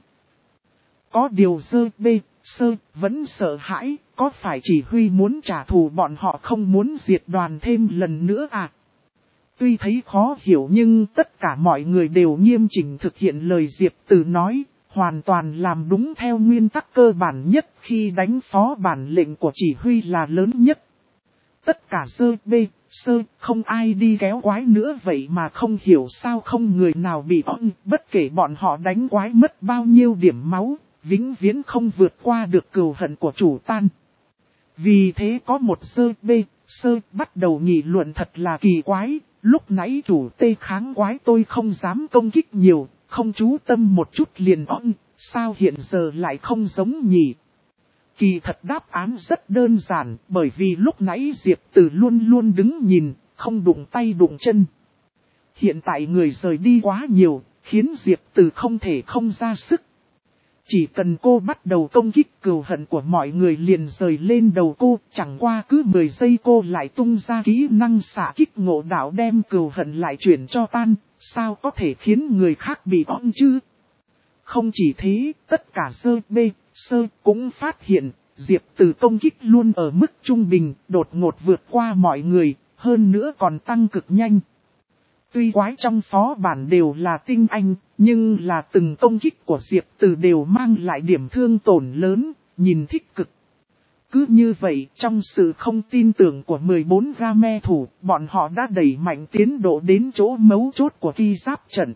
Có điều sơ bê, sơ vẫn sợ hãi, có phải chỉ huy muốn trả thù bọn họ không muốn diệt đoàn thêm lần nữa à? Tuy thấy khó hiểu nhưng tất cả mọi người đều nghiêm chỉnh thực hiện lời Diệp Từ nói, hoàn toàn làm đúng theo nguyên tắc cơ bản nhất khi đánh phó bản lệnh của chỉ huy là lớn nhất. Tất cả sơ bê, sơ không ai đi kéo quái nữa vậy mà không hiểu sao không người nào bị on, bất kể bọn họ đánh quái mất bao nhiêu điểm máu, vĩnh viễn không vượt qua được cừu hận của chủ tan. Vì thế có một sơ bê, sơ bắt đầu nghị luận thật là kỳ quái. Lúc nãy chủ tê kháng quái tôi không dám công kích nhiều, không chú tâm một chút liền on, sao hiện giờ lại không giống nhỉ? Kỳ thật đáp án rất đơn giản, bởi vì lúc nãy Diệp Từ luôn luôn đứng nhìn, không đụng tay đụng chân. Hiện tại người rời đi quá nhiều, khiến Diệp Từ không thể không ra sức. Chỉ cần cô bắt đầu công kích cừu hận của mọi người liền rời lên đầu cô, chẳng qua cứ 10 giây cô lại tung ra kỹ năng xạ kích ngộ đạo đem cừu hận lại chuyển cho tan, sao có thể khiến người khác bị on chứ? Không chỉ thế, tất cả sơ bê, sơ cũng phát hiện, Diệp Từ công kích luôn ở mức trung bình, đột ngột vượt qua mọi người, hơn nữa còn tăng cực nhanh. Tuy quái trong phó bản đều là tinh anh, nhưng là từng công kích của Diệp Từ đều mang lại điểm thương tổn lớn, nhìn thích cực. Cứ như vậy, trong sự không tin tưởng của 14 game thủ, bọn họ đã đẩy mạnh tiến độ đến chỗ mấu chốt của ki giáp trận.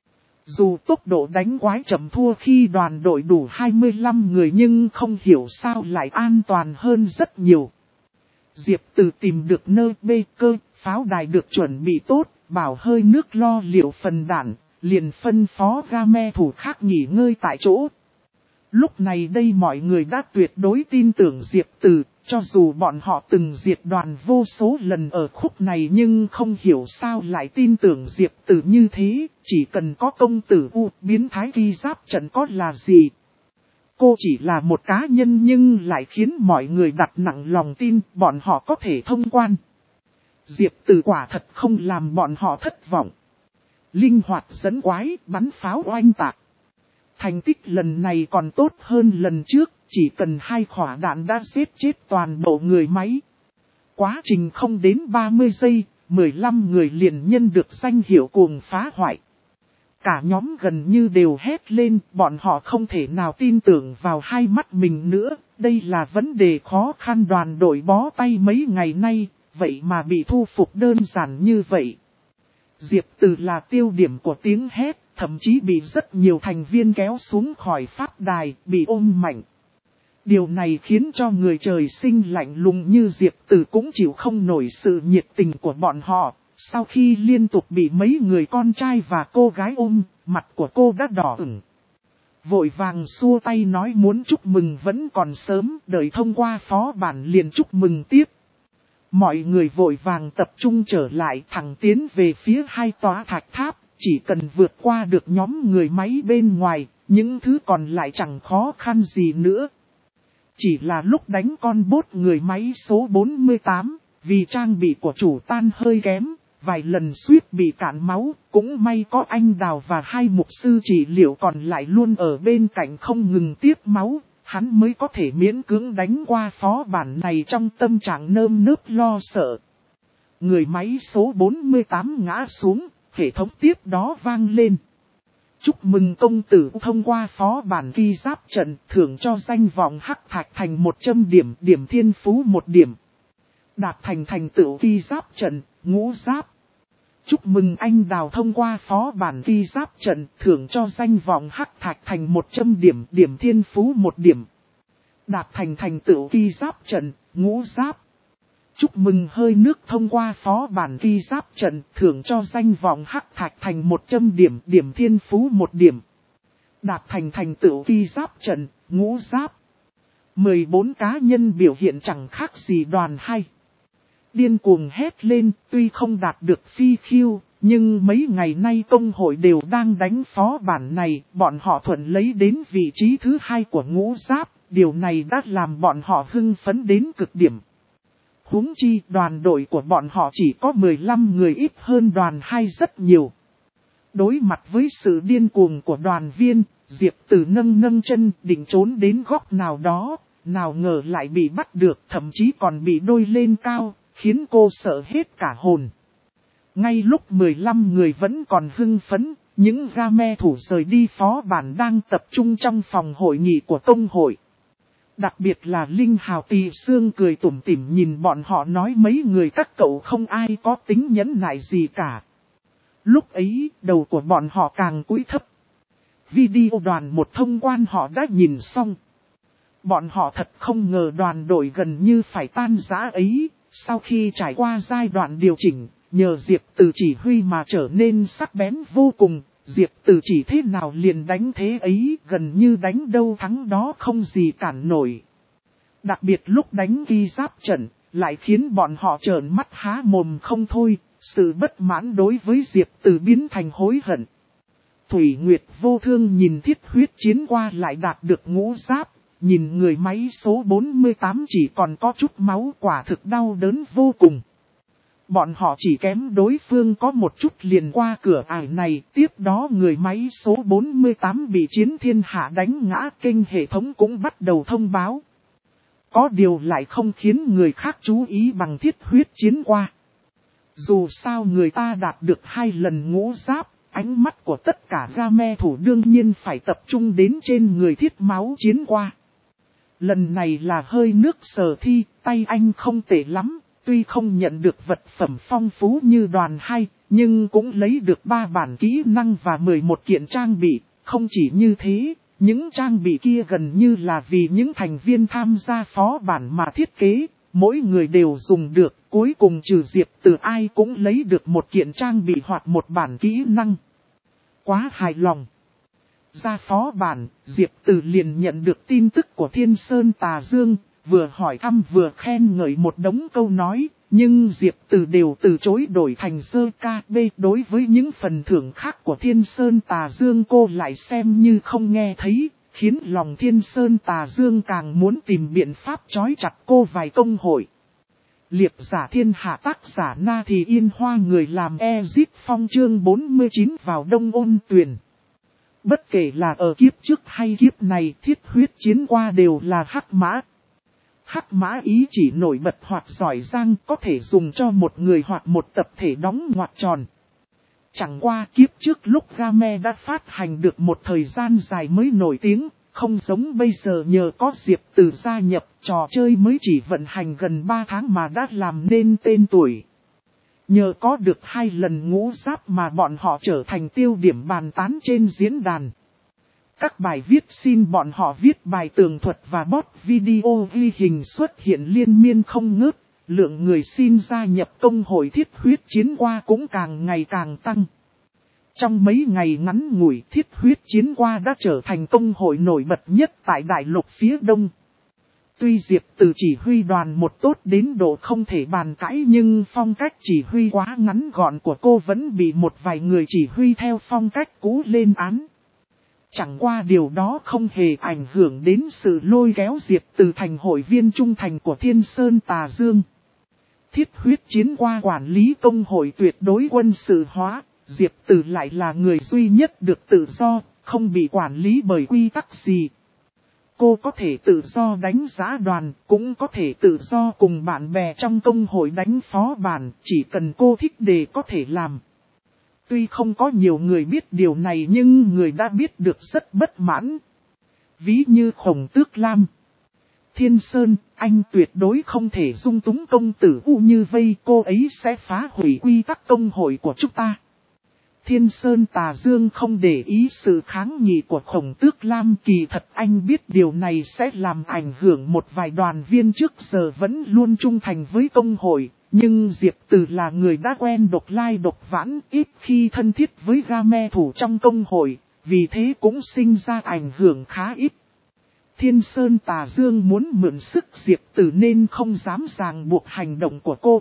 Dù tốc độ đánh quái chậm thua khi đoàn đội đủ 25 người nhưng không hiểu sao lại an toàn hơn rất nhiều. Diệp Từ tìm được nơi bê cơ, pháo đài được chuẩn bị tốt, bảo hơi nước lo liệu phần đạn, liền phân phó game thủ khác nghỉ ngơi tại chỗ. Lúc này đây mọi người đã tuyệt đối tin tưởng Diệp Từ, cho dù bọn họ từng diệt đoàn vô số lần ở khúc này nhưng không hiểu sao lại tin tưởng Diệp Từ như thế, chỉ cần có công tử U biến thái ki giáp trận có là gì. Cô chỉ là một cá nhân nhưng lại khiến mọi người đặt nặng lòng tin bọn họ có thể thông quan. Diệp Từ quả thật không làm bọn họ thất vọng. Linh hoạt dẫn quái, bắn pháo oanh tạc. Thành tích lần này còn tốt hơn lần trước, chỉ cần 2 quả đạn đã giết chết toàn bộ người máy. Quá trình không đến 30 giây, 15 người liền nhân được danh hiệu cuồng phá hoại. Cả nhóm gần như đều hét lên, bọn họ không thể nào tin tưởng vào hai mắt mình nữa. Đây là vấn đề khó khăn đoàn đội bó tay mấy ngày nay, vậy mà bị thu phục đơn giản như vậy. Diệp Từ là tiêu điểm của tiếng hét, thậm chí bị rất nhiều thành viên kéo xuống khỏi pháp đài, bị ôm mạnh. Điều này khiến cho người trời sinh lạnh lùng như Diệp Từ cũng chịu không nổi sự nhiệt tình của bọn họ. Sau khi liên tục bị mấy người con trai và cô gái ôm, mặt của cô đã đỏ ửng. Vội vàng xua tay nói muốn chúc mừng vẫn còn sớm, đợi thông qua phó bản liền chúc mừng tiếp. Mọi người vội vàng tập trung trở lại thẳng tiến về phía 2 tòa thạch tháp, chỉ cần vượt qua được nhóm người máy bên ngoài, những thứ còn lại chẳng khó khăn gì nữa. Chỉ là lúc đánh con bốt người máy số 48, vì trang bị của chủ tan hơi kém, vài lần suýt bị cạn máu, cũng may có anh Đào và 2 mục sư trị liệu còn lại luôn ở bên cạnh không ngừng tiếp máu. Hắn mới có thể miễn cưỡng đánh qua phó bản này trong tâm trạng nơm nớp lo sợ. Người máy số 48 ngã xuống, hệ thống tiếp đó vang lên. Chúc mừng công tử thông qua phó bản ki giáp trận, thưởng cho danh vọng hắc thạch thành 100 điểm, điểm thiên phú 1 điểm. Đạt thành tựu ki giáp trận, ngũ giáp. Chúc mừng anh Đào thông qua phó bản ki giáp trận, thưởng cho danh vọng hắc thạch thành 100 điểm, điểm thiên phú 1 điểm. Đạt thành tựu ki giáp trận, ngũ giáp. Chúc mừng hơi nước thông qua phó bản ghi giáp trận, thưởng cho danh vọng hắc thạch thành 100 điểm, điểm thiên phú 1 điểm. Đạt thành tựu ghi giáp trận, ngũ giáp. 14 cá nhân biểu hiện chẳng khác gì đoàn hay. Điên cuồng hét lên, tuy không đạt được phi khiêu, nhưng mấy ngày nay công hội đều đang đánh phó bản này, bọn họ thuận lấy đến vị trí thứ 2 của ngũ giáp, điều này đã làm bọn họ hưng phấn đến cực điểm. Huống chi đoàn đội của bọn họ chỉ có 15 người, ít hơn đoàn 2 rất nhiều. Đối mặt với sự điên cuồng của đoàn viên, Diệp Tử nâng chân định trốn đến góc nào đó, nào ngờ lại bị bắt được, thậm chí còn bị đôi lên cao, khiến cô sợ hết cả hồn. Ngay lúc 15 người vẫn còn hưng phấn, những game thủ rời đi phó bản đang tập trung trong phòng hội nghị của công hội. Đặc biệt là Linh Hào Tỳ Sương cười tủm tỉm nhìn bọn họ nói mấy người các cậu không ai có tính nhẫn nại gì cả. Lúc ấy, đầu của bọn họ càng cúi thấp. Video đoàn một thông quan họ đã nhìn xong. Bọn họ thật không ngờ đoàn đội gần như phải tan rã ấy, sau khi trải qua giai đoạn điều chỉnh, nhờ Diệp Tử chỉ huy mà trở nên sắc bén vô cùng. Diệp Tử chỉ thế nào liền đánh thế ấy, gần như đánh đâu thắng đó không gì cản nổi. Đặc biệt lúc đánh ghi giáp trận, lại khiến bọn họ trợn mắt há mồm không thôi, sự bất mãn đối với Diệp Tử biến thành hối hận. Thủy Nguyệt vô thương nhìn thiết huyết chiến qua lại đạt được ngũ giáp, nhìn người máy số 48 chỉ còn có chút máu, quả thực đau đớn vô cùng. Bọn họ chỉ kém đối phương có một chút liền qua cửa ải này, tiếp đó người máy số 48 bị Chiến Thiên Hạ đánh ngã, kênh hệ thống cũng bắt đầu thông báo. Có điều lại không khiến người khác chú ý bằng thiết huyết chiến qua. Dù sao người ta đạt được 2 lần ngũ giáp, ánh mắt của tất cả game thủ đương nhiên phải tập trung đến trên người thiết máu chiến qua. Lần này là hơi nước sở thi, tay anh không tệ lắm. Tuy không nhận được vật phẩm phong phú như đoàn 2, nhưng cũng lấy được 3 bản kỹ năng và 11 kiện trang bị. Không chỉ như thế, những trang bị kia gần như là vì những thành viên tham gia phó bản mà thiết kế, mỗi người đều dùng được, cuối cùng trừ Diệp Tử ai cũng lấy được 1 kiện trang bị hoặc 1 bản kỹ năng. Quá hài lòng. Ra phó bản, Diệp Tử liền nhận được tin tức của Thiên Sơn Tà Dương. Vừa hỏi thăm vừa khen ngợi một đống câu nói, nhưng Diệp Tử đều từ chối đổi thành sơ ca bê. Đối với những phần thưởng khác của Thiên Sơn Tà Dương cô lại xem như không nghe thấy, khiến lòng Thiên Sơn Tà Dương càng muốn tìm biện pháp trói chặt cô vài công hội. Liệp giả thiên hạ tác giả Na Thì Yên Hoa, người làm Ezit Phong chương 49 vào Đông Ôn Tuyền. Bất kể là ở kiếp trước hay kiếp này, thiết huyết chiến qua đều là hắc mã. Hắc mã ý chỉ nổi bật hoặc giỏi giang, có thể dùng cho một người hoặc một tập thể đóng ngoặc tròn. Chẳng qua kiếp trước lúc game đã phát hành được một thời gian dài mới nổi tiếng, không giống bây giờ nhờ có Diệp Tử gia nhập, trò chơi mới chỉ vận hành gần 3 tháng mà đã làm nên tên tuổi. Nhờ có được 2 lần ngũ giáp mà bọn họ trở thành tiêu điểm bàn tán trên diễn đàn. Các bài viết xin bọn họ viết bài tường thuật và bot video ghi hình xuất hiện liên miên không ngớt, lượng người xin gia nhập công hội thiết huyết chiến qua cũng càng ngày càng tăng. Trong mấy ngày ngắn ngủi, thiết huyết chiến qua đã trở thành công hội nổi bật nhất tại đại lục phía đông. Tuy Diệp Tử chỉ huy đoàn một tốt đến độ không thể bàn cãi, nhưng phong cách chỉ huy quá ngắn gọn của cô vẫn bị một vài người chỉ huy theo phong cách cũ lên án. Chẳng qua điều đó không hề ảnh hưởng đến sự lôi kéo Diệp Tử thành hội viên trung thành của Thiên Sơn Tà Dương. Thiết huyết chiến qua quản lý công hội tuyệt đối quân sự hóa, Diệp Tử lại là người duy nhất được tự do, không bị quản lý bởi quy tắc gì. Cô có thể tự do đánh giá đoàn, cũng có thể tự do cùng bạn bè trong công hội đánh phó bản, chỉ cần cô thích để có thể làm. Tuy không có nhiều người biết điều này nhưng người đã biết được rất bất mãn. Ví như Khổng Tước Lam. Thiên Sơn, anh tuyệt đối không thể dung túng công tử U như vây, cô ấy sẽ phá hủy quy tắc công hội của chúng ta. Thiên Sơn Tà Dương không để ý sự kháng nghị của Khổng Tước Lam, kỳ thật anh biết điều này sẽ làm ảnh hưởng một vài đoàn viên trước giờ vẫn luôn trung thành với công hội. Nhưng Diệp Từ là người đã quen độc lai độc vãng, ít khi thân thiết với game thủ trong công hội, vì thế cũng sinh ra ảnh hưởng khá ít. Thiên Sơn Tà Dương muốn mượn sức Diệp Từ nên không dám ràng buộc hành động của cô.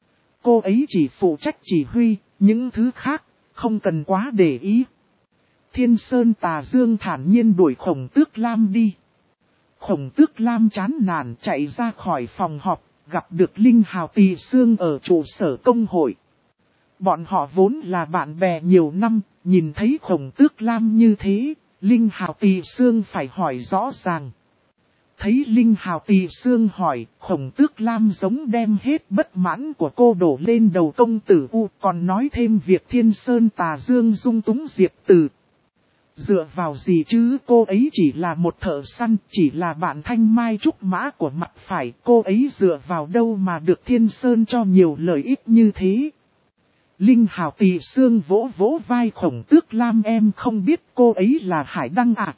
Cô ấy chỉ phụ trách chỉ huy, những thứ khác không cần quá để ý. Thiên Sơn Tà Dương thản nhiên đuổi Khổng Tước Lam đi. Khổng Tước Lam chán nản chạy ra khỏi phòng họp, gặp được Linh Hào Tỳ Xương ở trụ sở công hội. Bọn họ vốn là bạn bè nhiều năm, nhìn thấy Khổng Tước Lam như thế, Linh Hào Tỳ Xương phải hỏi rõ ràng. Thấy Linh Hào Tỳ Xương hỏi, Khổng Tước Lam giống đem hết bất mãn của cô đổ lên đầu công tử U, còn nói thêm việc Thiên Sơn Tà Dương dung túng Diệp Từ. Dựa vào gì chứ, cô ấy chỉ là một thợ săn, chỉ là bạn thanh mai trúc mã của mặt phải, cô ấy dựa vào đâu mà được Thiên Sơn cho nhiều lợi ích như thế. Linh Hào Tỳ Xương vỗ vỗ vai Khổng Tước Lam, em không biết cô ấy là Hải Đăng à?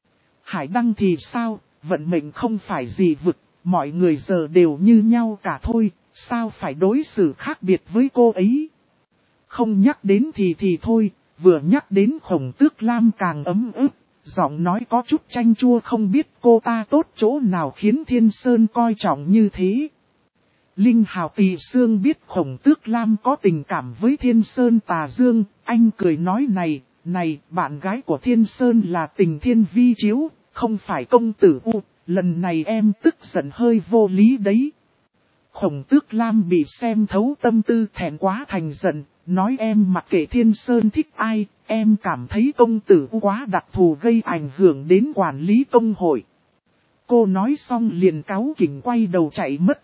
Hải Đăng thì sao, vận mệnh không phải gì vực, mọi người giờ đều như nhau cả thôi, sao phải đối xử khác biệt với cô ấy? Không nhắc đến thì thôi, vừa nhắc đến Khổng Tước Lam càng ấm ức, giọng nói có chút chanh chua, không biết cô ta tốt chỗ nào khiến Thiên Sơn coi trọng như thế. Linh Hào Tỳ Xương biết Khổng Tước Lam có tình cảm với Thiên Sơn Tà Dương, anh cười nói này, bạn gái của Thiên Sơn là Tình Thiên Vi Chiếu, không phải công tử U, lần này em tức giận hơi vô lý đấy. Khổng Tước Lam bị xem thấu tâm tư, thẹn quá thành giận, nói em mặc kệ Thiên Sơn thích ai, em cảm thấy công tử U quá đặc thù gây ảnh hưởng đến quản lý công hội. Cô nói xong liền cáu kỉnh quay đầu chạy mất.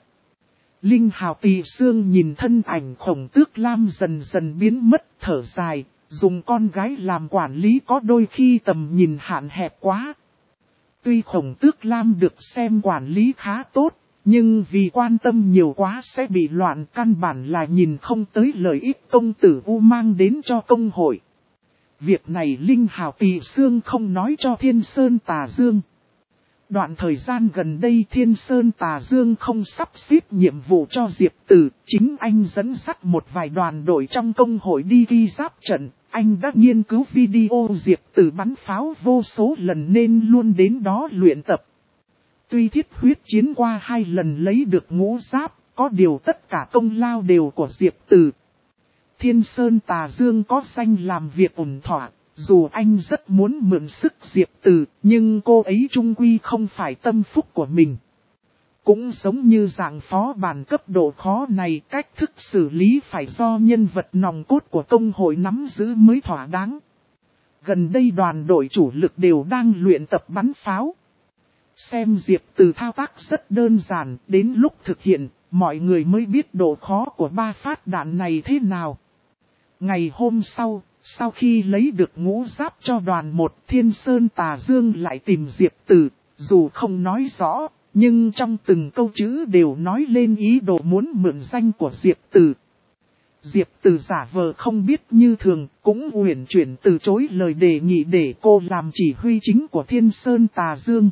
Linh Hào Tỳ Xương nhìn thân ảnh Khổng Tước Lam dần dần biến mất, thở dài, dùng con gái làm quản lý có đôi khi tầm nhìn hạn hẹp quá. Tuy Khổng Tước Lam được xem quản lý khá tốt, nhưng vì quan tâm nhiều quá sẽ bị loạn, căn bản là nhìn không tới lợi ích công tử U mang đến cho công hội. Việc này Linh Hào Tỳ Xương không nói cho Thiên Sơn Tà Dương. Đoạn thời gian gần đây Thiên Sơn Tà Dương không sắp xếp nhiệm vụ cho Diệp Từ, chính anh dẫn dắt một vài đoàn đội trong công hội đi ghi giáp trận. Anh đã nghiên cứu video Diệp Từ bắn pháo vô số lần nên luôn đến đó luyện tập. Tuy thiết huyết chiến qua 2 lần lấy được ngũ giáp, có điều tất cả công lao đều của Diệp Từ. Thiên Sơn Tà Dương có danh làm việc ổn thỏa. Dù anh rất muốn mượn sức Diệp Từ, nhưng cô ấy chung quy không phải tâm phúc của mình. Cũng giống như dạng phó bản cấp độ khó này, cách thức xử lý phải do nhân vật nòng cốt của công hội nắm giữ mới thỏa đáng. Gần đây đoàn đội chủ lực đều đang luyện tập bắn pháo. Xem Diệp Từ thao tác rất đơn giản, đến lúc thực hiện, mọi người mới biết độ khó của 3 phát đạn này thế nào. Ngày hôm sau khi lấy được ngũ giáp cho đoàn 1, Thiên Sơn Tà Dương lại tìm Diệp Từ, dù không nói rõ, nhưng trong từng câu chữ đều nói lên ý đồ muốn mượn danh của Diệp Từ. Diệp Từ giả vờ không biết như thường, cũng uyển chuyển từ chối lời đề nghị để cô làm chỉ huy chính của Thiên Sơn Tà Dương.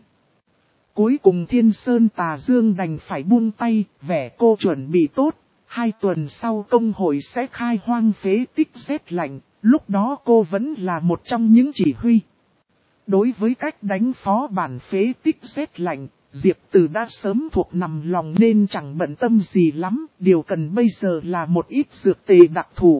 Cuối cùng Thiên Sơn Tà Dương đành phải buông tay, vẻ cô chuẩn bị tốt. 2 tuần sau công hội sẽ khai hoang phế tích rét lạnh, lúc đó cô vẫn là một trong những chỉ huy. Đối với cách đánh phó bản phế tích rét lạnh, Diệp Từ đã sớm thuộc nằm lòng nên chẳng bận tâm gì lắm, điều cần bây giờ là một ít dược tề đặc thù.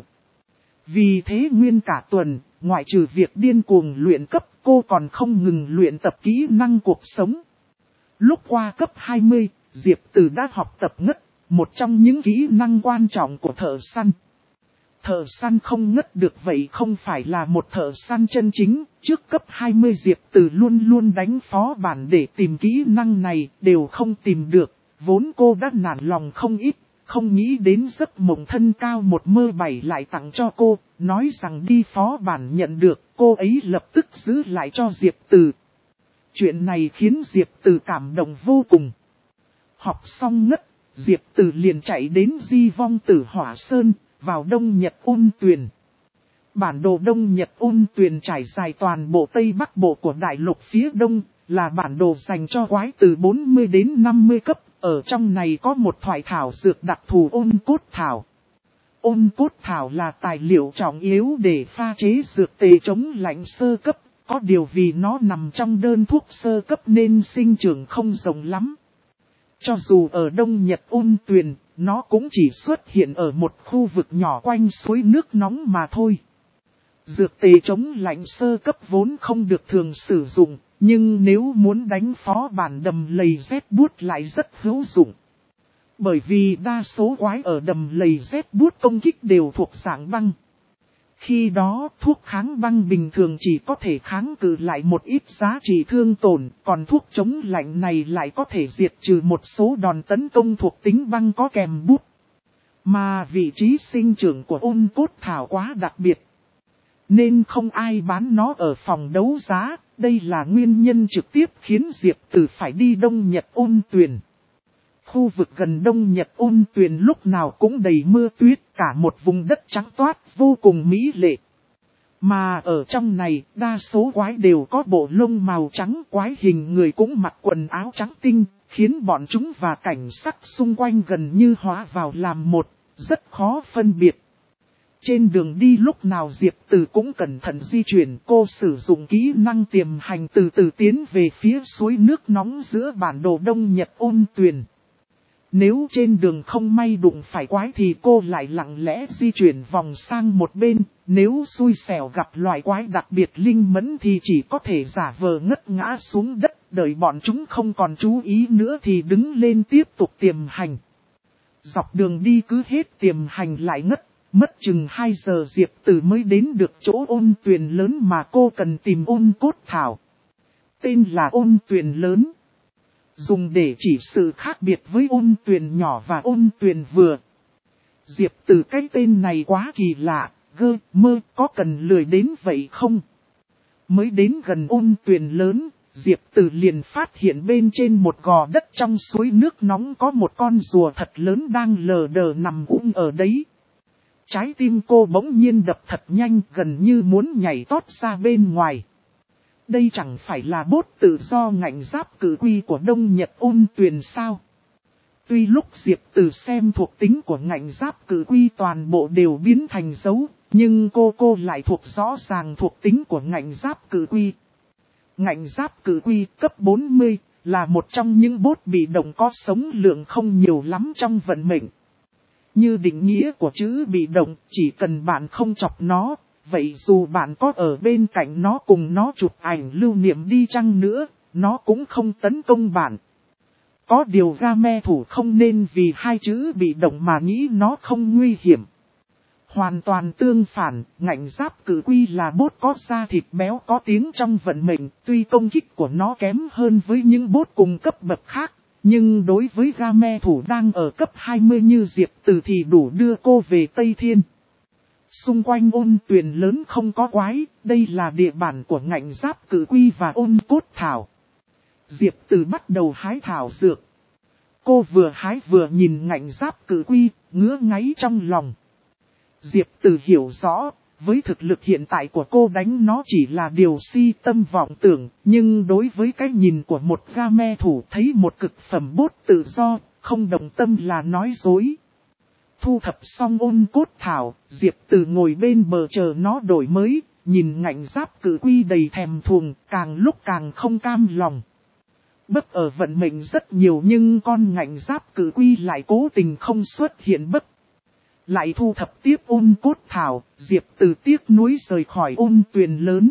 Vì thế nguyên cả tuần, ngoại trừ việc điên cuồng luyện cấp, cô còn không ngừng luyện tập kỹ năng cuộc sống. Lúc qua cấp 20, Diệp Từ đã học tập ngất, một trong những kỹ năng quan trọng của thợ săn. Thợ săn không ngất được vậy không phải là một thợ săn chân chính, trước cấp 20 Diệp Từ luôn luôn đánh phó bản để tìm kỹ năng này, đều không tìm được, vốn cô đã nản lòng không ít, không nghĩ đến giấc mộng thân cao 1m7 lại tặng cho cô, nói rằng đi phó bản nhận được, cô ấy lập tức giữ lại cho Diệp Từ. Chuyện này khiến Diệp Từ cảm động vô cùng. Học xong ngất, Diệp Từ liền chạy đến Di Vong Tử Hỏa Sơn, vào Đông Nhật Ôn Tuyền. Bản đồ Đông Nhật Ôn Tuyền trải dài toàn bộ Tây Bắc Bộ của đại lục phía Đông, là bản đồ dành cho quái từ 40 đến 50 cấp. Ở trong này có một thoại thảo dược đặc thù ôn cốt thảo. Ôn cốt thảo là tài liệu trọng yếu để pha chế dược tề chống lạnh sơ cấp, có điều vì nó nằm trong đơn thuốc sơ cấp nên sinh trưởng không rộng lắm. Cho dù ở Đông Nhật Ôn Tuyền, nó cũng chỉ xuất hiện ở một khu vực nhỏ quanh suối nước nóng mà thôi. Dược tề chống lạnh sơ cấp vốn không được thường sử dụng, nhưng nếu muốn đánh phó bản đầm lầy rét buốt lại rất hữu dụng. Bởi vì đa số quái ở đầm lầy rét buốt công kích đều thuộc dạng băng. Khi đó thuốc kháng băng bình thường chỉ có thể kháng cự lại một ít giá trị thương tổn, còn thuốc chống lạnh này lại có thể diệt trừ một số đòn tấn công thuộc tính băng có kèm bút. Mà vị trí sinh trưởng của ôn cốt thảo quá đặc biệt, nên không ai bán nó ở phòng đấu giá. Đây là nguyên nhân trực tiếp khiến Diệp Tử phải đi Đông Nhật Ôn Tuyền. Khu vực gần Đông Nhật Ôn Tuyền lúc nào cũng đầy mưa tuyết, cả một vùng đất trắng toát vô cùng mỹ lệ. Mà ở trong này, đa số quái đều có bộ lông màu trắng, quái hình người cũng mặc quần áo trắng tinh, khiến bọn chúng và cảnh sắc xung quanh gần như hóa vào làm một, rất khó phân biệt. Trên đường đi lúc nào Diệp Tử cũng cẩn thận di chuyển, cô sử dụng kỹ năng tiềm hành từ từ tiến về phía suối nước nóng giữa bản đồ Đông Nhật Ôn Tuyền. Nếu trên đường không may đụng phải quái thì cô lại lặng lẽ di chuyển vòng sang một bên, nếu xui xẻo gặp loại quái đặc biệt linh mẫn thì chỉ có thể giả vờ ngất ngã xuống đất, đợi bọn chúng không còn chú ý nữa thì đứng lên tiếp tục tiềm hành. Dọc đường đi cứ hết tiềm hành lại ngất. Mất chừng 2 giờ Diệp Tử mới đến được chỗ ôn tuyền lớn mà cô cần tìm ôn cốt thảo. Tên là ôn tuyền lớn. Dùng để chỉ sự khác biệt với ôn tuyền nhỏ và ôn tuyền vừa. Diệp Tử cái tên này quá kỳ lạ, có cần lười đến vậy không? Mới đến gần ôn tuyền lớn, Diệp Tử liền phát hiện bên trên một gò đất trong suối nước nóng có một con rùa thật lớn đang lờ đờ nằm ở đấy. Trái tim cô bỗng nhiên đập thật nhanh, gần như muốn nhảy tót ra bên ngoài. Đây chẳng phải là bốt tự do ngạnh giáp cử quy của Đông Nhật Ôn Tuyền sao? Tuy lúc Diệp Tử xem thuộc tính của ngạnh giáp cử quy toàn bộ đều biến thành dấu, nhưng cô lại thuộc rõ ràng thuộc tính của ngạnh giáp cử quy. Ngạnh giáp cử quy cấp 40 là một trong những bốt bị động có sống lượng không nhiều lắm trong vận mệnh. Như định nghĩa của chữ bị động, chỉ cần bạn không chọc nó, vậy dù bạn có ở bên cạnh nó cùng nó chụp ảnh lưu niệm đi chăng nữa, nó cũng không tấn công bạn. Có điều game thủ không nên vì hai chữ bị động mà nghĩ nó không nguy hiểm. Hoàn toàn tương phản, ngạnh giáp cử quy là bốt có da thịt béo có tiếng trong vận mệnh, tuy công kích của nó kém hơn với những bốt cùng cấp bậc khác. Nhưng đối với game thủ đang ở cấp 20 như Diệp Tử thì đủ đưa cô về Tây Thiên. Xung quanh ôn tuyền lớn không có quái, đây là địa bàn của ngạnh giáp cử quy và ôn cốt thảo. Diệp Tử bắt đầu hái thảo dược. Cô vừa hái vừa nhìn ngạnh giáp cử quy, ngứa ngáy trong lòng. Diệp Tử hiểu rõ, với thực lực hiện tại của cô đánh nó chỉ là điều si tâm vọng tưởng, nhưng đối với cái nhìn của một game thủ thấy một cực phẩm bốt tự do, không đồng tâm là nói dối. Thu thập xong ôn cốt thảo, Diệp Tử ngồi bên bờ chờ nó đổi mới, nhìn ngạnh giáp cử quy đầy thèm thuồng, càng lúc càng không cam lòng. Bấp ở vận mệnh rất nhiều nhưng con ngạnh giáp cử quy lại cố tình không xuất hiện bấp. Lại thu thập tiếp ôn cốt thảo, Diệp Tử tiếc nuối rời khỏi ôn tuyền lớn.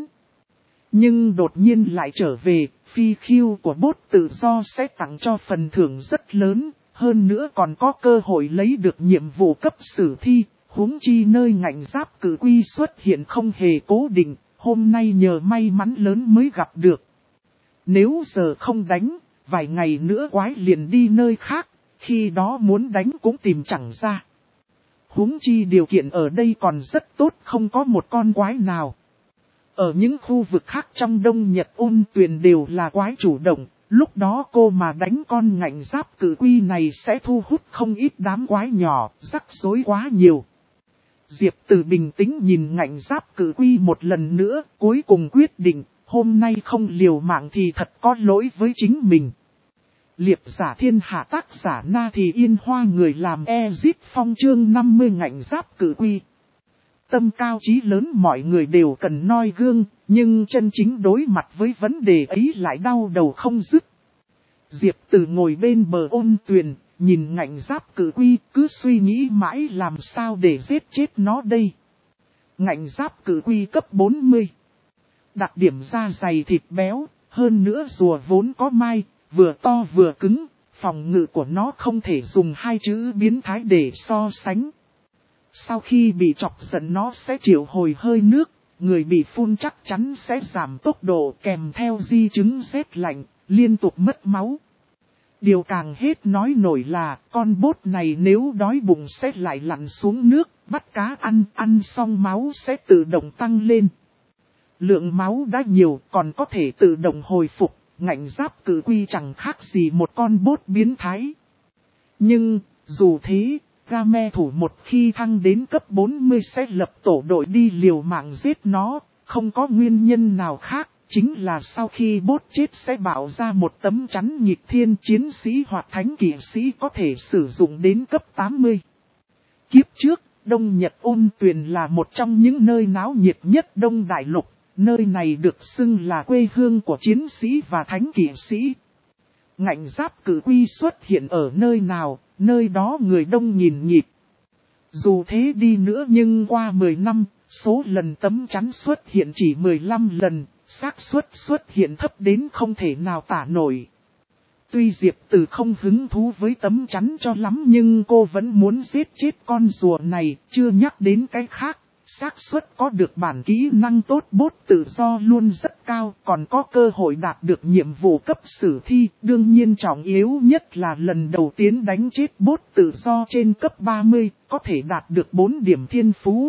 Nhưng đột nhiên lại trở về, phi khiêu của bốt tự do sẽ tặng cho phần thưởng rất lớn, hơn nữa còn có cơ hội lấy được nhiệm vụ cấp sử thi, huống chi nơi ngạnh giáp cử quy xuất hiện không hề cố định, hôm nay nhờ may mắn lớn mới gặp được. Nếu giờ không đánh, vài ngày nữa quái liền đi nơi khác, khi đó muốn đánh cũng tìm chẳng ra. Huống chi điều kiện ở đây còn rất tốt, không có một con quái nào. Ở những khu vực khác trong Đông Nhật Ôn Tuyền đều là quái chủ động, lúc đó cô mà đánh con ngạnh giáp cử quy này sẽ thu hút không ít đám quái nhỏ, rắc rối quá nhiều. Diệp Từ bình tĩnh nhìn ngạnh giáp cử quy một lần nữa, cuối cùng quyết định, hôm nay không liều mạng thì thật có lỗi với chính mình. Liệp giả thiên hạ tác giả Na Thì Yên Hoa người làm Ezit Phong chương 50 ngạnh giáp cử quy. Tâm cao chí lớn mọi người đều cần noi gương, nhưng chân chính đối mặt với vấn đề ấy lại đau đầu không dứt. Diệp Từ ngồi bên bờ ôn tuyền, nhìn ngạnh giáp cử quy, cứ suy nghĩ mãi làm sao để giết chết nó đây. Ngạnh giáp cử quy cấp 40. Đặc điểm da dày thịt béo, hơn nữa rùa vốn có mai, vừa to vừa cứng, phòng ngự của nó không thể dùng hai chữ biến thái để so sánh. Sau khi bị chọc giận nó sẽ triệu hồi hơi nước, người bị phun chắc chắn sẽ giảm tốc độ kèm theo di chứng rét lạnh, liên tục mất máu. Điều càng hết nói nổi là con bốt này nếu đói bụng sẽ lại lặn xuống nước, bắt cá ăn xong máu sẽ tự động tăng lên. Lượng máu đã nhiều còn có thể tự động hồi phục, ngạnh giáp cử quy chẳng khác gì một con bốt biến thái. Nhưng, dù thế, Game thủ một khi thăng đến cấp 40 sẽ lập tổ đội đi liều mạng giết nó, không có nguyên nhân nào khác, chính là sau khi bốt chết sẽ bảo ra một tấm chắn nghịch thiên chiến sĩ hoặc thánh kỵ sĩ có thể sử dụng đến cấp 80. Kiếp trước, Đông Nhật Ôn Tuyền là một trong những nơi náo nhiệt nhất Đông Đại Lục, nơi này được xưng là quê hương của chiến sĩ và thánh kỵ sĩ. Ngạnh giáp cử quy xuất hiện ở nơi nào, nơi đó người đông nhìn nhịp. Dù thế đi nữa nhưng qua 10 năm, số lần tấm chắn xuất hiện chỉ 15 lần, xác suất xuất hiện thấp đến không thể nào tả nổi. Tuy Diệp Từ không hứng thú với tấm chắn cho lắm nhưng cô vẫn muốn giết chết con rùa này, chưa nhắc đến cái khác. Xác suất có được bản kỹ năng tốt bốt tự do luôn rất cao, còn có cơ hội đạt được nhiệm vụ cấp sử thi. Đương nhiên trọng yếu nhất là lần đầu tiên đánh chết bốt tự do trên cấp 30, có thể đạt được 4 điểm thiên phú.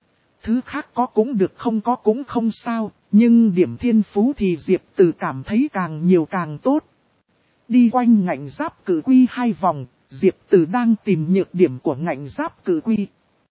Thứ khác có cũng được không có cũng không sao, nhưng điểm thiên phú thì Diệp Từ cảm thấy càng nhiều càng tốt. Đi quanh ngạnh giáp cử quy 2 vòng, Diệp Từ đang tìm nhược điểm của ngạnh giáp cử quy.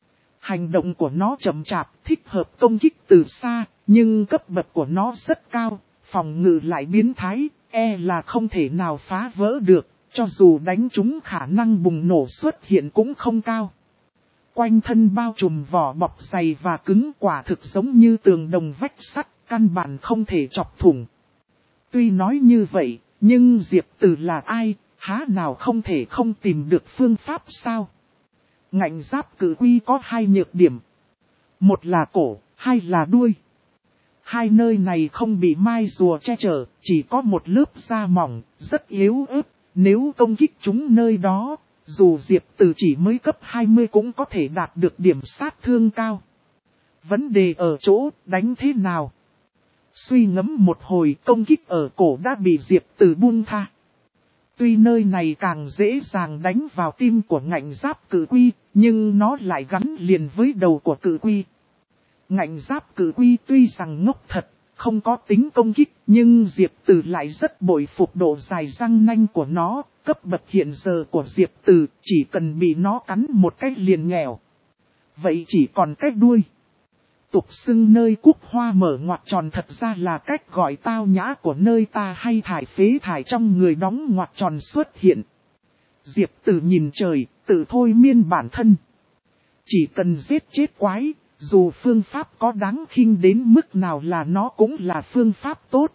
Hành động của nó chậm chạp, thích hợp công kích từ xa, nhưng cấp bậc của nó rất cao, phòng ngự lại biến thái, là không thể nào phá vỡ được, cho dù đánh chúng khả năng bùng nổ xuất hiện cũng không cao. Quanh thân bao trùm vỏ bọc dày và cứng quả thực giống như tường đồng vách sắt, căn bản không thể chọc thủng. Tuy nói như vậy, nhưng Diệp Từ là ai, há nào không thể không tìm được phương pháp sao? Ngạnh giáp cử quy có 2 nhược điểm. Một là cổ, 2 là đuôi. 2 nơi này không bị mai rùa che chở, chỉ có một lớp da mỏng, rất yếu ớt. Nếu công kích chúng nơi đó, dù Diệp Từ chỉ mới cấp 20 cũng có thể đạt được điểm sát thương cao. Vấn đề ở chỗ, đánh thế nào? Suy ngẫm một hồi, công kích ở cổ đã bị Diệp Từ buông tha. Tuy nơi này càng dễ dàng đánh vào tim của ngạnh giáp cử quy, nhưng nó lại gắn liền với đầu của cử quy. Ngạnh giáp cử quy tuy rằng ngốc thật, không có tính công kích, nhưng Diệp Từ lại rất bội phục độ dài răng nanh của nó. Cấp bậc hiện giờ của Diệp Từ chỉ cần bị nó cắn một cách liền nghèo. Vậy chỉ còn cách đuôi. Tục xưng nơi cúc hoa mở ngoặc tròn thật ra là cách gọi tao nhã của nơi ta hay thải phế thải trong người đóng ngoặc tròn xuất hiện. Diệp Từ nhìn trời, tự thôi miên bản thân. Chỉ cần giết chết quái, dù phương pháp có đáng khinh đến mức nào là nó cũng là phương pháp tốt.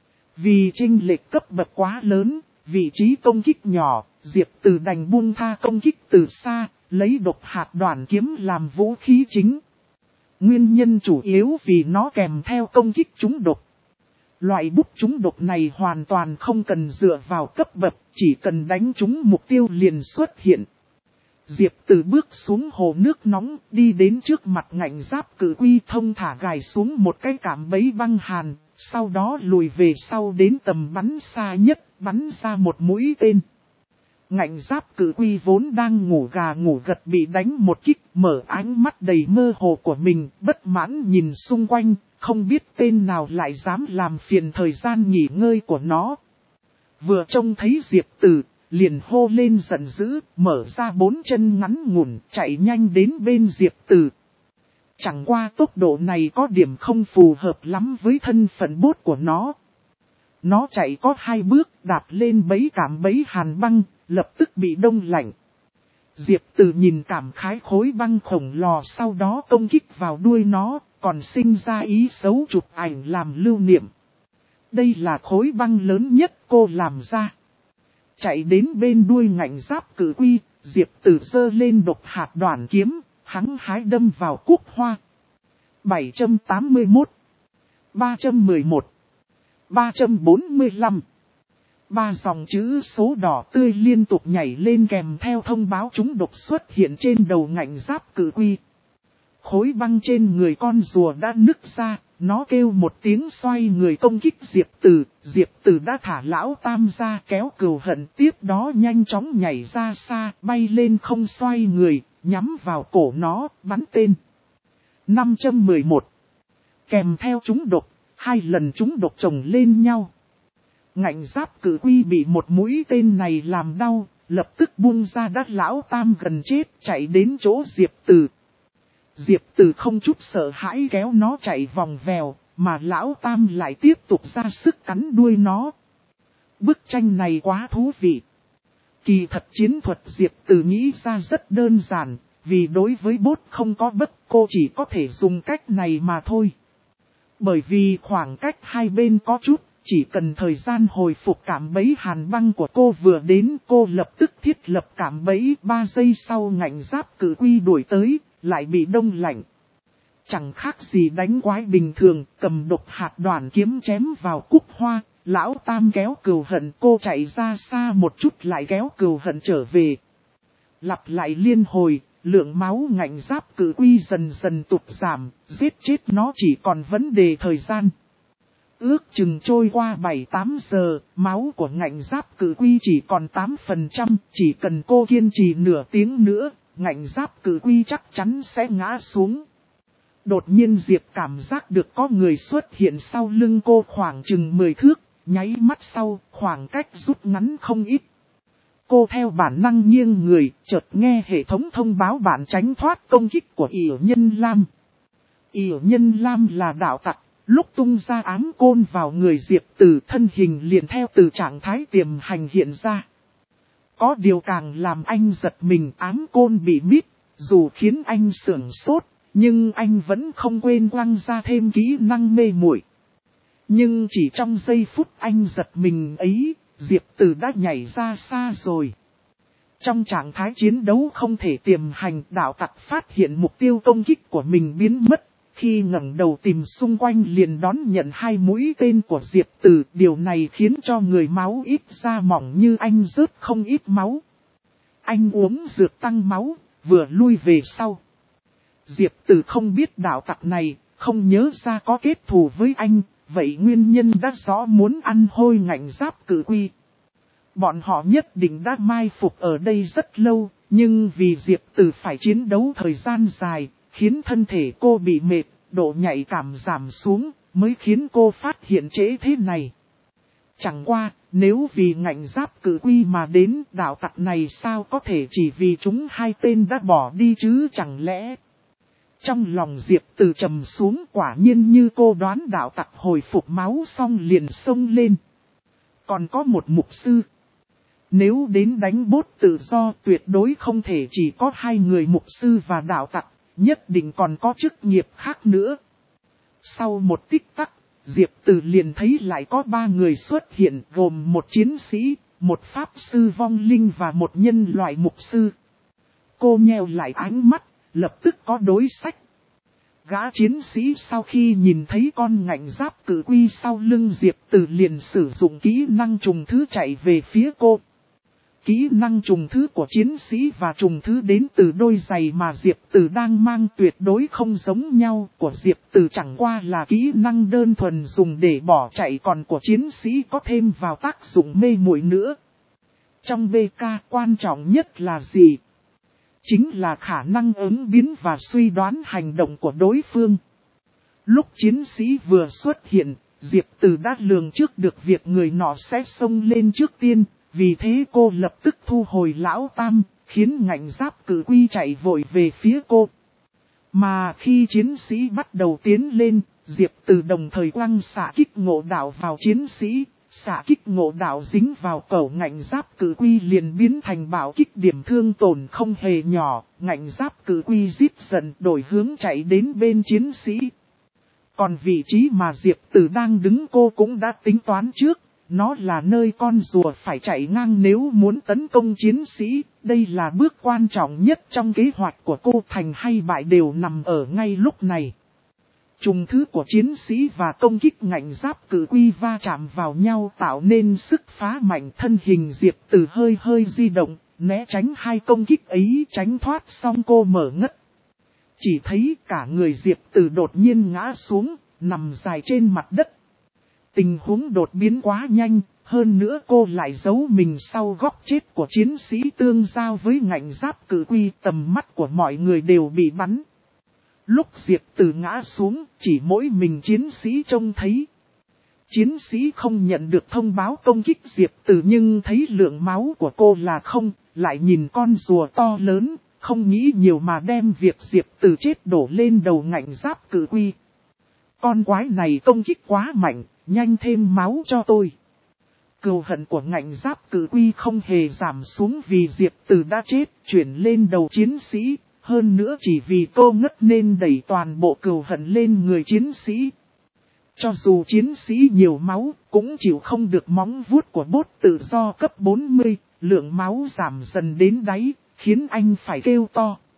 Vì chênh lệch cấp bậc quá lớn, vị trí công kích nhỏ, Diệp Từ đành buông tha công kích từ xa, lấy độc hạt đoàn kiếm làm vũ khí chính. Nguyên nhân chủ yếu vì nó kèm theo công kích trúng độc. Loại bút trúng độc này hoàn toàn không cần dựa vào cấp bậc, chỉ cần đánh trúng mục tiêu liền xuất hiện. Diệp Từ bước xuống hồ nước nóng, đi đến trước mặt ngạnh giáp cử quy thông thả gài xuống một cái cảm bẫy băng hàn, sau đó lùi về sau đến tầm bắn xa nhất, bắn ra một mũi tên. Ngạnh giáp cử quy vốn đang ngủ gà ngủ gật bị đánh một kích, mở ánh mắt đầy mơ hồ của mình, bất mãn nhìn xung quanh, không biết tên nào lại dám làm phiền thời gian nghỉ ngơi của nó. Vừa trông thấy Diệp Từ, liền hô lên giận dữ, mở ra 4 chân ngắn ngủn, chạy nhanh đến bên Diệp Từ. Chẳng qua tốc độ này có điểm không phù hợp lắm với thân phận bốt của nó. Nó chạy có 2 bước đạp lên bẫy cảm bẫy hàn băng, lập tức bị đông lạnh. Diệp Từ nhìn cảm khái khối băng khổng lồ sau đó công kích vào đuôi nó, còn sinh ra ý xấu chụp ảnh làm lưu niệm. Đây là khối băng lớn nhất cô làm ra. Chạy đến bên đuôi ngạnh giáp cử quy, Diệp Từ giơ lên độc hạt đoản kiếm, hăng hái đâm vào cúc hoa. 781 311 345 3 dòng chữ số đỏ tươi liên tục nhảy lên kèm theo thông báo trúng độc xuất hiện trên đầu ngạnh giáp cử quy. Khối băng trên người con rùa đã nứt ra, nó kêu một tiếng xoay người công kích Diệp Từ. Diệp Từ đã thả lão tam ra kéo cừu hận tiếp đó nhanh chóng nhảy ra xa, bay lên không xoay người, nhắm vào cổ nó, bắn tên. 511 kèm theo trúng độc, 2 lần trúng độc chồng lên nhau. Ngạnh giáp cử quy bị một mũi tên này làm đau, lập tức buông ra đắt lão tam gần chết chạy đến chỗ Diệp Từ. Diệp Từ không chút sợ hãi kéo nó chạy vòng vèo, mà lão tam lại tiếp tục ra sức cắn đuôi nó. Bức tranh này quá thú vị. Kỳ thật chiến thuật Diệp Từ nghĩ ra rất đơn giản, vì đối với bốt không có bất cô chỉ có thể dùng cách này mà thôi. Bởi vì khoảng cách hai bên có chút, chỉ cần thời gian hồi phục cảm bẫy hàn băng của cô vừa đến cô lập tức thiết lập cảm bẫy 3 giây sau ngạnh giáp cử quy đuổi tới, lại bị đông lạnh. Chẳng khác gì đánh quái bình thường, cầm độc hạt đoản kiếm chém vào cúc hoa, lão tam kéo cừu hận cô chạy ra xa một chút lại kéo cừu hận trở về. Lặp lại liên hồi, lượng máu ngạnh giáp cử quy dần dần tụt giảm, giết chết nó chỉ còn vấn đề thời gian. Ước chừng trôi qua 7-8 giờ, máu của ngạnh giáp cử quy chỉ còn 8%, chỉ cần cô kiên trì nửa tiếng nữa, ngạnh giáp cử quy chắc chắn sẽ ngã xuống. Đột nhiên Diệp cảm giác được có người xuất hiện sau lưng cô khoảng chừng 10 thước, nháy mắt sau, khoảng cách rút ngắn không ít. Cô theo bản năng nghiêng người, chợt nghe hệ thống thông báo bạn tránh thoát công kích của Yểu Nhân Lam. Yểu Nhân Lam là đạo tặc, lúc tung ra ám côn vào người Diệp Từ thân hình liền theo từ trạng thái tiềm hành hiện ra. Có điều càng làm anh giật mình ám côn bị mít, dù khiến anh sửng sốt, nhưng anh vẫn không quên quăng ra thêm kỹ năng mê muội. Nhưng chỉ trong giây phút anh giật mình ấy, Diệp Từ đã nhảy ra xa rồi. Trong trạng thái chiến đấu không thể tiềm hành, đạo tặc phát hiện mục tiêu công kích của mình biến mất. Khi ngẩng đầu tìm xung quanh liền đón nhận 2 mũi tên của Diệp Từ. Điều này khiến cho người máu ít ra mỏng như anh rớt không ít máu. Anh uống dược tăng máu, vừa lui về sau. Diệp Từ không biết đạo tặc này, không nhớ ra có kết thù với anh. Vậy nguyên nhân đã rõ muốn ăn hôi ngạnh giáp cử quy. Bọn họ nhất định đã mai phục ở đây rất lâu, nhưng vì Diệp Từ phải chiến đấu thời gian dài, khiến thân thể cô bị mệt, độ nhạy cảm giảm xuống, mới khiến cô phát hiện trễ thế này. Chẳng qua, nếu vì ngạnh giáp cử quy mà đến đạo tặc này sao có thể chỉ vì chúng 2 tên đã bỏ đi chứ chẳng lẽ... Trong lòng Diệp Từ trầm xuống quả nhiên như cô đoán đạo tặc hồi phục máu xong liền xông lên. Còn có một mục sư. Nếu đến đánh bốt tự do tuyệt đối không thể chỉ có 2 người mục sư và đạo tặc, nhất định còn có chức nghiệp khác nữa. Sau một tích tắc, Diệp Từ liền thấy lại có 3 người xuất hiện gồm một chiến sĩ, một pháp sư vong linh và một nhân loại mục sư. Cô nheo lại ánh mắt. Lập tức có đối sách. Gã chiến sĩ sau khi nhìn thấy con ngạnh giáp cử quy sau lưng Diệp Từ liền sử dụng kỹ năng trùng thứ chạy về phía cô. Kỹ năng trùng thứ của chiến sĩ và trùng thứ đến từ đôi giày mà Diệp Từ đang mang tuyệt đối không giống nhau. Của Diệp Từ chẳng qua là kỹ năng đơn thuần dùng để bỏ chạy, còn của chiến sĩ có thêm vào tác dụng mê muội nữa. Trong BK quan trọng nhất là gì? Chính là khả năng ứng biến và suy đoán hành động của đối phương. Lúc chiến sĩ vừa xuất hiện, Diệp Từ đã lường trước được việc người nọ sẽ xông lên trước tiên, vì thế cô lập tức thu hồi lão tam, khiến ngạnh giáp cử quy chạy vội về phía cô. Mà khi chiến sĩ bắt đầu tiến lên, Diệp Từ đồng thời quăng xạ kích ngộ đạo vào chiến sĩ, xạ kích ngộ đạo dính vào cẩu ngạnh giáp cử quy liền biến thành bạo kích điểm thương tổn không hề nhỏ, ngạnh giáp cử quy giết dần đổi hướng chạy đến bên chiến sĩ. Còn vị trí mà Diệp Từ đang đứng cô cũng đã tính toán trước, nó là nơi con rùa phải chạy ngang nếu muốn tấn công chiến sĩ, đây là bước quan trọng nhất trong kế hoạch của cô, thành hay bại đều nằm ở ngay lúc này. Trùng thứ của chiến sĩ và công kích ngạnh giáp cử quy va chạm vào nhau tạo nên sức phá mạnh, thân hình Diệp Từ hơi hơi di động, né tránh hai công kích ấy, tránh thoát xong cô mở ngất. Chỉ thấy cả người Diệp Từ đột nhiên ngã xuống, nằm dài trên mặt đất. Tình huống đột biến quá nhanh, hơn nữa cô lại giấu mình sau góc chết của chiến sĩ tương giao với ngạnh giáp cử quy, tầm mắt của mọi người đều bị bắn. Lúc Diệp Từ ngã xuống, chỉ mỗi mình chiến sĩ trông thấy. Chiến sĩ không nhận được thông báo công kích Diệp Từ nhưng thấy lượng máu của cô là không, lại nhìn con rùa to lớn, không nghĩ nhiều mà đem việc Diệp Từ chết đổ lên đầu ngạnh giáp cử quy. Con quái này công kích quá mạnh, nhanh thêm máu cho tôi. Cừu hận của ngạnh giáp cử quy không hề giảm xuống vì Diệp Từ đã chết, chuyển lên đầu chiến sĩ. Hơn nữa chỉ vì cô ngất nên đẩy toàn bộ cừu hận lên người chiến sĩ. Cho dù chiến sĩ nhiều máu, cũng chịu không được móng vuốt của bốt tự do cấp 40, lượng máu giảm dần đến đáy, khiến anh phải kêu to.